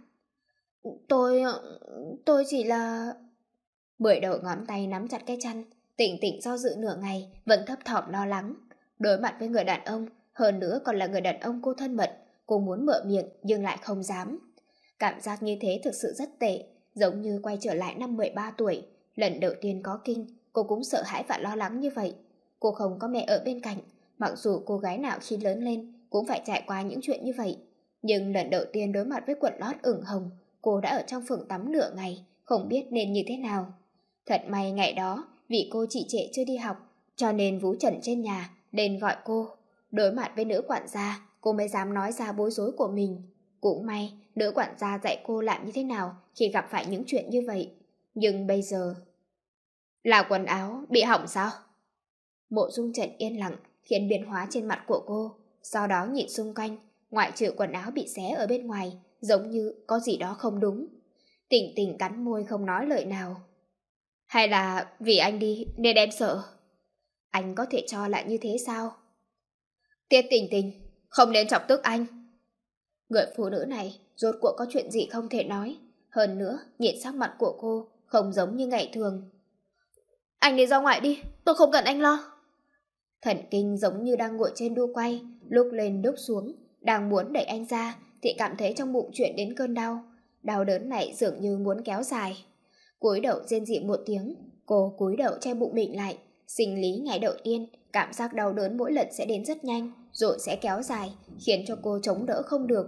Tôi... tôi chỉ là... Mười đầu ngón tay nắm chặt cái chăn. Tỉnh Tỉnh do dự nửa ngày vẫn thấp thỏm lo lắng. Đối mặt với người đàn ông, hơn nữa còn là người đàn ông cô thân mật, cô muốn mở miệng nhưng lại không dám. Cảm giác như thế thực sự rất tệ, giống như quay trở lại năm mười ba tuổi. Lần đầu tiên có kinh, cô cũng sợ hãi và lo lắng như vậy. Cô không có mẹ ở bên cạnh, mặc dù cô gái nào khi lớn lên cũng phải trải qua những chuyện như vậy. Nhưng lần đầu tiên đối mặt với quần lót ửng hồng, cô đã ở trong phòng tắm nửa ngày, không biết nên như thế nào. Thật may ngày đó, vì cô chỉ trễ chưa đi học, cho nên Vũ Trần trên nhà lên gọi cô. Đối mặt với nữ quản gia, cô mới dám nói ra bối rối của mình. Cũng may, nữ quản gia dạy cô làm như thế nào khi gặp phải những chuyện như vậy. Nhưng bây giờ... Là quần áo bị hỏng sao? Mộ Dung Trần yên lặng khiến biến hóa trên mặt của cô. Sau đó nhìn xung quanh, ngoại trừ quần áo bị xé ở bên ngoài, giống như có gì đó không đúng. Tỉnh Tỉnh cắn môi không nói lời nào. Hay là vì anh đi nên em sợ? Anh có thể cho lại như thế sao? Tiết Tỉnh Tỉnh, không nên chọc tức anh. Người phụ nữ này rốt cuộc có chuyện gì không thể nói. Hơn nữa, nhìn sắc mặt của cô không giống như ngày thường. Anh đi ra ngoài đi, tôi không cần anh lo. Thần kinh giống như đang ngồi trên đu quay, lúc lên lúc xuống, đang muốn đẩy anh ra thì cảm thấy trong bụng chuyển đến cơn đau. Đau đớn này dường như muốn kéo dài. Cúi đầu rên rỉ một tiếng, cô cúi đầu che bụng mình lại. Sinh lý ngày đầu tiên, cảm giác đau đớn mỗi lần sẽ đến rất nhanh, rồi sẽ kéo dài, khiến cho cô chống đỡ không được.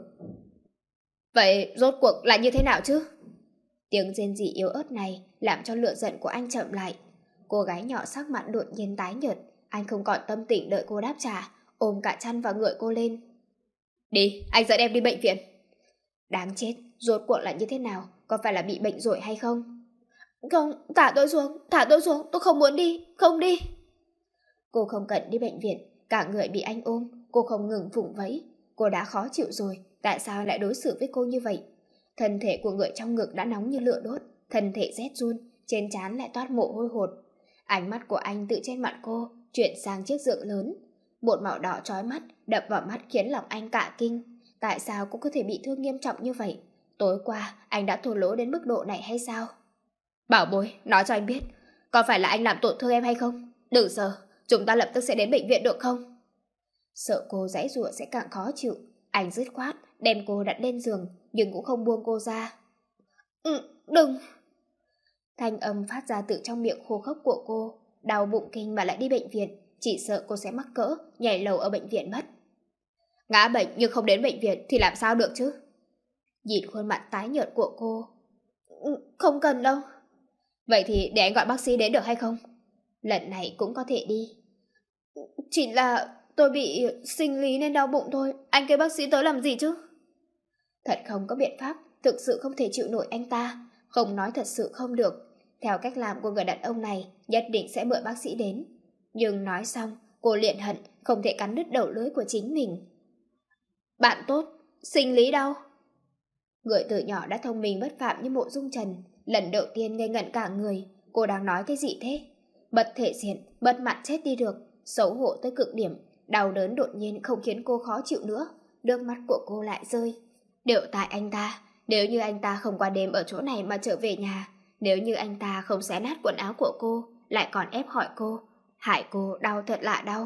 Vậy rốt cuộc là như thế nào chứ? Tiếng rên rỉ yếu ớt này làm cho lửa giận của anh chậm lại. Cô gái nhỏ sắc mặt đột nhiên tái nhợt, anh không còn tâm tình đợi cô đáp trả, ôm cả chăn và ngợi cô lên. Đi, anh dẫn em đi bệnh viện. Đáng chết, rốt cuộc là như thế nào? Có phải là bị bệnh rồi hay không? Không, thả tôi xuống, thả tôi xuống, tôi không muốn đi, không đi. Cô không cần đi bệnh viện, cả người bị anh ôm, cô không ngừng vùng vẫy. Cô đã khó chịu rồi, tại sao lại đối xử với cô như vậy? Thân thể của người trong ngực đã nóng như lửa đốt, thân thể rét run, trên trán lại toát mồ hôi hột. Ánh mắt của anh từ trên mặt cô chuyển sang chiếc giường lớn. Một màu đỏ chói mắt đập vào mắt khiến lòng anh cả kinh. Tại sao cô có thể bị thương nghiêm trọng như vậy? Tối qua anh đã thô lỗ đến mức độ này hay sao? Bảo bối, nói cho anh biết, có phải là anh làm tổn thương em hay không? Đừng sợ, chúng ta lập tức sẽ đến bệnh viện được không? Sợ cô giãy giụa sẽ càng khó chịu, anh dứt khoát đem cô đặt lên giường nhưng cũng không buông cô ra. Ừ, đừng. Thanh âm phát ra từ trong miệng khô khốc của cô. Đau bụng kinh mà lại đi bệnh viện, chỉ sợ cô sẽ mắc cỡ, nhảy lầu ở bệnh viện mất. Ngã bệnh nhưng không đến bệnh viện thì làm sao được chứ? Nhìn khuôn mặt tái nhợt của cô. Không cần đâu. Vậy thì để anh gọi bác sĩ đến được hay không? Lần này cũng có thể đi. Chỉ là tôi bị sinh lý nên đau bụng thôi. Anh kêu bác sĩ tới làm gì chứ? Thật không có biện pháp. Thực sự không thể chịu nổi anh ta. Không nói thật sự không được. Theo cách làm của người đàn ông này, nhất định sẽ mời bác sĩ đến. Nhưng nói xong, cô liền hận không thể cắn đứt đầu lưỡi của chính mình. Bạn tốt, sinh lý đau. Người từ nhỏ đã thông minh bất phạm như Mộ Dung Trần, lần đầu tiên ngây ngẩn cả người. Cô đang nói cái gì thế? Bất thể diện, bất mặt chết đi được, xấu hổ tới cực điểm. Đau đớn đột nhiên không khiến cô khó chịu nữa. Nước mắt của cô lại rơi. Đều tại anh ta. Nếu như anh ta không qua đêm ở chỗ này mà trở về nhà, nếu như anh ta không xé nát quần áo của cô, lại còn ép hỏi cô, hại cô đau thật lạ đau.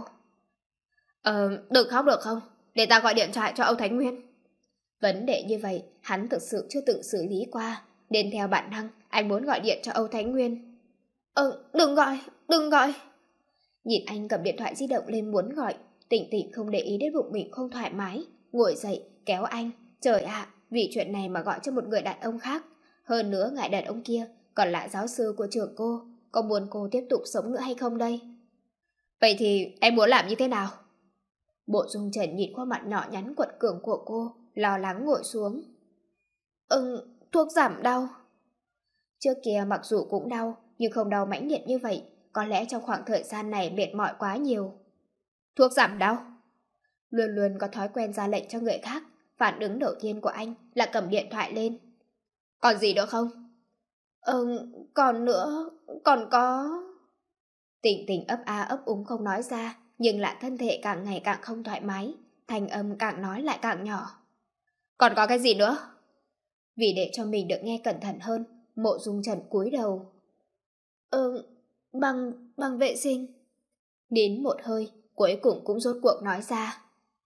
Ờ, đừng khóc được không? Để ta gọi điện thoại cho Âu Thánh Nguyên. Vấn đề như vậy, hắn thực sự chưa từng xử lý qua, nên theo bản năng, anh muốn gọi điện cho Âu Thánh Nguyên. Ờ, đừng gọi, đừng gọi. Nhìn anh cầm điện thoại di động lên muốn gọi, Tịnh Tịnh không để ý đến bụng mình không thoải mái, ngồi dậy, kéo anh. Trời ạ, vì chuyện này mà gọi cho một người đàn ông khác. Hơn nữa ngài đàn ông kia còn là giáo sư của trường cô, có muốn cô tiếp tục sống nữa hay không đây? Vậy thì em muốn làm như thế nào? Bộ Dung Trần nhìn qua mặt nhỏ nhắn quật cường của cô, lo lắng ngồi xuống. Ừ, thuốc giảm đau. Trước kia mặc dù cũng đau, nhưng không đau mãnh liệt như vậy. Có lẽ trong khoảng thời gian này mệt mỏi quá nhiều. Thuốc giảm đau? Luôn luôn có thói quen ra lệnh cho người khác. Phản ứng đầu tiên của anh là cầm điện thoại lên. Còn gì nữa không? Ừ, còn nữa, còn có... Tịnh Tịnh ấp a ấp úng không nói ra, nhưng lại thân thể càng ngày càng không thoải mái, thành âm càng nói lại càng nhỏ. Còn có cái gì nữa? Vì để cho mình được nghe cẩn thận hơn, Mộ Dung Trần cúi đầu. Ừ, bằng, bằng vệ sinh. Đến một hơi, cuối cùng cũng rốt cuộc nói ra.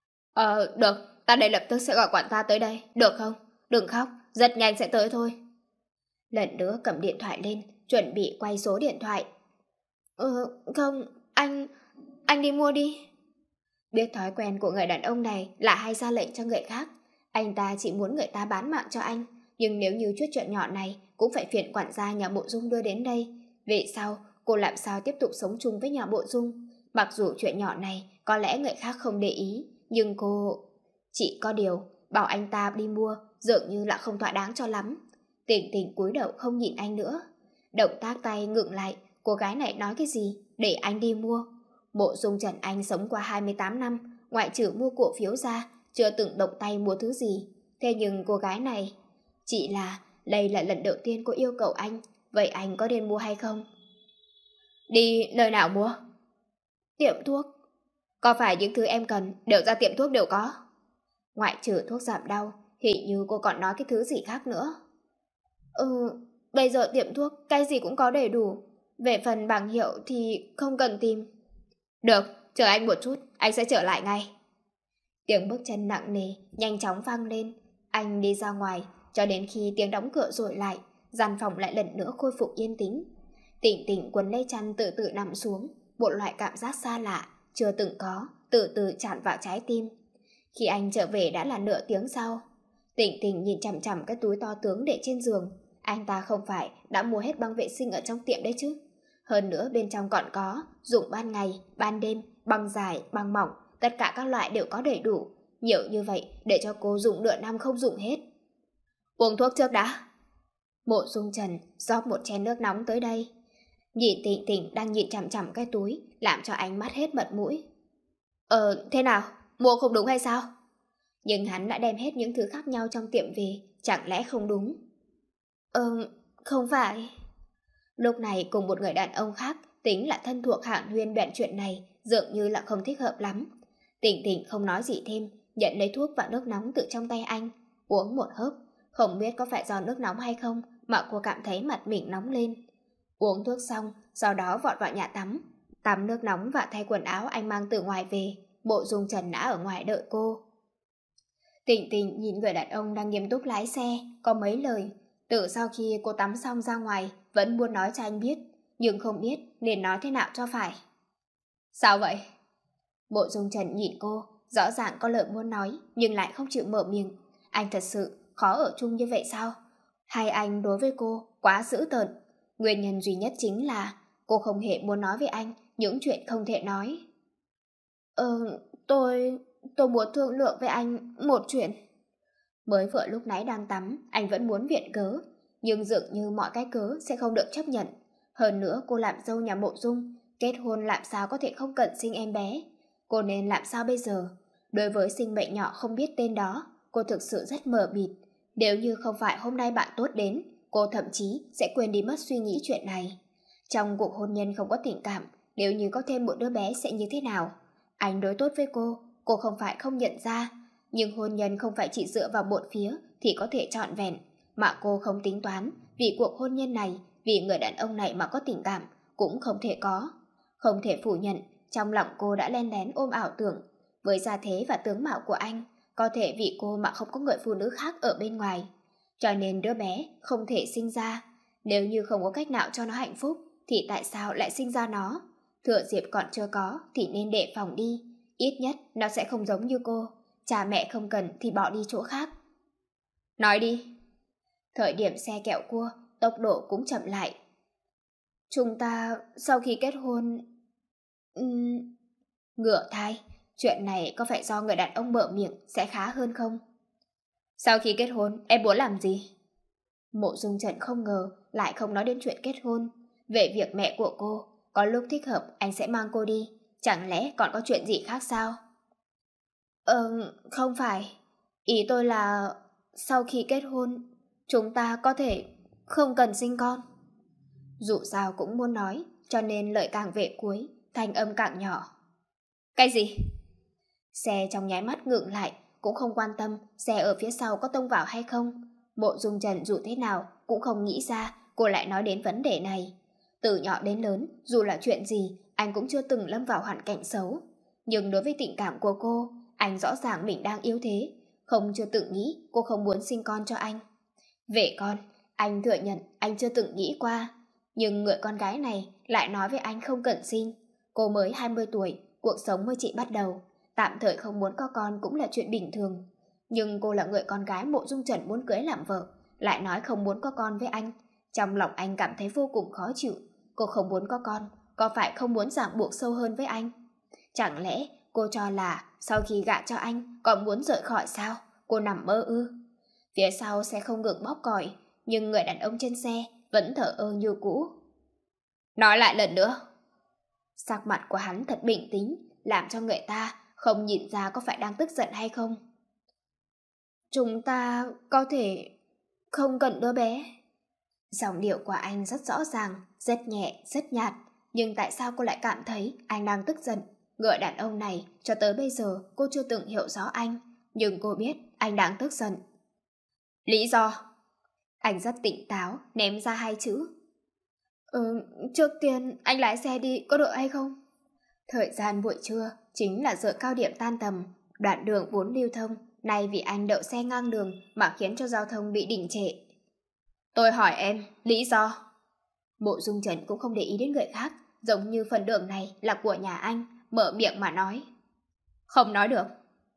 Ờ, được, ta đây lập tức sẽ gọi quản gia tới đây, được không? Đừng khóc, rất nhanh sẽ tới thôi. Lần nữa cầm điện thoại lên, chuẩn bị quay số điện thoại. Ừ, không, anh, anh đi mua đi. Biết thói quen của người đàn ông này là hay ra lệnh cho người khác. Anh ta chỉ muốn người ta bán mạng cho anh. Nhưng nếu như chút chuyện nhỏ này cũng phải phiền quản gia nhà Mộ Dung đưa đến đây. Về sau, cô làm sao tiếp tục sống chung với nhà Mộ Dung? Mặc dù chuyện nhỏ này có lẽ người khác không để ý, nhưng cô... Chỉ có điều, bảo anh ta đi mua dường như là không thỏa đáng cho lắm. Tịnh Tịnh cúi đầu không nhìn anh nữa. Động tác tay ngừng lại, cô gái này nói cái gì để anh đi mua? Mộ Dung Trần Anh sống qua hai mươi tám năm, ngoại trừ mua cổ phiếu ra, chưa từng động tay mua thứ gì. Thế nhưng cô gái này... Chỉ là đây là lần đầu tiên cô yêu cầu anh, vậy anh có nên mua hay không? Đi nơi nào mua? Tiệm thuốc. Có phải những thứ em cần đều ra tiệm thuốc đều có? Ngoại trừ thuốc giảm đau, hình như cô còn nói cái thứ gì khác nữa. Ừ, bây giờ tiệm thuốc cái gì cũng có đầy đủ. Về phần bảng hiệu thì không cần tìm. Được, chờ anh một chút, anh sẽ trở lại ngay. Tiếng bước chân nặng nề nhanh chóng vang lên. Anh đi ra ngoài cho đến khi tiếng đóng cửa rồi lại, gian phòng lại lần nữa khôi phục yên tĩnh. Tịnh Tịnh quấn lấy chăn từ từ nằm xuống, một loại cảm giác xa lạ chưa từng có từ từ tràn vào trái tim. Khi anh trở về đã là nửa tiếng sau. Tịnh Tịnh nhìn chằm chằm cái túi to tướng để trên giường. Anh ta không phải đã mua hết băng vệ sinh ở trong tiệm đấy chứ? Hơn nữa bên trong còn có dùng ban ngày, ban đêm, băng dài, băng mỏng, tất cả các loại đều có đầy đủ. Nhiều như vậy để cho cô dùng nửa năm không dùng hết. Uống thuốc trước đã. Mộ Dung Trần rót một chén nước nóng tới đây. Nhìn Tịnh Tịnh đang nhìn chằm chằm cái túi, làm cho ánh mắt hết mật mũi. Ờ, thế nào? Mua không đúng hay sao? Nhưng hắn đã đem hết những thứ khác nhau trong tiệm về, chẳng lẽ không đúng? Ờ, không phải. Lúc này cùng một người đàn ông khác, tính là thân thuộc hạng Huyên bèn chuyện này, dường như là không thích hợp lắm. Tịnh Tịnh không nói gì thêm, nhận lấy thuốc và nước nóng từ trong tay anh, uống một hớp. Không biết có phải do nước nóng hay không mà cô cảm thấy mặt mình nóng lên. Uống thuốc xong, sau đó vọt vào nhà tắm. Tắm nước nóng và thay quần áo anh mang từ ngoài về. Mộ Dung Trần đã ở ngoài đợi cô. Tịnh Tịnh nhìn người đàn ông đang nghiêm túc lái xe, có mấy lời. Từ sau khi cô tắm xong ra ngoài, vẫn muốn nói cho anh biết, nhưng không biết nên nói thế nào cho phải. Sao vậy? Mộ Dung Trần nhìn cô, rõ ràng có lời muốn nói, nhưng lại không chịu mở miệng. Anh thật sự khó ở chung như vậy sao? Hay anh đối với cô quá dữ tợn? Nguyên nhân duy nhất chính là cô không hề muốn nói với anh những chuyện không thể nói. Ờ, tôi... tôi muốn thương lượng với anh một chuyện. Mới vừa lúc nãy đang tắm, anh vẫn muốn viện cớ, nhưng dường như mọi cái cớ sẽ không được chấp nhận. Hơn nữa cô làm dâu nhà Mộ Dung, kết hôn làm sao có thể không cần sinh em bé. Cô nên làm sao bây giờ? Đối với sinh mệnh nhỏ không biết tên đó, cô thực sự rất mờ mịt. Nếu như không phải hôm nay bạn tốt đến, cô thậm chí sẽ quên đi mất suy nghĩ chuyện này. Trong cuộc hôn nhân không có tình cảm, nếu như có thêm một đứa bé sẽ như thế nào? Anh đối tốt với cô, cô không phải không nhận ra. Nhưng hôn nhân không phải chỉ dựa vào một phía thì có thể trọn vẹn. Mà cô không tính toán, vì cuộc hôn nhân này, vì người đàn ông này mà có tình cảm, cũng không thể có. Không thể phủ nhận, trong lòng cô đã len lén ôm ảo tưởng. Với gia thế và tướng mạo của anh, có thể vì cô mà không có người phụ nữ khác ở bên ngoài. Cho nên đứa bé không thể sinh ra. Nếu như không có cách nào cho nó hạnh phúc, thì tại sao lại sinh ra nó? Thừa dịp còn chưa có thì nên đề phòng đi. Ít nhất nó sẽ không giống như cô. Cha mẹ không cần thì bỏ đi chỗ khác. Nói đi. Thời điểm xe kẹo cua, tốc độ cũng chậm lại. Chúng ta sau khi kết hôn... Uhm... Ngựa thai, chuyện này có phải do người đàn ông mở miệng sẽ khá hơn không? Sau khi kết hôn, em muốn làm gì? Mộ Dung Trần không ngờ lại không nói đến chuyện kết hôn. Về việc mẹ của cô, có lúc thích hợp anh sẽ mang cô đi. Chẳng lẽ còn có chuyện gì khác sao? Ờ, không phải. Ý tôi là sau khi kết hôn, chúng ta có thể không cần sinh con. Dù sao cũng muốn nói, cho nên lời càng về cuối, thanh âm càng nhỏ. Cái gì? Xe trong nháy mắt ngừng lại, cũng không quan tâm xe ở phía sau có tông vào hay không. Mộ Dung Trần dù thế nào cũng không nghĩ ra cô lại nói đến vấn đề này. Từ nhỏ đến lớn, dù là chuyện gì, anh cũng chưa từng lâm vào hoàn cảnh xấu. Nhưng đối với tình cảm của cô, anh rõ ràng mình đang yếu thế, không chưa từng nghĩ cô không muốn sinh con cho anh. Về con, anh thừa nhận anh chưa từng nghĩ qua. Nhưng người con gái này lại nói với anh không cần sinh. Cô mới hai mươi tuổi, cuộc sống mới chỉ bắt đầu. Tạm thời không muốn có con cũng là chuyện bình thường. Nhưng cô là người con gái Mộ Dung Trần muốn cưới làm vợ, lại nói không muốn có con với anh. Trong lòng anh cảm thấy vô cùng khó chịu. Cô không muốn có con, có phải không muốn ràng buộc sâu hơn với anh? Chẳng lẽ cô cho là sau khi gả cho anh còn muốn rời khỏi sao? Cô nằm mơ ư? Phía sau sẽ không ngừng bóp còi, nhưng người đàn ông trên xe vẫn thở ơ như cũ. Nói lại lần nữa. Sắc mặt của hắn thật bình tĩnh, làm cho người ta không nhìn ra có phải đang tức giận hay không. Chúng ta có thể không cần đứa bé. Giọng điệu của anh rất rõ ràng, rất nhẹ, rất nhạt. Nhưng tại sao cô lại cảm thấy anh đang tức giận? Người đàn ông này cho tới bây giờ cô chưa từng hiểu rõ anh, nhưng cô biết anh đang tức giận. Lý do? Anh rất tỉnh táo, ném ra hai chữ. Ừ, trước tiên anh lái xe đi có được hay không? Thời gian buổi trưa chính là giờ cao điểm tan tầm, đoạn đường vốn lưu thông, nay vì anh đậu xe ngang đường mà khiến cho giao thông bị đình trệ. Tôi hỏi em, lý do? Mộ Dung Trần cũng không để ý đến người khác, giống như phần đường này là của nhà anh, mở miệng mà nói. Không nói được.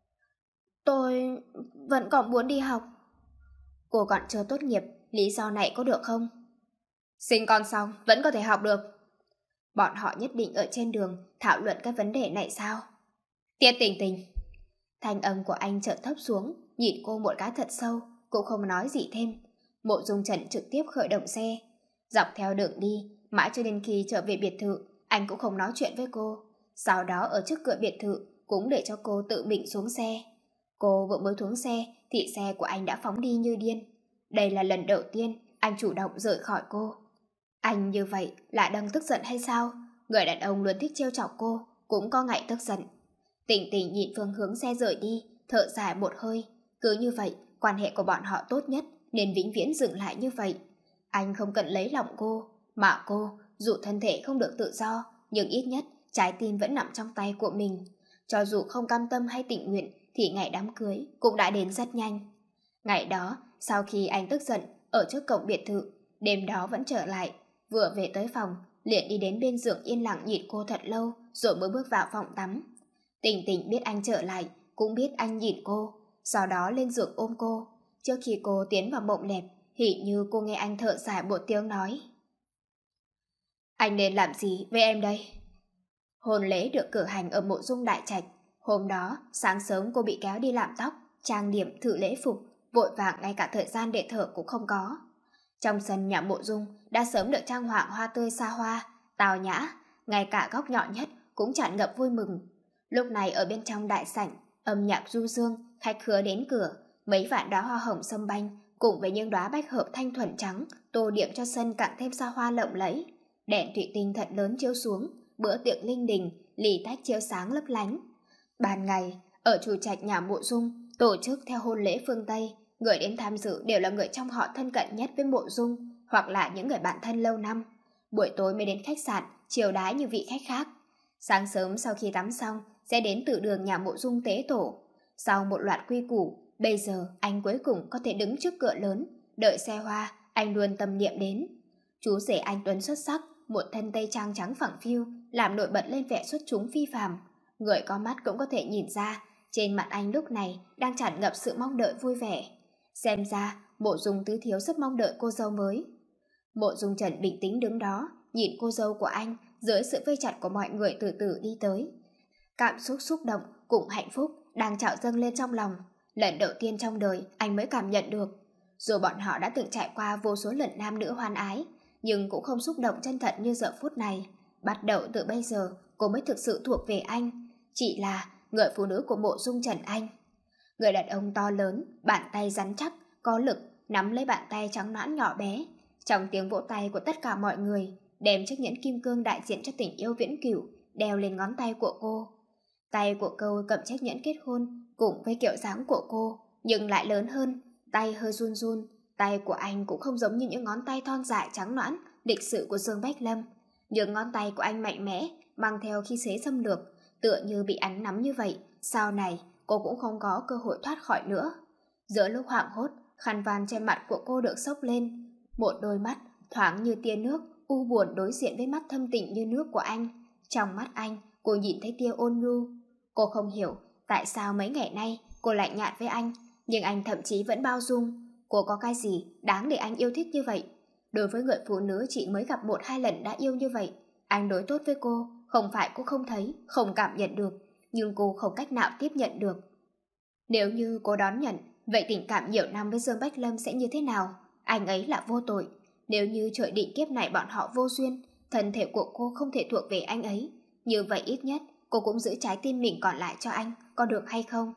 Tôi vẫn còn muốn đi học. Cô còn chưa tốt nghiệp, lý do này có được không? Sinh con xong vẫn có thể học được. Bọn họ nhất định ở trên đường thảo luận các vấn đề này sao? Tiết Tình Tình. Thanh âm của anh chợt thấp xuống, nhìn cô một cái thật sâu, cũng không nói gì thêm. Mộ Dung Trần trực tiếp khởi động xe. Dọc theo đường đi, mãi cho đến khi trở về biệt thự, anh cũng không nói chuyện với cô. Sau đó ở trước cửa biệt thự cũng để cho cô tự mình xuống xe. Cô vừa mới xuống xe thì xe của anh đã phóng đi như điên. Đây là lần đầu tiên anh chủ động rời khỏi cô. Anh như vậy là đang tức giận hay sao? Người đàn ông luôn thích trêu chọc cô cũng có ngày tức giận. Tình Tình nhìn phương hướng xe rời đi, thở dài một hơi. Cứ như vậy, quan hệ của bọn họ tốt nhất nên vĩnh viễn dừng lại như vậy. Anh không cần lấy lòng cô, mà cô dù thân thể không được tự do, nhưng ít nhất trái tim vẫn nằm trong tay của mình. Cho dù không cam tâm hay tình nguyện thì ngày đám cưới cũng đã đến rất nhanh. Ngày đó, sau khi anh tức giận ở trước cổng biệt thự, đêm đó vẫn trở lại. Vừa về tới phòng, liền đi đến bên giường yên lặng nhìn cô thật lâu, rồi mới bước vào phòng tắm. Tình Tình biết anh trở lại, cũng biết anh nhìn cô, sau đó lên giường ôm cô. Trước khi cô tiến vào mộng đẹp, hình như cô nghe anh thở dài một tiếng nói: Anh nên làm gì với em đây? Hôn lễ được cử hành ở Mộ Dung đại trạch. Hôm đó, sáng sớm cô bị kéo đi làm tóc, trang điểm, thử lễ phục, vội vàng ngay cả thời gian để thở cũng không có. Trong sân nhà Mộ Dung đã sớm được trang hoàng hoa tươi xa hoa, tào nhã, ngay cả góc nhỏ nhất cũng tràn ngập vui mừng. Lúc này ở bên trong đại sảnh, âm nhạc du dương, khách khứa đến cửa, mấy vạn đóa hoa hồng sâm banh cùng với những đóa bách hợp thanh thuần trắng tô điểm cho sân càng thêm xa hoa lộng lẫy. Đèn thủy tinh thật lớn chiếu xuống, bữa tiệc linh đình, lì tách chiếu sáng lấp lánh. Ban ngày, ở chủ trạch nhà Mộ Dung tổ chức theo hôn lễ phương Tây, người đến tham dự đều là người trong họ thân cận nhất với Mộ Dung, hoặc là những người bạn thân lâu năm. Buổi tối mới đến khách sạn, chiều đái như vị khách khác. Sáng sớm sau khi tắm xong, sẽ đến từ đường nhà Mộ Dung tế tổ. Sau một loạt quy củ, bây giờ anh cuối cùng có thể đứng trước cửa lớn, đợi xe hoa, anh luôn tâm niệm đến. Chú rể anh Tuấn xuất sắc, một thân tây trang trắng phẳng phiu, làm nổi bật lên vẻ xuất chúng phi phàm. Người có mắt cũng có thể nhìn ra, trên mặt anh lúc này đang tràn ngập sự mong đợi vui vẻ. Xem ra, Mộ Dung tứ thiếu rất mong đợi cô dâu mới. Mộ Dung Trần bình tĩnh đứng đó, nhìn cô dâu của anh dưới sự vây chặt của mọi người từ từ đi tới. Cảm xúc xúc động cùng hạnh phúc đang trào dâng lên trong lòng. Lần đầu tiên trong đời anh mới cảm nhận được. Dù bọn họ đã từng trải qua vô số lần nam nữ hoan ái, nhưng cũng không xúc động chân thật như giờ phút này. Bắt đầu từ bây giờ, cô mới thực sự thuộc về anh. Chị là người phụ nữ của Mộ Dung Trần anh. Người đàn ông to lớn, bàn tay rắn chắc, có lực, nắm lấy bàn tay trắng nõn nhỏ bé. Trong tiếng vỗ tay của tất cả mọi người, đem chiếc nhẫn kim cương đại diện cho tình yêu viễn cửu đeo lên ngón tay của cô. Tay của cô cầm chiếc nhẫn kết hôn cùng với kiểu dáng của cô, nhưng lại lớn hơn, tay hơi run run. Tay của anh cũng không giống như những ngón tay thon dài trắng nõn, lịch sự của Dương Bách Lâm. Những ngón tay của anh mạnh mẽ, mang theo khí thế xâm lược, tựa như bị anh nắm như vậy, sau này cô cũng không có cơ hội thoát khỏi nữa. Giữa lúc hoảng hốt, khăn van trên mặt của cô được xốc lên. Một đôi mắt, thoáng như tia nước, u buồn đối diện với mắt thâm tình như nước của anh. Trong mắt anh, cô nhìn thấy tia ôn nhu. Cô không hiểu tại sao mấy ngày nay cô lạnh nhạt với anh, nhưng anh thậm chí vẫn bao dung. Cô có cái gì đáng để anh yêu thích như vậy? Đối với người phụ nữ chị mới gặp một hai lần đã yêu như vậy, anh đối tốt với cô, không phải cô không thấy, không cảm nhận được, nhưng cô không cách nào tiếp nhận được. Nếu như cô đón nhận, vậy tình cảm nhiều năm với Dương Bách Lâm sẽ như thế nào? Anh ấy là vô tội. Nếu như trời định kiếp này bọn họ vô duyên, thân thể của cô không thể thuộc về anh ấy, như vậy ít nhất cô cũng giữ trái tim mình còn lại cho anh, có được hay không?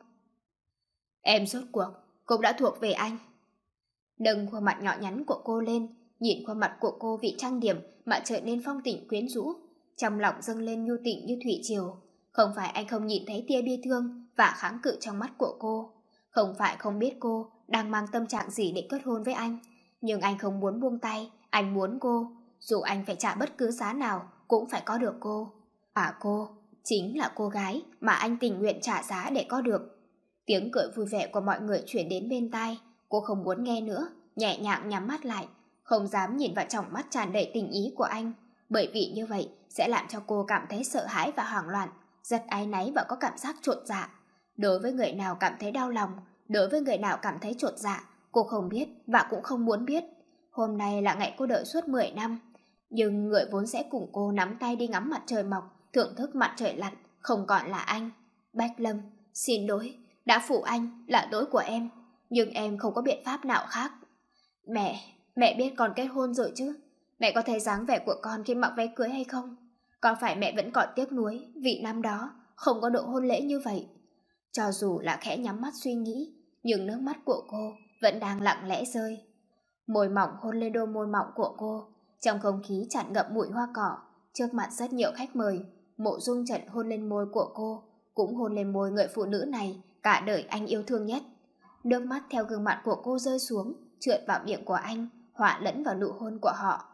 Em rốt cuộc cũng đã thuộc về anh. Nâng khuôn mặt nhỏ nhắn của cô lên, nhìn khuôn mặt của cô vì trang điểm mà trở nên phong tình quyến rũ, trong lòng dâng lên nhu tình như thủy triều. Không phải anh không nhìn thấy tia bi thương và kháng cự trong mắt của cô, không phải không biết cô đang mang tâm trạng gì để kết hôn với anh, nhưng anh không muốn buông tay. Anh muốn cô, dù anh phải trả bất cứ giá nào cũng phải có được cô. À, cô chính là cô gái mà anh tình nguyện trả giá để có được. Tiếng cười vui vẻ của mọi người chuyển đến bên tai. Cô không muốn nghe nữa, nhẹ nhàng nhắm mắt lại, không dám nhìn vào trong mắt tràn đầy tình ý của anh, bởi vì như vậy sẽ làm cho cô cảm thấy sợ hãi và hoảng loạn, rất áy náy và có cảm giác chột dạ. Đối với người nào cảm thấy đau lòng, đối với người nào cảm thấy chột dạ, cô không biết và cũng không muốn biết. Hôm nay là ngày cô đợi suốt mười năm, nhưng người vốn sẽ cùng cô nắm tay đi ngắm mặt trời mọc, thưởng thức mặt trời lặn, không còn là anh. Bách Lâm, xin lỗi, đã phụ anh, là lỗi của em, nhưng em không có biện pháp nào khác. Mẹ, mẹ biết con kết hôn rồi chứ? Mẹ có thấy dáng vẻ của con khi mặc váy cưới hay không? Có phải mẹ vẫn còn tiếc nuối vì năm đó không có độ hôn lễ như vậy? Cho dù là khẽ nhắm mắt suy nghĩ, nhưng nước mắt của cô vẫn đang lặng lẽ rơi. Môi mỏng hôn lên đôi môi mỏng của cô, trong không khí tràn ngập mùi hoa cỏ. Trước mặt rất nhiều khách mời, Mộ Dung Trần hôn lên môi của cô, cũng hôn lên môi người phụ nữ này cả đời anh yêu thương nhất. Nước mắt theo gương mặt của cô rơi xuống, trượt vào miệng của anh, hòa lẫn vào nụ hôn của họ.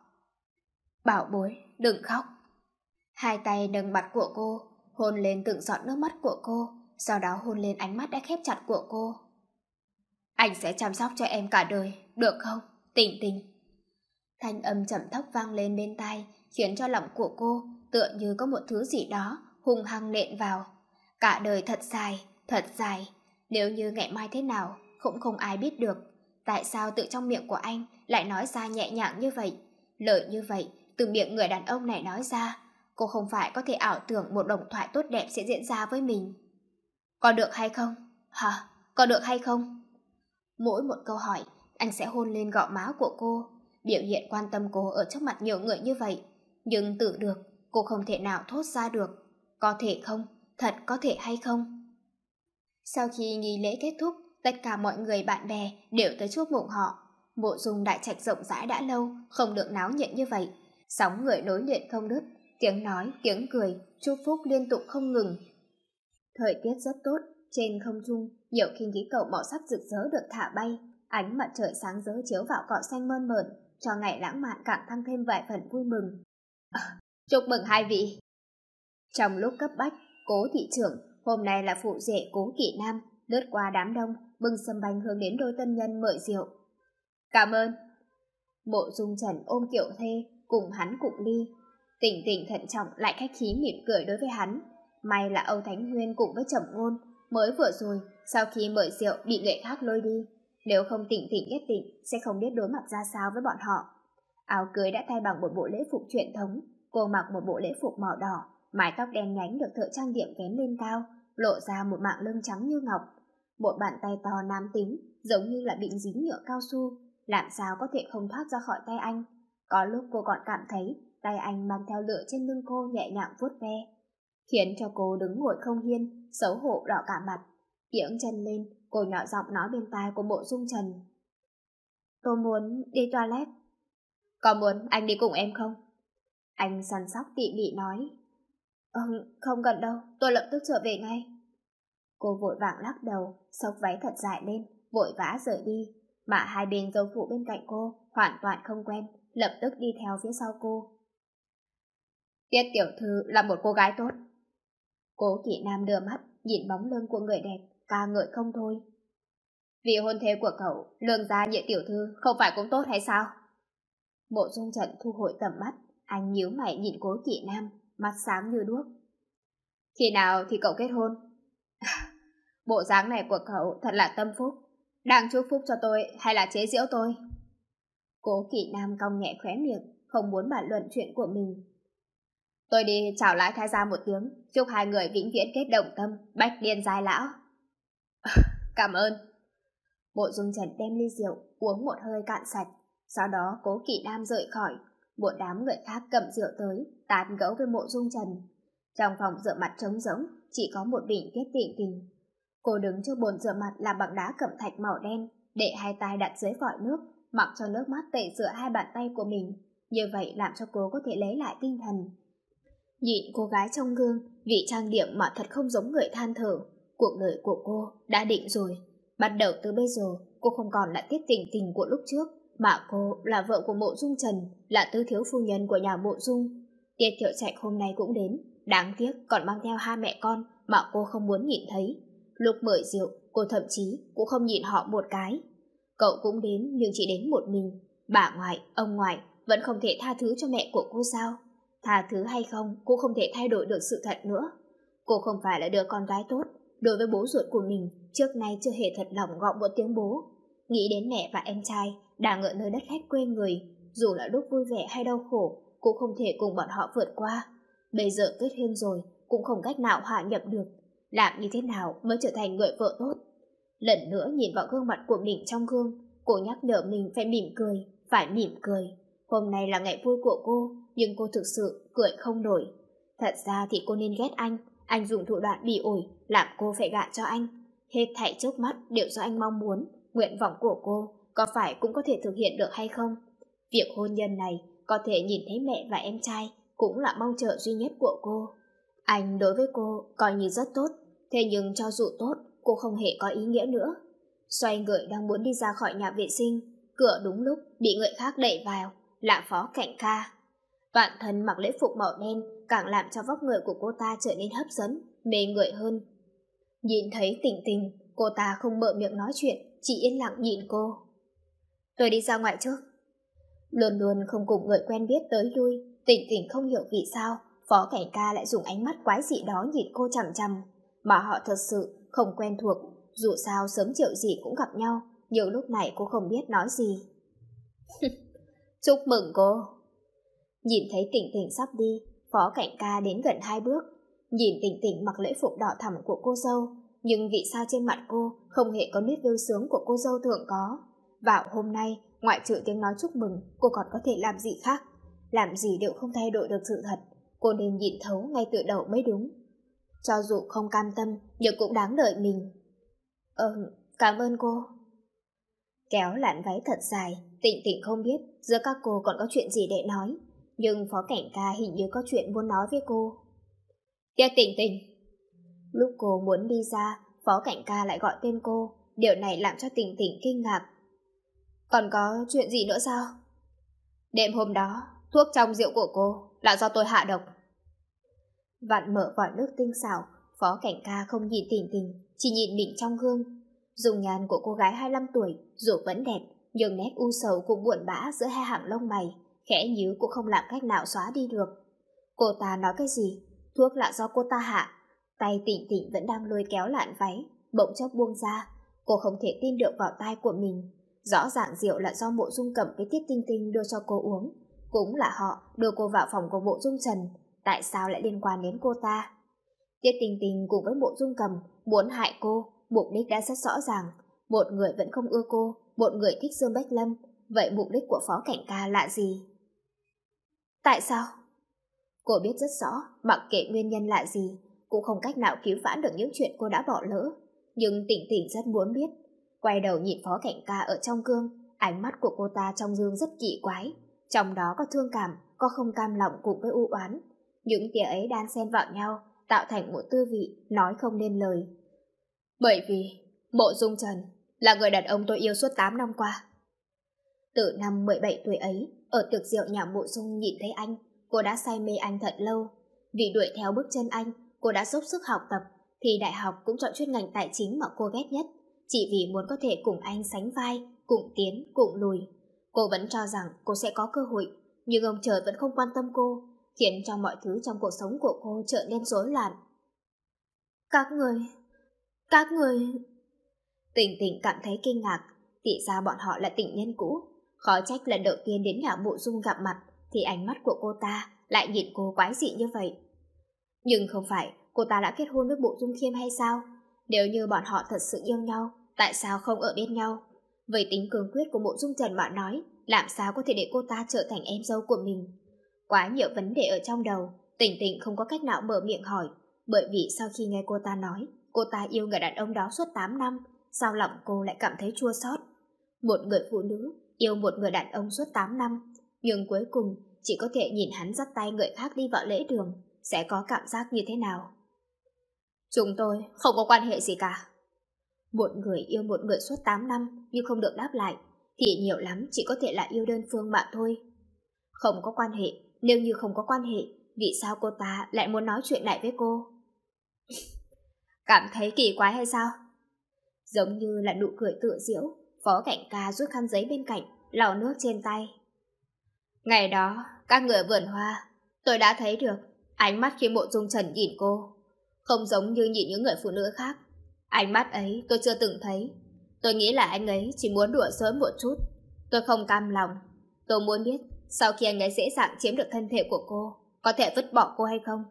Bảo bối, đừng khóc. Hai tay nâng mặt của cô, hôn lên từng giọt nước mắt của cô, sau đó hôn lên ánh mắt đã khép chặt của cô. Anh sẽ chăm sóc cho em cả đời, được không, Tình Tình? Thanh âm trầm thấp vang lên bên tai, khiến cho lòng của cô tựa như có một thứ gì đó hung hăng nện vào. Cả đời thật dài, thật dài, nếu như ngày mai thế nào cũng không ai biết được. Tại sao tự trong miệng của anh lại nói ra nhẹ nhàng như vậy? Lời như vậy, từ miệng người đàn ông này nói ra, cô không phải có thể ảo tưởng một đồng thoại tốt đẹp sẽ diễn ra với mình. Có được hay không? Hả? Có được hay không? Mỗi một câu hỏi, anh sẽ hôn lên gò má của cô, biểu hiện quan tâm cô ở trước mặt nhiều người như vậy. Nhưng tự được, cô không thể nào thốt ra được. Có thể không? Thật có thể hay không? Sau khi nghi lễ kết thúc, tất cả mọi người bạn bè đều tới chúc mừng họ. Mộ Dung đại trạch rộng rãi đã lâu, không được náo nhiệt như vậy. Sóng người nối liền không đứt, tiếng nói, tiếng cười, chúc phúc liên tục không ngừng. Thời tiết rất tốt, trên không trung, nhiều khinh khí cầu màu sắc rực rỡ được thả bay, ánh mặt trời sáng rỡ chiếu vào cỏ xanh mơn mởn, cho ngày lãng mạn càng tăng thêm vài phần vui mừng. À, chúc mừng hai vị. Trong lúc cấp bách, Cố thị trưởng, hôm nay là phụ rể Cố Kỵ Nam, lướt qua đám đông, bưng sâm banh hướng đến đôi tân nhân mời rượu. Cảm ơn. Mộ Dung Trần ôm Kiều Thê, cùng hắn cụng ly. Tỉnh tỉnh thận trọng lại khách khí mỉm cười đối với hắn. May là Âu Thánh Huyên cùng với Trầm Ngôn mới vừa rồi, sau khi mời rượu bị người khác lôi đi. Nếu không Tỉnh Tỉnh nhất định sẽ không biết đối mặt ra sao với bọn họ. Áo cưới đã thay bằng một bộ lễ phục truyền thống. Cô mặc một bộ lễ phục màu đỏ, mái tóc đen nhánh được thợ trang điểm vén lên cao, lộ ra một mạng lưng trắng như ngọc. Một bàn tay to nam tính, giống như là bị dính nhựa cao su, làm sao có thể không thoát ra khỏi tay anh. Có lúc cô còn cảm thấy tay anh mang theo lửa trên lưng cô nhẹ nhàng vuốt ve, khiến cho cô đứng ngồi không yên, xấu hổ đỏ cả mặt. Kiễng chân lên, cô nhỏ giọng nói bên tai của Mộ Dung Trần. Tôi muốn đi toilet. Có muốn anh đi cùng em không? Anh săn sóc tỉ mỉ nói. Ừ, không cần đâu, tôi lập tức trở về ngay. Cô vội vàng lắc đầu, xốc váy thật dài lên, vội vã rời đi. Mà hai bên dâu phụ bên cạnh cô hoàn toàn không quen, lập tức đi theo phía sau cô. Tiết tiểu thư là một cô gái tốt. Cố Kỵ Nam đưa mắt nhìn bóng lưng của người đẹp, ca ngợi không thôi. Vì hôn thê của cậu, lương gia Nhị tiểu thư không phải cũng tốt hay sao? Mộ Dung Trần thu hồi tầm mắt, anh nhíu mày nhìn Cố Kỵ Nam, mắt sáng như đuốc. Khi nào thì cậu kết hôn? Bộ dáng này của cậu thật là tâm phúc. Đang chúc phúc cho tôi hay là chế giễu tôi? Cố Kỵ Nam cong nhẹ khóe miệng, không muốn bàn luận chuyện của mình. Tôi đi chào lái thái gia một tiếng, chúc hai người vĩnh viễn kết đồng tâm, bách niên giai lão. Cảm ơn. Mộ Dung Trần đem ly rượu, uống một hơi cạn sạch. Sau đó Cố Kỵ Nam rời khỏi. Một đám người khác cầm rượu tới, tán gẫu với Mộ Dung Trần. Trong phòng rửa mặt trống rỗng, chỉ có một bình tiết tịnh tình. Cô đứng trước bồn rửa mặt làm bằng đá cẩm thạch màu đen, để hai tay đặt dưới vòi nước, mặc cho nước mắt tẩy rửa hai bàn tay của mình. Như vậy làm cho cô có thể lấy lại tinh thần. Nhìn cô gái trong gương, vị trang điểm mà thật không giống người than thở. Cuộc đời của cô đã định rồi. Bắt đầu từ bây giờ, cô không còn là Tiết Tình Tình của lúc trước, mà cô là vợ của Mộ Dung Trần, là tứ thiếu phu nhân của nhà Mộ Dung. Tiết Thiệu Trạch hôm nay cũng đến, đáng tiếc còn mang theo hai mẹ con mà cô không muốn nhìn thấy. Lúc mời rượu, cô thậm chí cũng không nhìn họ một cái. Cậu cũng đến nhưng chỉ đến một mình. Bà ngoại, ông ngoại vẫn không thể tha thứ cho mẹ của cô sao? Tha thứ hay không cũng không thể thay đổi được sự thật nữa. Cô không phải là đứa con gái tốt. Đối với bố ruột của mình, trước nay chưa hề thật lòng gọi một tiếng bố. Nghĩ đến mẹ và em trai đang ở nơi đất khách quê người, dù là lúc vui vẻ hay đau khổ, cũng không thể cùng bọn họ vượt qua. Bây giờ kết hôn rồi, cũng không cách nào hòa nhập được. Làm như thế nào mới trở thành người vợ tốt? Lần nữa nhìn vào gương mặt của mình trong gương, cô nhắc nhở mình phải mỉm cười, phải mỉm cười. Hôm nay là ngày vui của cô, nhưng cô thực sự cười không nổi. Thật ra thì cô nên ghét anh. Anh dùng thủ đoạn bỉ ổi làm cô phải gả cho anh. Hết thảy trước mắt đều do anh mong muốn. Nguyện vọng của cô có phải cũng có thể thực hiện được hay không? Việc hôn nhân này có thể nhìn thấy mẹ và em trai cũng là mong chờ duy nhất của cô. Anh đối với cô coi như rất tốt, thế nhưng cho dù tốt, cô không hề có ý nghĩa nữa. Xoay người đang muốn đi ra khỏi nhà vệ sinh, cửa đúng lúc bị người khác đẩy vào, là Phó Cảnh Ca. Toàn thân mặc lễ phục màu đen càng làm cho vóc người của cô ta trở nên hấp dẫn, mê người hơn. Nhìn thấy Tình Tình, cô ta không mở miệng nói chuyện, chỉ yên lặng nhìn cô. Tôi đi ra ngoài trước. Luôn luôn không cùng người quen biết tới lui, Tình Tình không hiểu vì sao Phó Cảnh Ca lại dùng ánh mắt quái dị đó nhìn cô chằm chằm, mà họ thật sự không quen thuộc. Dù sao sớm chiều gì cũng gặp nhau, nhưng lúc này cô không biết nói gì. Chúc mừng cô. Nhìn thấy Tỉnh Tỉnh sắp đi, Phó Cảnh Ca đến gần hai bước, nhìn Tỉnh Tỉnh mặc lễ phục đỏ thẳm của cô dâu, nhưng vì sao trên mặt cô không hề có nét vui sướng của cô dâu thường có. Vào hôm nay, ngoại trừ tiếng nói chúc mừng, cô còn có thể làm gì khác? Làm gì đều không thay đổi được sự thật. Cô nên nhìn thấu ngay từ đầu mới đúng. Cho dù không cam tâm, nhưng cũng đáng đợi mình. Ờ, cảm ơn cô. Kéo làn váy thật dài, Tỉnh Tỉnh không biết giữa các cô còn có chuyện gì để nói, nhưng Phó Cảnh Ca hình như có chuyện muốn nói với cô. Tiết Tỉnh Tỉnh. Lúc cô muốn đi ra, Phó Cảnh Ca lại gọi tên cô. Điều này làm cho Tỉnh Tỉnh kinh ngạc. Còn có chuyện gì nữa sao? Đêm hôm đó, thuốc trong rượu của cô là do tôi hạ độc. Vặn mở vòi nước tinh xảo, Phó Cảnh Ca không nhìn Tỉnh Tỉnh, chỉ nhìn mình trong gương. Dung nhan của cô gái hai mươi lăm tuổi dù vẫn đẹp, nhưng nét u sầu cùng buồn bã giữa hai hàng lông mày khẽ nhíu cũng không làm cách nào xóa đi được. Cô ta nói cái gì? Thuốc là do cô ta hạ. Tay Tỉnh Tỉnh vẫn đang lôi kéo lạn váy, bỗng chốc buông ra. Cô không thể tin được vào tai của mình. Rõ ràng rượu là do Mộ Dung Cẩm với Tiết Tinh Tinh đưa cho cô uống. Cũng là họ đưa cô vào phòng của Mộ Dung Trần. Tại sao lại liên quan đến cô ta? Tiết Tinh Tinh cùng với Mộ Dung Cẩm muốn hại cô, mục đích đã rất rõ ràng. Một người vẫn không ưa cô, một người thích Dương Bách Lâm. Vậy mục đích của Phó Cảnh Ca là gì? Tại sao? Cô biết rất rõ, mặc kệ nguyên nhân là gì, cô không cách nào cứu vãn được những chuyện cô đã bỏ lỡ. Nhưng Tỉnh Tỉnh rất muốn biết. Quay đầu nhìn Phó Cảnh Ca ở trong gương, ánh mắt của cô ta trong gương rất kỳ quái. Trong đó có thương cảm, có không cam lòng cùng với u oán. Những tia ấy đan xen vào nhau, tạo thành một tư vị nói không nên lời. Bởi vì Mộ Dung Trần là người đàn ông tôi yêu suốt tám năm qua. Từ năm mười bảy tuổi ấy, ở tiệc rượu nhà Mộ Dung nhìn thấy anh, cô đã say mê anh thật lâu. Vì đuổi theo bước chân anh, cô đã dốc sức học tập, thì đại học cũng chọn chuyên ngành tài chính mà cô ghét nhất, chỉ vì muốn có thể cùng anh sánh vai, cùng tiến, cùng lùi. Cô vẫn cho rằng cô sẽ có cơ hội, nhưng ông trời vẫn không quan tâm cô, khiến cho mọi thứ trong cuộc sống của cô trở nên rối loạn. Các người... Các người... Tỉnh Tỉnh cảm thấy kinh ngạc, thì ra bọn họ là tình nhân cũ. Khó trách lần đầu tiên đến nhà Mộ Dung gặp mặt, thì ánh mắt của cô ta lại nhìn cô quái dị như vậy. Nhưng không phải cô ta đã kết hôn với Mộ Dung Khiêm hay sao? Nếu như bọn họ thật sự yêu nhau, tại sao không ở bên nhau? Với tính cường quyết của Mộ Dung Trần mà nói, làm sao có thể để cô ta trở thành em dâu của mình? Quá nhiều vấn đề ở trong đầu, Tỉnh Tỉnh không có cách nào mở miệng hỏi, bởi vì sau khi nghe cô ta nói, cô ta yêu người đàn ông đó suốt tám năm, sao lòng cô lại cảm thấy chua xót. Một người phụ nữ yêu một người đàn ông suốt tám năm, nhưng cuối cùng chỉ có thể nhìn hắn dắt tay người khác đi vào lễ đường, sẽ có cảm giác như thế nào? Chúng tôi không có quan hệ gì cả. Một người yêu một người suốt tám năm nhưng không được đáp lại, thì nhiều lắm chỉ có thể là yêu đơn phương mà thôi. Không có quan hệ, nếu như không có quan hệ, vì sao cô ta lại muốn nói chuyện này với cô? Cảm thấy kỳ quái hay sao? Giống như là nụ cười tự giễu, Phó Cảnh Ca rút khăn giấy bên cạnh, lau nước trên tay. Ngày đó, các người vườn hoa, tôi đã thấy được ánh mắt khi Mộ Dung Trần nhìn cô, không giống như nhìn những người phụ nữ khác. Ánh mắt ấy tôi chưa từng thấy. Tôi nghĩ là anh ấy chỉ muốn đùa giỡn một chút. Tôi không cam lòng. Tôi muốn biết sau khi anh ấy dễ dàng chiếm được thân thể của cô, có thể vứt bỏ cô hay không?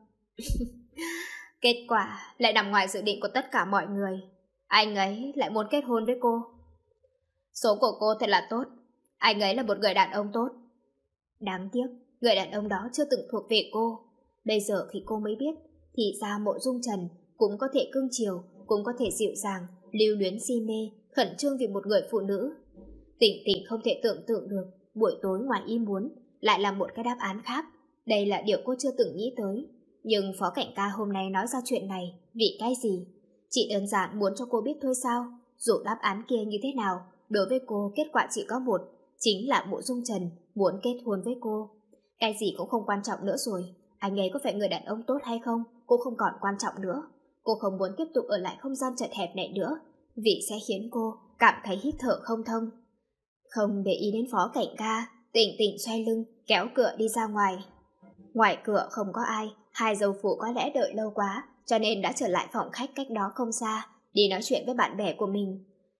Kết quả lại nằm ngoài dự định của tất cả mọi người. Anh ấy lại muốn kết hôn với cô. Số của cô thật là tốt. Anh ấy là một người đàn ông tốt. Đáng tiếc, người đàn ông đó chưa từng thuộc về cô. Bây giờ thì cô mới biết, thì ra Mộ Dung Trần cũng có thể cưng chiều, cũng có thể dịu dàng, lưu luyến si mê, khẩn trương vì một người phụ nữ. Tỉnh Tỉnh không thể tưởng tượng được buổi tối ngoài ý muốn lại là một cái đáp án khác. Đây là điều cô chưa từng nghĩ tới. Nhưng Phó Cảnh Ca hôm nay nói ra chuyện này vì cái gì? Chỉ đơn giản muốn cho cô biết thôi sao? Dù đáp án kia như thế nào, đối với cô kết quả chỉ có một, chính là Mộ Dung Trần muốn kết hôn với cô. Cái gì cũng không quan trọng nữa rồi. Anh ấy có phải người đàn ông tốt hay không, cô không còn quan trọng nữa. Cô không muốn tiếp tục ở lại không gian chật hẹp này nữa, vì sẽ khiến cô cảm thấy hít thở không thông. Không để ý đến Phó Cảnh Ca, Tỉnh Tỉnh xoay lưng, kéo cửa đi ra ngoài. Ngoài cửa không có ai, hai dâu phụ có lẽ đợi lâu quá, cho nên đã trở lại phòng khách cách đó không xa, đi nói chuyện với bạn bè của mình.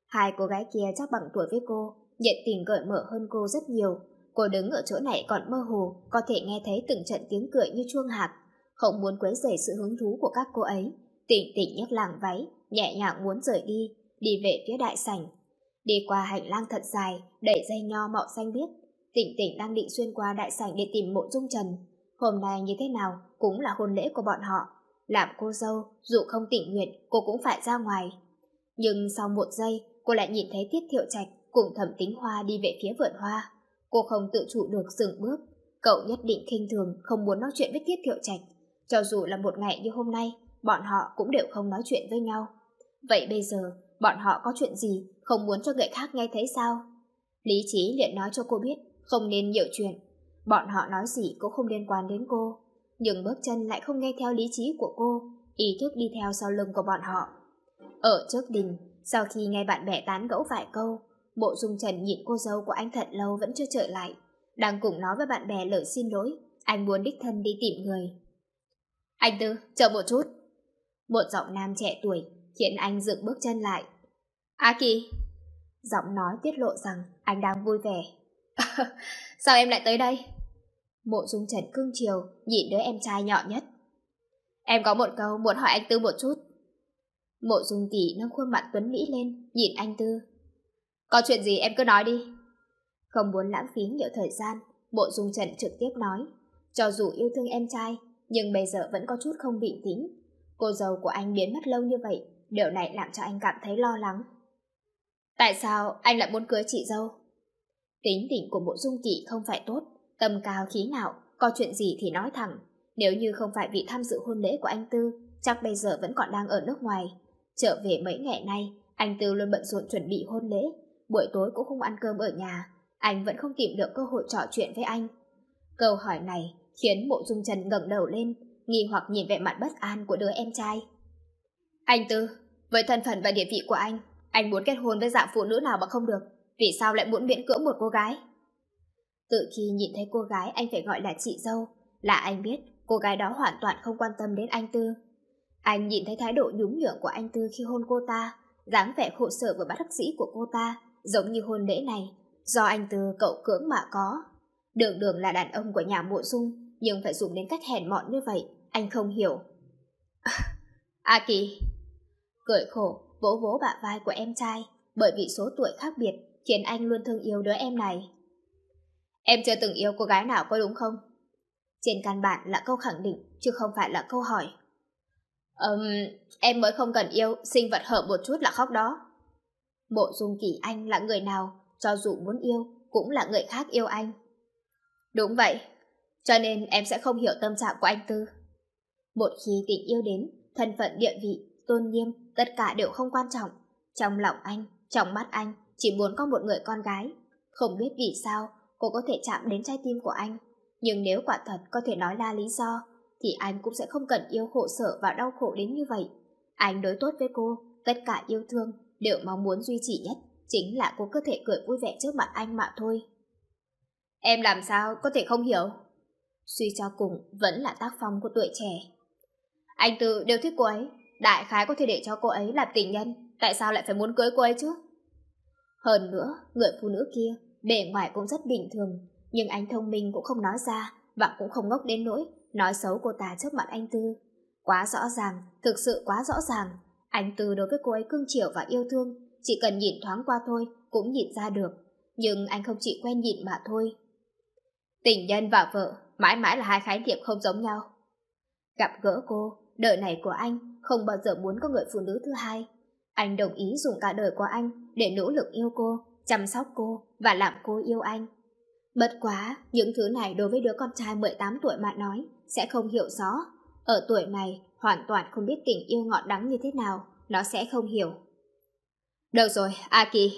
Hai cô gái kia chắc bằng tuổi với cô, nhiệt tình cởi mở hơn cô rất nhiều. Cô đứng ở chỗ này còn mơ hồ, có thể nghe thấy từng trận tiếng cười như chuông hạc. Không muốn quấy rầy sự hứng thú của các cô ấy, Tỉnh Tỉnh nhấc làng váy, nhẹ nhàng muốn rời đi, đi về phía đại sảnh. Đi qua hành lang thật dài, đẩy dây nho màu xanh biếc, Tỉnh Tỉnh đang định xuyên qua đại sảnh để tìm Mộ Dung Trần. Hôm nay như thế nào cũng là hôn lễ của bọn họ. Làm cô dâu, dù không tình nguyện, cô cũng phải ra ngoài. Nhưng sau một giây, cô lại nhìn thấy Tiết Thiệu Trạch cùng Thẩm Tính Hoa đi về phía vườn hoa. Cô không tự chủ được dừng bước. Cậu nhất định khinh thường, không muốn nói chuyện với Tiết Thiệu Trạch. Cho dù là một ngày như hôm nay, bọn họ cũng đều không nói chuyện với nhau. Vậy bây giờ, bọn họ có chuyện gì không muốn cho người khác nghe thấy sao? Lý trí liền nói cho cô biết không nên nhiều chuyện. Bọn họ nói gì cũng không liên quan đến cô. Nhưng bước chân lại không nghe theo lý trí của cô, ý thức đi theo sau lưng của bọn họ. Ở trước đình, sau khi nghe bạn bè tán gẫu vài câu, Mộ Dung Trần nhìn cô dâu của anh thật lâu vẫn chưa trở lại. Đang cùng nói với bạn bè lời xin lỗi, anh muốn đích thân đi tìm người. Anh Tư, chờ một chút. Một giọng nam trẻ tuổi khiến anh dừng bước chân lại. A Kỳ. Giọng nói tiết lộ rằng anh đang vui vẻ. Sao em lại tới đây? Mộ Dung Trần cưng chiều nhìn đứa em trai nhỏ nhất. Em có một câu muốn hỏi anh Tư một chút. Mộ Dung Kỳ nâng khuôn mặt tuấn mỹ lên, nhìn anh Tư. Có chuyện gì em cứ nói đi. Không muốn lãng phí nhiều thời gian, Mộ Dung Trần trực tiếp nói. Cho dù yêu thương em trai, nhưng bây giờ vẫn có chút không bình tĩnh. Cô dâu của anh biến mất lâu như vậy, điều này làm cho anh cảm thấy lo lắng. Tại sao anh lại muốn cưới chị dâu? Tính tình của Mộ Dung Kỳ không phải tốt, tầm cao khí ngạo, có chuyện gì thì nói thẳng. Nếu như không phải vì tham dự hôn lễ của anh Tư, chắc bây giờ vẫn còn đang ở nước ngoài. Trở về mấy ngày nay, anh Tư luôn bận rộn chuẩn bị hôn lễ, buổi tối cũng không ăn cơm ở nhà, anh vẫn không tìm được cơ hội trò chuyện với anh. Câu hỏi này khiến Mộ Dung Trần ngẩng đầu lên, nghi hoặc nhìn vẻ mặt bất an của đứa em trai. Anh Tư, với thân phận và địa vị của anh, anh muốn kết hôn với dạng phụ nữ nào mà không được, vì sao lại muốn miễn cưỡng một cô gái? Từ khi nhìn thấy cô gái anh phải gọi là chị dâu, là anh biết cô gái đó hoàn toàn không quan tâm đến anh Tư. Anh nhìn thấy thái độ nhún nhường của anh Tư khi hôn cô ta, dáng vẻ khổ sở và bất đắc dĩ của cô ta, giống như hôn lễ này, do anh Tư cậu cưỡng mà có. Đường đường là đàn ông của nhà Mộ Dung, nhưng phải dùng đến cách hèn mọn như vậy, anh không hiểu. A Kỳ. Cười khổ, vỗ vỗ bả vai của em trai, bởi vì số tuổi khác biệt, khiến anh luôn thương yêu đứa em này. Em chưa từng yêu cô gái nào có đúng không? Trên căn bản là câu khẳng định, chứ không phải là câu hỏi. Ừm, em mới không cần yêu, sinh vật hở một chút là khóc đó. Mộ Dung Kỳ anh là người nào, cho dù muốn yêu, cũng là người khác yêu anh. Đúng vậy, cho nên em sẽ không hiểu tâm trạng của anh Tư. Một khi tình yêu đến, thân phận địa vị, tôn nghiêm, tất cả đều không quan trọng. Trong lòng anh, trong mắt anh, chỉ muốn có một người con gái. Không biết vì sao, cô có thể chạm đến trái tim của anh. Nhưng nếu quả thật có thể nói ra lý do, thì anh cũng sẽ không cần yêu khổ sở và đau khổ đến như vậy. Anh đối tốt với cô, tất cả yêu thương đều mong muốn duy trì nhất chính là cô có thể cười vui vẻ trước mặt anh mà thôi. Em làm sao có thể không hiểu? Suy cho cùng vẫn là tác phong của tuổi trẻ. Anh Tư đều thích cô ấy, đại khái có thể để cho cô ấy làm tình nhân, tại sao lại phải muốn cưới cô ấy chứ? Hơn nữa, người phụ nữ kia bề ngoài cũng rất bình thường, nhưng anh thông minh cũng không nói ra, và cũng không ngốc đến nỗi nói xấu cô ta trước mặt anh Tư. Quá rõ ràng, thực sự quá rõ ràng. Anh Tư đối với cô ấy cưng chiều và yêu thương, chỉ cần nhìn thoáng qua thôi cũng nhìn ra được. Nhưng anh không chỉ quen nhìn mà thôi. Tình nhân và vợ mãi mãi là hai khái niệm không giống nhau. Gặp gỡ cô, đời này của anh không bao giờ muốn có người phụ nữ thứ hai. Anh đồng ý dùng cả đời của anh để nỗ lực yêu cô, chăm sóc cô và làm cô yêu anh. Bất quá, những thứ này đối với đứa con trai mười tám tuổi mà nói sẽ không hiểu rõ. Ở tuổi này, hoàn toàn không biết tình yêu ngọt đắng như thế nào, nó sẽ không hiểu. Được rồi, A Kỳ.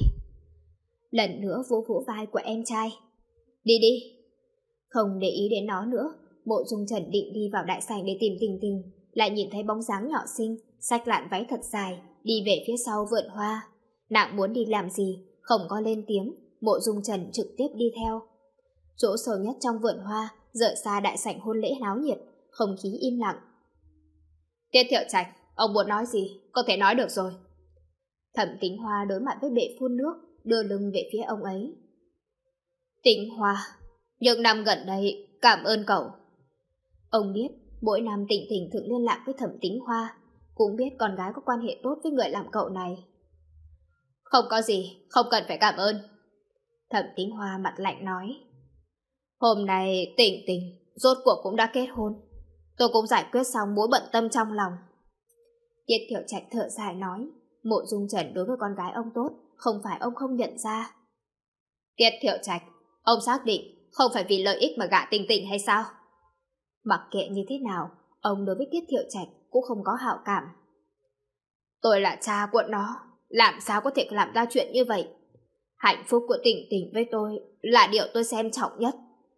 Lần nữa vỗ vỗ vai của em trai. Đi đi. Không để ý đến nó nữa, Mộ Dung Trần định đi vào đại sảnh để tìm Tình Tình, lại nhìn thấy bóng dáng nhỏ xinh, xách lạn váy thật dài, đi về phía sau vườn hoa. Nàng muốn đi làm gì, không có lên tiếng, Mộ Dung Trần trực tiếp đi theo. Chỗ sâu nhất trong vườn hoa, rời xa đại sảnh hôn lễ náo nhiệt, không khí im lặng. Tiết Thiệu Trạch, ông muốn nói gì, có thể nói được rồi. Thẩm Tính Hoa đối mặt với bệ phun nước, đưa lưng về phía ông ấy. Tính Hoa, những năm gần đây, cảm ơn cậu. Ông biết, mỗi năm Tịnh Tịnh thường liên lạc với Thẩm Tính Hoa, cũng biết con gái có quan hệ tốt với người làm cậu này. Không có gì, không cần phải cảm ơn. Thẩm Tính Hoa mặt lạnh nói. Hôm nay Tịnh Tịnh rốt cuộc cũng đã kết hôn. Tôi cũng giải quyết xong mối bận tâm trong lòng. Tiết Thiệu Trạch thở dài nói, Mộ Dung Trần đối với con gái ông tốt, không phải ông không nhận ra. Tiết Thiệu Trạch, ông xác định không phải vì lợi ích mà gả Tịnh Tịnh hay sao? Mặc kệ như thế nào, ông đối với Tiết Thiệu Trạch cũng không có hảo cảm. Tôi là cha của nó, làm sao có thể làm ra chuyện như vậy? Hạnh phúc của Tịnh Tịnh với tôi là điều tôi xem trọng nhất.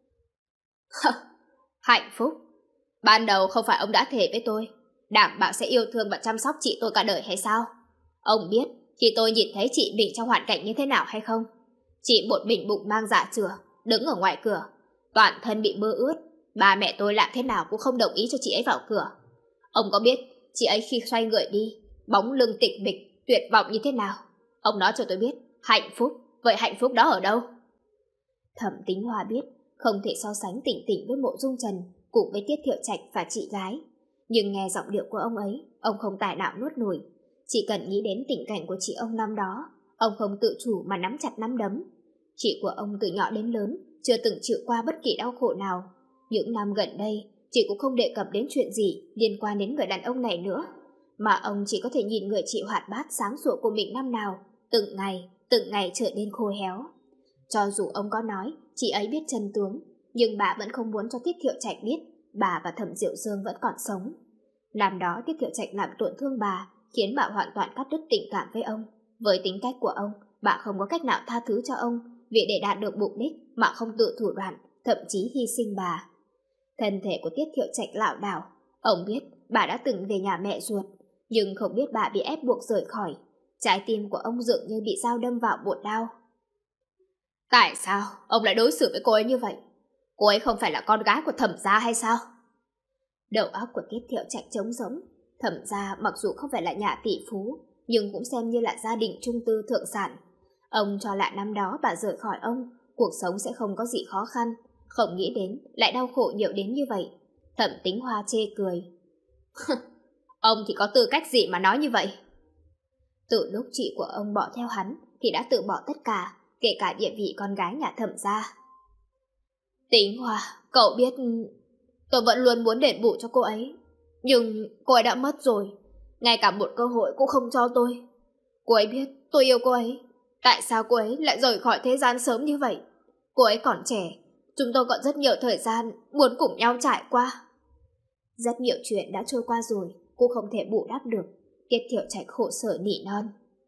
Hạnh phúc? Ban đầu không phải ông đã thề với tôi, đảm bảo sẽ yêu thương và chăm sóc chị tôi cả đời hay sao? Ông biết khi tôi nhìn thấy chị mình trong hoàn cảnh như thế nào hay không? Chị một mình bụng mang dạ chửa, đứng ở ngoài cửa, toàn thân bị mưa ướt. Ba mẹ tôi làm thế nào cũng không đồng ý cho chị ấy vào cửa. Ông có biết chị ấy khi xoay người đi, bóng lưng tịch mịch, tuyệt vọng như thế nào? Ông nói cho tôi biết, hạnh phúc, vậy hạnh phúc đó ở đâu? Thẩm Tính Hoa biết không thể so sánh Tịnh Tịnh với Mộ Dung Trần cùng với Tiết Thiệu Trạch và chị gái, nhưng nghe giọng điệu của ông ấy, ông không tài nào nuốt nổi. Chỉ cần nghĩ đến tình cảnh của chị ông năm đó, ông không tự chủ mà nắm chặt nắm đấm. Chị của ông từ nhỏ đến lớn chưa từng chịu qua bất kỳ đau khổ nào. Những năm gần đây, chị cũng không đề cập đến chuyện gì liên quan đến người đàn ông này nữa, mà ông chỉ có thể nhìn người chị hoạt bát sáng sủa của mình năm nào, từng ngày, từng ngày trở nên khô héo. Cho dù ông có nói chị ấy biết chân tướng, nhưng bà vẫn không muốn cho Tiết Thiệu Trạch biết bà và Thẩm Diệu Dương vẫn còn sống. Năm đó Tiết Thiệu Trạch làm tổn thương bà, khiến bà hoàn toàn cắt đứt tình cảm với ông. Với tính cách của ông, bà không có cách nào tha thứ cho ông vì để đạt được mục đích mà không tự thủ đoạn, thậm chí hy sinh bà. Thân thể của Tiết Thiệu Trạch lảo đảo. Ông biết bà đã từng về nhà mẹ ruột, nhưng không biết bà bị ép buộc rời khỏi. Trái tim của ông dường như bị dao đâm vào bột đau. Tại sao ông lại đối xử với cô ấy như vậy? Cô ấy không phải là con gái của Thẩm gia hay sao? Đầu óc của Tiết Thiệu Trạch trống rỗng. Thẩm gia mặc dù không phải là nhà tỷ phú, nhưng cũng xem như là gia đình trung tư thượng sản. Ông cho là năm đó bà rời khỏi ông, cuộc sống sẽ không có gì khó khăn. Không nghĩ đến lại đau khổ nhiều đến như vậy. Thẩm Tính Hoa chê cười. Ông thì có tư cách gì mà nói như vậy? Từ lúc chị của ông bỏ theo hắn thì đã tự bỏ tất cả, kể cả địa vị con gái nhà Thẩm gia. Tính Hoa, cậu biết tôi vẫn luôn muốn đền bù cho cô ấy, nhưng cô ấy đã mất rồi, ngay cả một cơ hội cũng không cho tôi. Cô ấy biết tôi yêu cô ấy, tại sao cô ấy lại rời khỏi thế gian sớm như vậy? Cô ấy còn trẻ, chúng tôi còn rất nhiều thời gian muốn cùng nhau trải qua. Rất nhiều chuyện đã trôi qua rồi, cô không thể bù đắp được. Tiết Thiệu Trạch khổ sở nỉ non.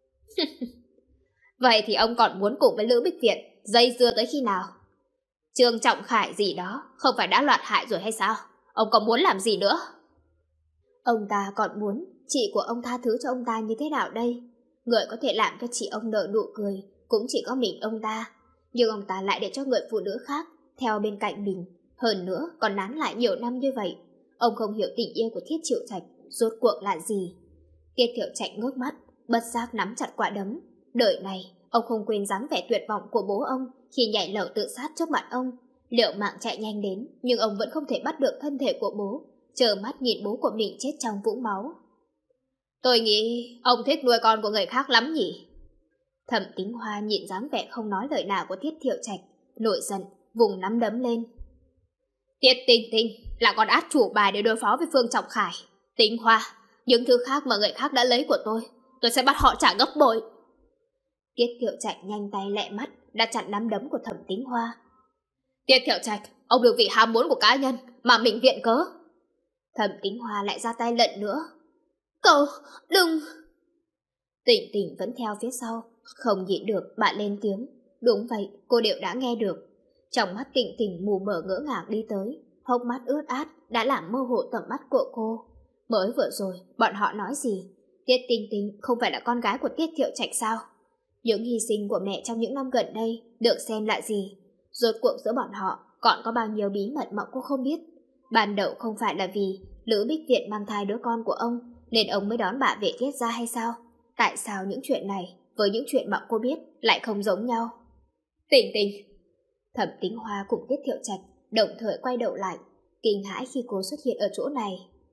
Vậy thì ông còn muốn cùng với Lữ Bích Viện dây dưa tới khi nào? Trương Trọng Khải gì đó không phải đã loạt hại rồi hay sao? Ông còn muốn làm gì nữa? Ông ta còn muốn chị của ông tha thứ cho ông ta như thế nào đây? Người có thể làm cho chị ông nở nụ cười cũng chỉ có mình ông ta, nhưng ông ta lại để cho người phụ nữ khác theo bên cạnh mình, hơn nữa còn nán lại nhiều năm như vậy. Ông không hiểu tình yêu của Thiết Triệu Trạch rốt cuộc là gì. Tiết Thiệu Trạch ngước mắt, bất giác nắm chặt quả đấm. Đời này ông không quên dáng vẻ tuyệt vọng của bố ông khi nhảy lầu tự sát trước mặt ông. Liệu mạng chạy nhanh đến, nhưng ông vẫn không thể bắt được thân thể của bố, chờ mắt nhìn bố của mình chết trong vũng máu. Tôi nghĩ ông thích nuôi con của người khác lắm nhỉ? Thẩm Tính Hoa nhìn dáng vẻ không nói lời nào của Tiết Thiệu Trạch, nổi giận, vùng nắm đấm lên. Tiết Tinh Tinh là con át chủ bài để đối phó với Phương Trọng Khải. Tính Hoa, những thứ khác mà người khác đã lấy của tôi, tôi sẽ bắt họ trả gấp bội. Tiết Thiệu Trạch nhanh tay lẹ mắt đã chặn nắm đấm của Thẩm Tính Hoa. Tiết Thiệu Trạch, ông đừng vì ham muốn của cá nhân mà mình viện cớ. Thẩm Tính Hoa lại ra tay lần nữa. Cậu, đừng... Tỉnh Tỉnh vẫn theo phía sau, không nhịn được bà lên tiếng. Đúng vậy, cô đều đã nghe được. Trong mắt Tỉnh Tỉnh mù mờ ngỡ ngàng đi tới, hốc mắt ướt át đã làm mơ hồ tầm mắt của cô. Mới vừa rồi, bọn họ nói gì? Tiết Tinh Tinh không phải là con gái của Tiết Thiệu Trạch sao? Những hy sinh của mẹ trong những năm gần đây được xem là gì? Rốt cuộc giữa bọn họ còn có bao nhiêu bí mật mà cô không biết? Ban đầu không phải là vì Lữ Bích Viện mang thai đứa con của ông nên ông mới đón bà về Tiết gia hay sao? Tại sao những chuyện này với những chuyện mà cô biết lại không giống nhau? Tình Tình. Thẩm Tính Hoa cùng Tiết Thiệu Trạch đồng thời quay đầu lại, kinh hãi khi cô xuất hiện ở chỗ này.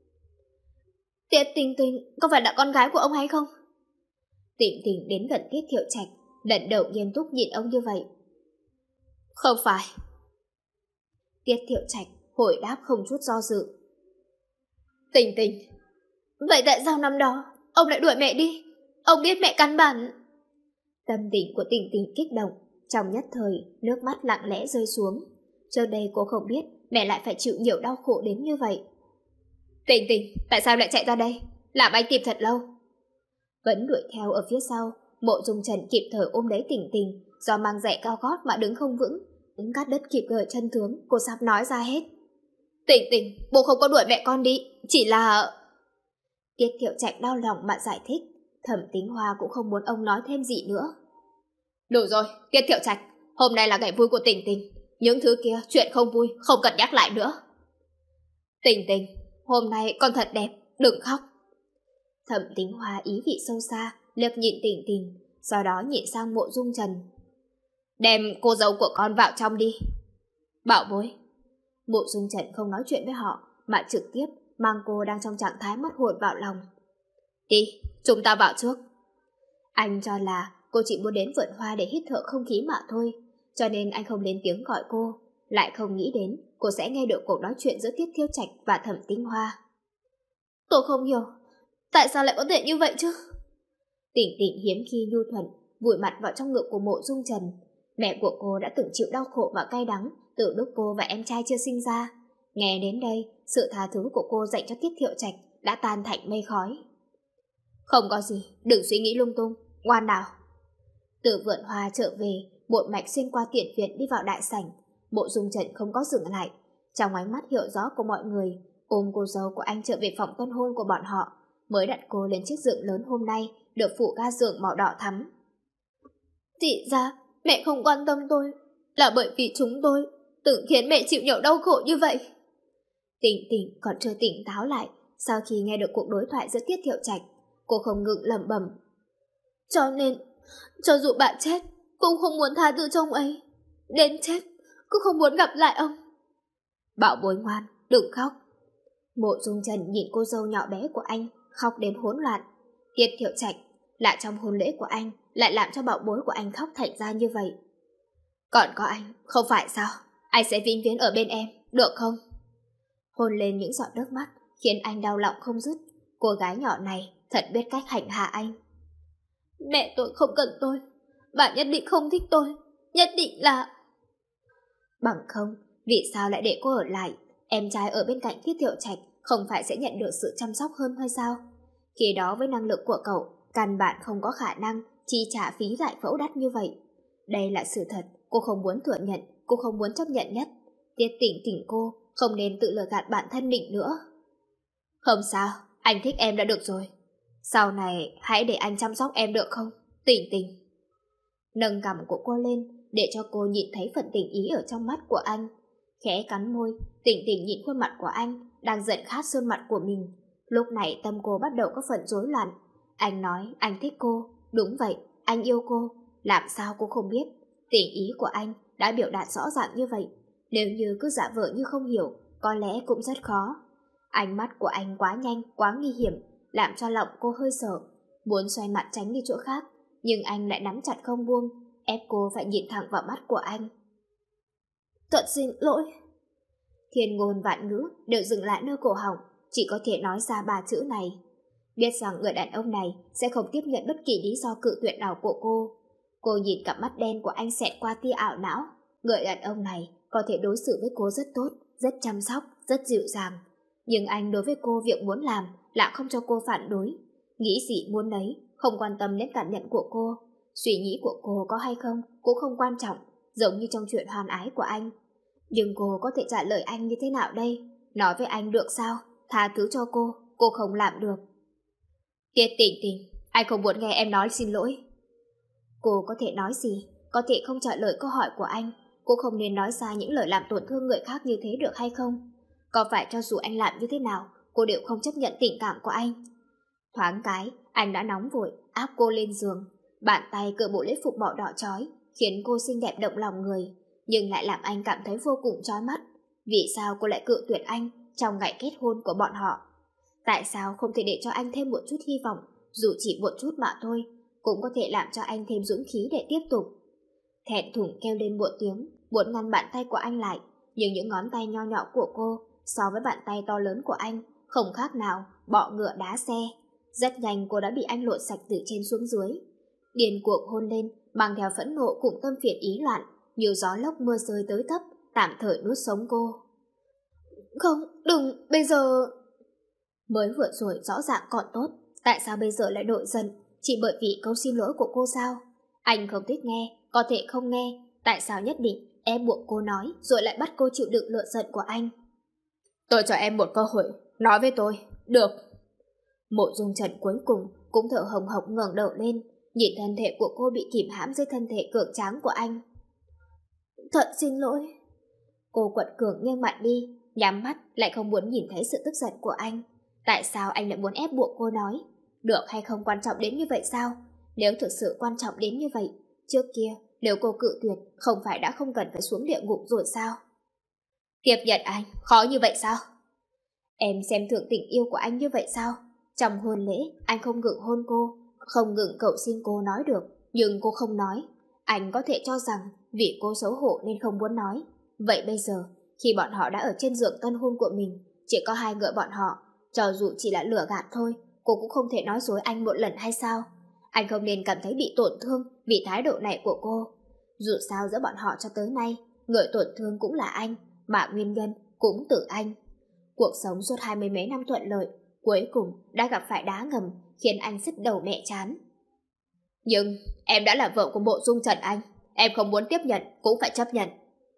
Tiết Tình Tình, có phải là con gái của ông hay không? Tình Tình đến gần Tiết Thiệu Trạch, lần đầu nghiêm túc nhìn ông như vậy. Không phải. Tiết Thiệu Trạch hồi đáp không chút do dự. Tình Tình, vậy tại sao năm đó ông lại đuổi mẹ đi? Ông biết mẹ căn bản. Tâm tình của Tình Tình kích động, trong nhất thời nước mắt lặng lẽ rơi xuống. Trước đây cô không biết mẹ lại phải chịu nhiều đau khổ đến như vậy. Tình Tình, tại sao lại chạy ra đây? Làm anh tìm thật lâu. Vẫn đuổi theo ở phía sau, Mộ Dung Trần kịp thời ôm lấy Tình Tình, do mang giày cao gót mà đứng không vững, đứng cắt đất kịp gợi chân tướng, cô sắp nói ra hết. Tình Tình, bố không có đuổi mẹ con đi, chỉ là... Tiết Thiệu Trạch đau lòng mà giải thích. Thẩm Tính Hoa cũng không muốn ông nói thêm gì nữa. Đủ rồi, Tiết Thiệu Trạch, hôm nay là ngày vui của Tình Tình, những thứ kia chuyện không vui không cần nhắc lại nữa. Tình Tình, hôm nay con thật đẹp, đừng khóc. Thẩm Tính Hoa ý vị sâu xa liếc nhìn Tình Tình, sau đó nhìn sang Mộ Dung Trần. Đem cô dâu của con vào trong đi. Bảo bối. Mộ Dung Trần không nói chuyện với họ mà trực tiếp mang cô đang trong trạng thái mất hồn vào lòng. Đi, chúng ta vào trước. Anh cho là cô chỉ muốn đến vườn hoa để hít thở không khí mà thôi, cho nên anh không lên tiếng gọi cô, lại không nghĩ đến cô sẽ nghe được cuộc nói chuyện giữa Tiết Thiệu Trạch và Thẩm Tính Hoa. Tôi không hiểu, tại sao lại có thể như vậy chứ? Tình Tình hiếm khi nhu thuận, vùi mặt vào trong ngực của Mộ Dung Trần. Mẹ của cô đã từng chịu đau khổ và cay đắng từ lúc cô và em trai chưa sinh ra. Nghe đến đây, sự tha thứ của cô dành cho Tiết Thiệu Trạch đã tan thành mây khói. Không có gì, đừng suy nghĩ lung tung, ngoan nào. Từ vườn hoa trở về, một mạch xuyên qua tiền viện đi vào đại sảnh. Mộ Dung Trần không có dừng lại, trong ánh mắt hiểu rõ của mọi người, ôm cô dâu của anh trở về phòng tân hôn của bọn họ, mới đặt cô lên chiếc giường lớn hôm nay được phủ ga giường màu đỏ thắm. Thì ra mẹ không quan tâm tôi là bởi vì chúng tôi từng khiến mẹ chịu nhiều đau khổ như vậy. Tình Tình còn chưa tỉnh táo lại sau khi nghe được cuộc đối thoại giữa Tiết Thiệu Trạch, cô không ngừng lẩm bẩm. Cho nên, cho dù bạn chết, cũng không muốn tha thứ cho ông ấy. Đến chết, cũng không muốn gặp lại ông. Bảo bối ngoan, đừng khóc. Mộ Dung Trần nhìn cô dâu nhỏ bé của anh, khóc đến hỗn loạn. Tiết Thiệu Trạch, lại trong hôn lễ của anh, lại làm cho bảo bối của anh khóc thành ra như vậy. Còn có anh, không phải sao? Anh sẽ vĩnh viễn ở bên em, được không? Hôn lên những giọt nước mắt, khiến anh đau lòng không dứt. Cô gái nhỏ này thật biết cách hành hạ anh. Mẹ tôi không cần tôi, bà nhất định không thích tôi, nhất định là... Bằng không, vì sao lại để cô ở lại? Em trai ở bên cạnh Tiết Thiệu Trạch không phải sẽ nhận được sự chăm sóc hơn hay sao? Khi đó với năng lực của cậu, căn bản không có khả năng chi trả phí giải phẫu đắt như vậy. Đây là sự thật, cô không muốn thừa nhận, cô không muốn chấp nhận nhất. Tiết Tỉnh tỉnh cô, không nên tự lừa gạt bản thân mình nữa. Không sao, anh thích em đã được rồi. Sau này hãy để anh chăm sóc em được không? Tỉnh Tỉnh. Nâng cằm của cô lên để cho cô nhìn thấy phần tình ý ở trong mắt của anh. Khẽ cắn môi, Tỉnh Tỉnh nhìn khuôn mặt của anh đang giận khát sơn mặt của mình. Lúc này tâm cô bắt đầu có phần rối loạn. Anh nói anh thích cô, đúng vậy, anh yêu cô. Làm sao cô không biết? Tình ý của anh đã biểu đạt rõ ràng như vậy. Nếu như cứ giả vờ như không hiểu, có lẽ cũng rất khó. Ánh mắt của anh quá nhanh, quá nguy hiểm, làm cho lòng cô hơi sợ, muốn xoay mặt tránh đi chỗ khác, nhưng anh lại nắm chặt không buông, ép cô phải nhìn thẳng vào mắt của anh. Thật xin lỗi. Thiên ngôn vạn ngữ đều dừng lại nơi cổ họng, chỉ có thể nói ra ba chữ này. Biết rằng người đàn ông này sẽ không tiếp nhận bất kỳ lý do cự tuyệt nào của cô. Cô nhìn cặp mắt đen của anh xẹt qua tia ảo não. Người đàn ông này có thể đối xử với cô rất tốt, rất chăm sóc, rất dịu dàng. Nhưng anh đối với cô việc muốn làm là không cho cô phản đối. Nghĩ gì muốn nấy, không quan tâm đến cảm nhận của cô. Suy nghĩ của cô có hay không cũng không quan trọng, giống như trong chuyện hoàn ái của anh. Nhưng cô có thể trả lời anh như thế nào đây? Nói với anh được sao? Tha thứ cho cô, cô không làm được. Tiết Tỉnh Tỉnh, anh không muốn nghe em nói xin lỗi. Cô có thể nói gì? Có thể không trả lời câu hỏi của anh. Cô không nên nói ra những lời làm tổn thương người khác như thế được hay không? Có phải cho dù anh làm như thế nào, cô đều không chấp nhận tình cảm của anh? Thoáng cái, anh đã nóng vội, áp cô lên giường. Bàn tay cởi bộ lễ phục màu đỏ chói, khiến cô xinh đẹp động lòng người, nhưng lại làm anh cảm thấy vô cùng chói mắt. Vì sao cô lại cự tuyệt anh trong ngày kết hôn của bọn họ? Tại sao không thể để cho anh thêm một chút hy vọng, dù chỉ một chút mà thôi, cũng có thể làm cho anh thêm dũng khí để tiếp tục. Thẹn thùng kêu lên một tiếng, muốn ngăn bàn tay của anh lại, nhưng những ngón tay nho nhỏ của cô so với bàn tay to lớn của anh không khác nào bọ ngựa đá xe. Rất nhanh cô đã bị anh lột sạch từ trên xuống dưới. Điên cuồng hôn lên, mang theo phẫn nộ cùng tâm phiền ý loạn, như gió lốc mưa rơi tới tấp, tạm thời nuốt sống cô. Không, đừng, bây giờ... Mới vừa rồi rõ ràng còn tốt, tại sao bây giờ lại nổi giận? Chỉ bởi vì câu xin lỗi của cô sao? Anh không thích nghe, có thể không nghe, tại sao nhất định ép buộc cô nói rồi lại bắt cô chịu đựng lửa giận của anh? Tôi cho em một cơ hội, nói với tôi, được. Mộ Dung Trần cuối cùng cũng thở hồng hộc ngẩng đầu lên, nhìn thân thể của cô bị kìm hãm dưới thân thể cường tráng của anh. Thật xin lỗi. Cô quật cường nghiêng mặt đi, nhắm mắt lại không muốn nhìn thấy sự tức giận của anh. Tại sao anh lại muốn ép buộc cô nói? Được hay không quan trọng đến như vậy sao? Nếu thực sự quan trọng đến như vậy, trước kia nếu cô cự tuyệt không phải đã không cần phải xuống địa ngục rồi sao? Tiếp nhận anh, khó như vậy sao? Em xem thường tình yêu của anh như vậy sao? Trong hôn lễ, anh không ngừng hôn cô, không ngừng cầu xin cô nói được, nhưng cô không nói. Anh có thể cho rằng vì cô xấu hổ nên không muốn nói. Vậy bây giờ, khi bọn họ đã ở trên giường tân hôn của mình, chỉ có hai người bọn họ, cho dù chỉ là lừa gạt thôi, cô cũng không thể nói dối anh một lần hay sao? Anh không nên cảm thấy bị tổn thương vì thái độ này của cô. Dù sao giữa bọn họ cho tới nay, người tổn thương cũng là anh, mà nguyên nhân cũng từ anh. Cuộc sống suốt hai mươi mấy năm thuận lợi, cuối cùng đã gặp phải đá ngầm khiến anh sứt đầu mẹ chán. Nhưng em đã là vợ của Mộ Dung Trần anh, em không muốn tiếp nhận cũng phải chấp nhận.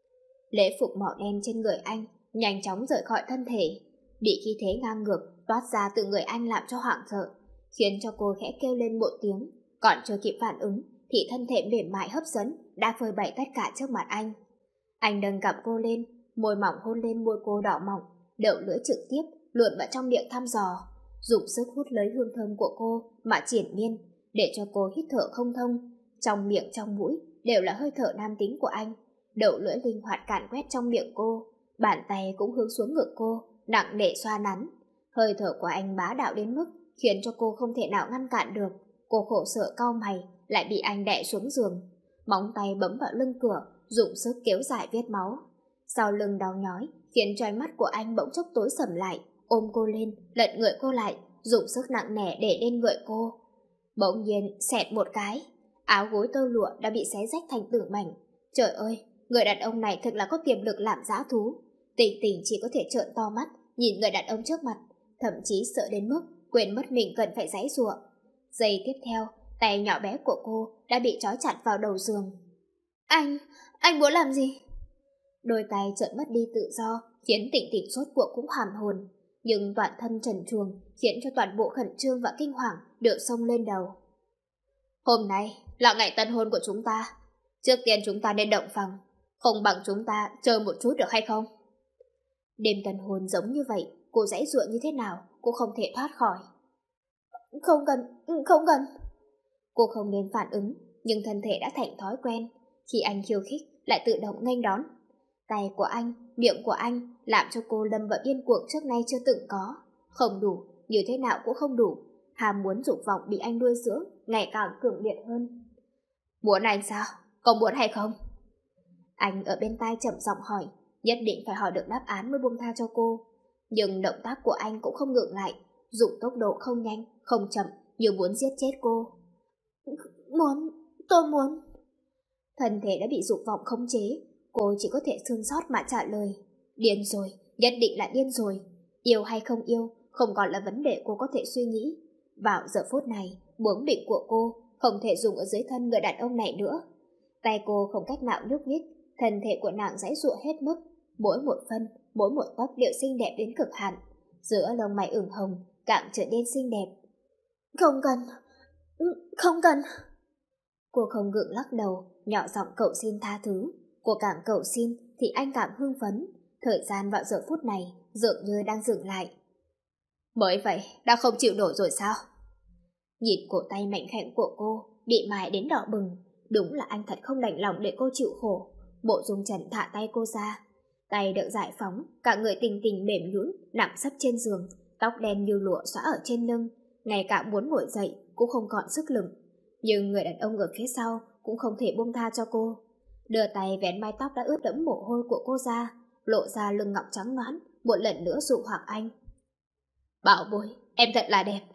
Lễ phục màu đen trên người anh nhanh chóng rời khỏi thân thể, bị khí thế ngang ngược toát ra từ người anh làm cho hoảng sợ, khiến cho cô khẽ kêu lên một tiếng, còn chưa kịp phản ứng thì thân thể mềm mại hấp dẫn đã phơi bày tất cả trước mặt anh. Anh nâng cằm cô lên, môi mỏng hôn lên môi cô đỏ mọng, đậu lưỡi trực tiếp luồn vào trong miệng thăm dò, dùng sức hút lấy hương thơm của cô mà triển miên, để cho cô hít thở không thông. Trong miệng trong mũi đều là hơi thở nam tính của anh, đậu lưỡi linh hoạt càn quét trong miệng cô, bàn tay cũng hướng xuống ngực cô, nặng nề xoa nắn. Hơi thở của anh bá đạo đến mức khiến cho cô không thể nào ngăn cản được. Cô khổ sở cau mày, lại bị anh đè xuống giường. Móng tay bấm vào lưng cửa, dùng sức kéo dài vết máu. Sau lưng đau nhói khiến trói mắt của anh bỗng chốc tối sầm lại, ôm cô lên, lật người cô lại, dùng sức nặng nề để lên người cô. Bỗng nhiên xẹt một cái, áo gối tơ lụa đã bị xé rách thành từng mảnh. Trời ơi, người đàn ông này thật là có tiềm lực làm dã thú. Tình Tình chỉ có thể trợn to mắt nhìn người đàn ông trước mặt, thậm chí sợ đến mức quên mất mình cần phải giãy giụa. Giây tiếp theo, tay nhỏ bé của cô đã bị trói chặt vào đầu giường. Anh, anh muốn làm gì? Đôi tay chợt mất đi tự do, khiến Tình Tình sốt cuộc cũng hoàn hồn, nhưng toàn thân trần truồng khiến cho toàn bộ khẩn trương và kinh hoàng đều xông lên đầu. Hôm nay là ngày tân hôn của chúng ta, trước tiên chúng ta nên động phòng, không bằng chúng ta chờ một chút được hay không? Đêm tân hôn giống như vậy, cô giãy giụa như thế nào cũng không thể thoát khỏi. Không cần, không cần. Cô không nên phản ứng, nhưng thân thể đã thành thói quen. Khi anh khiêu khích lại tự động nghênh đón. Tay của anh, miệng của anh làm cho cô lâm vào điên cuồng trước nay chưa từng có. Không đủ, như thế nào cũng không đủ. Ham muốn dục vọng bị anh nuôi dưỡng ngày càng cường liệt hơn. Muốn anh sao? Có muốn hay không? Anh ở bên tai chậm giọng hỏi, nhất định phải hỏi được đáp án mới buông tha cho cô. Nhưng động tác của anh cũng không ngừng lại, dùng tốc độ không nhanh, không chậm, như muốn giết chết cô. Muốn, tôi muốn. Thân thể đã bị dục vọng khống chế, cô chỉ có thể thương xót mà trả lời. Điên rồi, nhất định là điên rồi. Yêu hay không yêu, không còn là vấn đề cô có thể suy nghĩ. Vào giờ phút này, bướng bỉnh của cô không thể dùng ở dưới thân người đàn ông này nữa. Tay cô không cách nào nhúc nhích, thân thể của nàng giãy giụa hết mức, mỗi một phân, mỗi một tóc đều xinh đẹp đến cực hạn. Giữa lông mày ửng hồng càng trở nên xinh đẹp. Không cần, không cần. Cô không ngượng lắc đầu, nhỏ giọng cầu xin tha thứ. Cô càng cầu xin thì anh càng hưng phấn. Thời gian vào giờ phút này dường như đang dừng lại. Mới vậy đã không chịu nổi rồi sao? Nhìn cổ tay mảnh khảnh của cô bị mài đến đỏ bừng. Đúng là anh thật không đành lòng để cô chịu khổ. Mộ Dung Trần thả tay cô ra. Tay được giải phóng, cả người tình tình mềm nhũn nằm sấp trên giường, tóc đen như lụa xõa ở trên lưng, ngay cả muốn ngồi dậy cũng không còn sức lực. Nhưng người đàn ông ở phía sau cũng không thể buông tha cho cô. Đưa tay vén mái tóc đã ướt đẫm mồ hôi của cô ra, lộ ra lưng ngọc trắng nõn, một lần nữa dụ hoặc anh. Bảo bối, em thật là đẹp.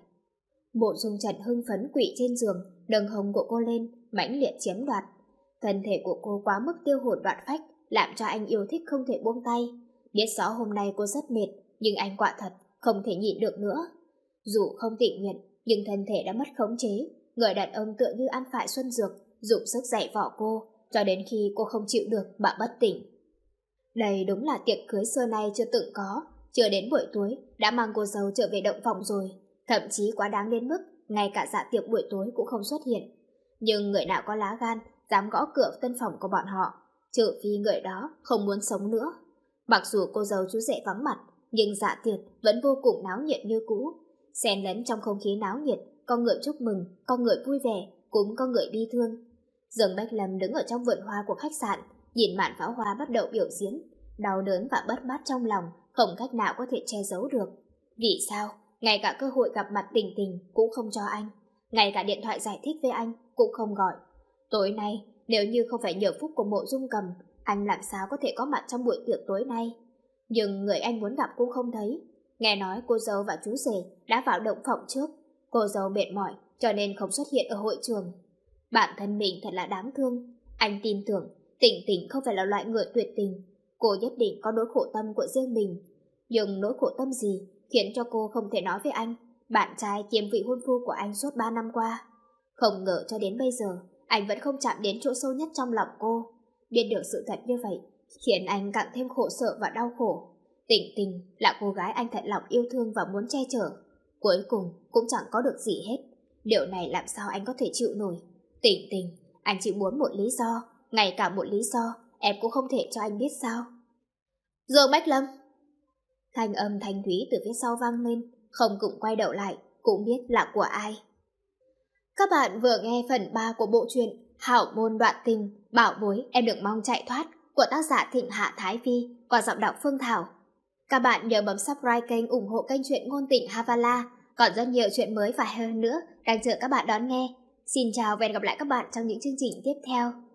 Mộ Dung Trần hưng phấn quỵ trên giường, nâng hông của cô lên, mãnh liệt chiếm đoạt. Thân thể của cô quá mức tiêu hồn đoạn phách, làm cho anh yêu thích không thể buông tay. Biết rõ hôm nay cô rất mệt, nhưng anh quả thật không thể nhịn được nữa. Dù không tình nguyện, nhưng thân thể đã mất khống chế. Người đàn ông tựa như ăn phải xuân dược, dùng sức dạy vỏ cô, cho đến khi cô không chịu được mà bất tỉnh. Đây đúng là tiệc cưới xưa nay chưa từng có. Chưa đến buổi tối đã mang cô dâu trở về động phòng rồi. Thậm chí quá đáng đến mức ngay cả dạ tiệc buổi tối cũng không xuất hiện. Nhưng người nào có lá gan dám gõ cửa tân phòng của bọn họ, trừ phi người đó không muốn sống nữa. Mặc dù cô dâu chú rể vắng mặt, nhưng dạ tiệc vẫn vô cùng náo nhiệt như cũ. Xen lẫn trong không khí náo nhiệt, có người chúc mừng, có người vui vẻ, cũng có người bi thương. Dương Bách Lâm đứng ở trong vườn hoa của khách sạn, nhìn màn pháo hoa bắt đầu biểu diễn, đau đớn và bất mát trong lòng không cách nào có thể che giấu được. Vì sao? Ngay cả cơ hội gặp mặt tình tình cũng không cho anh, ngay cả điện thoại giải thích với anh cũng không gọi. Tối nay, nếu như không phải nhờ phúc của Mộ Dung Cầm, anh làm sao có thể có mặt trong buổi tiệc tối nay. Nhưng người anh muốn gặp cũng không thấy. Nghe nói cô dâu và chú rể đã vào động phòng trước. Cô dâu mệt mỏi cho nên không xuất hiện ở hội trường. Bản thân mình thật là đáng thương. Anh tin tưởng Tình Tình không phải là loại người tuyệt tình. Cô nhất định có nỗi khổ tâm của riêng mình. Nhưng nỗi khổ tâm gì khiến cho cô không thể nói với anh, bạn trai kiêm vị hôn phu của anh suốt ba năm qua. Không ngờ cho đến bây giờ anh vẫn không chạm đến chỗ sâu nhất trong lòng cô. Biết được sự thật như vậy khiến anh càng thêm khổ sở và đau khổ. Tình Tình là cô gái anh thật lòng yêu thương và muốn che chở, cuối cùng cũng chẳng có được gì hết. Điều này làm sao anh có thể chịu nổi. Tình Tình, anh chỉ muốn một lý do, ngay cả một lý do em cũng không thể cho anh biết sao. Dương Bách Lâm. Thanh âm thanh thúy từ phía sau vang lên, không cũng quay đầu lại, cũng biết là của ai. Các bạn vừa nghe phần ba của bộ truyện Hảo Môn Đoạn Tình, Bảo Bối Em Đừng Mong Chạy Thoát của tác giả Thịnh Hạ Thái Vi qua giọng đọc Phương Thảo. Các bạn nhớ bấm subscribe kênh ủng hộ kênh truyện ngôn tình Havala, còn rất nhiều chuyện mới và hay hơn nữa đang chờ các bạn đón nghe. Xin chào và hẹn gặp lại các bạn trong những chương trình tiếp theo.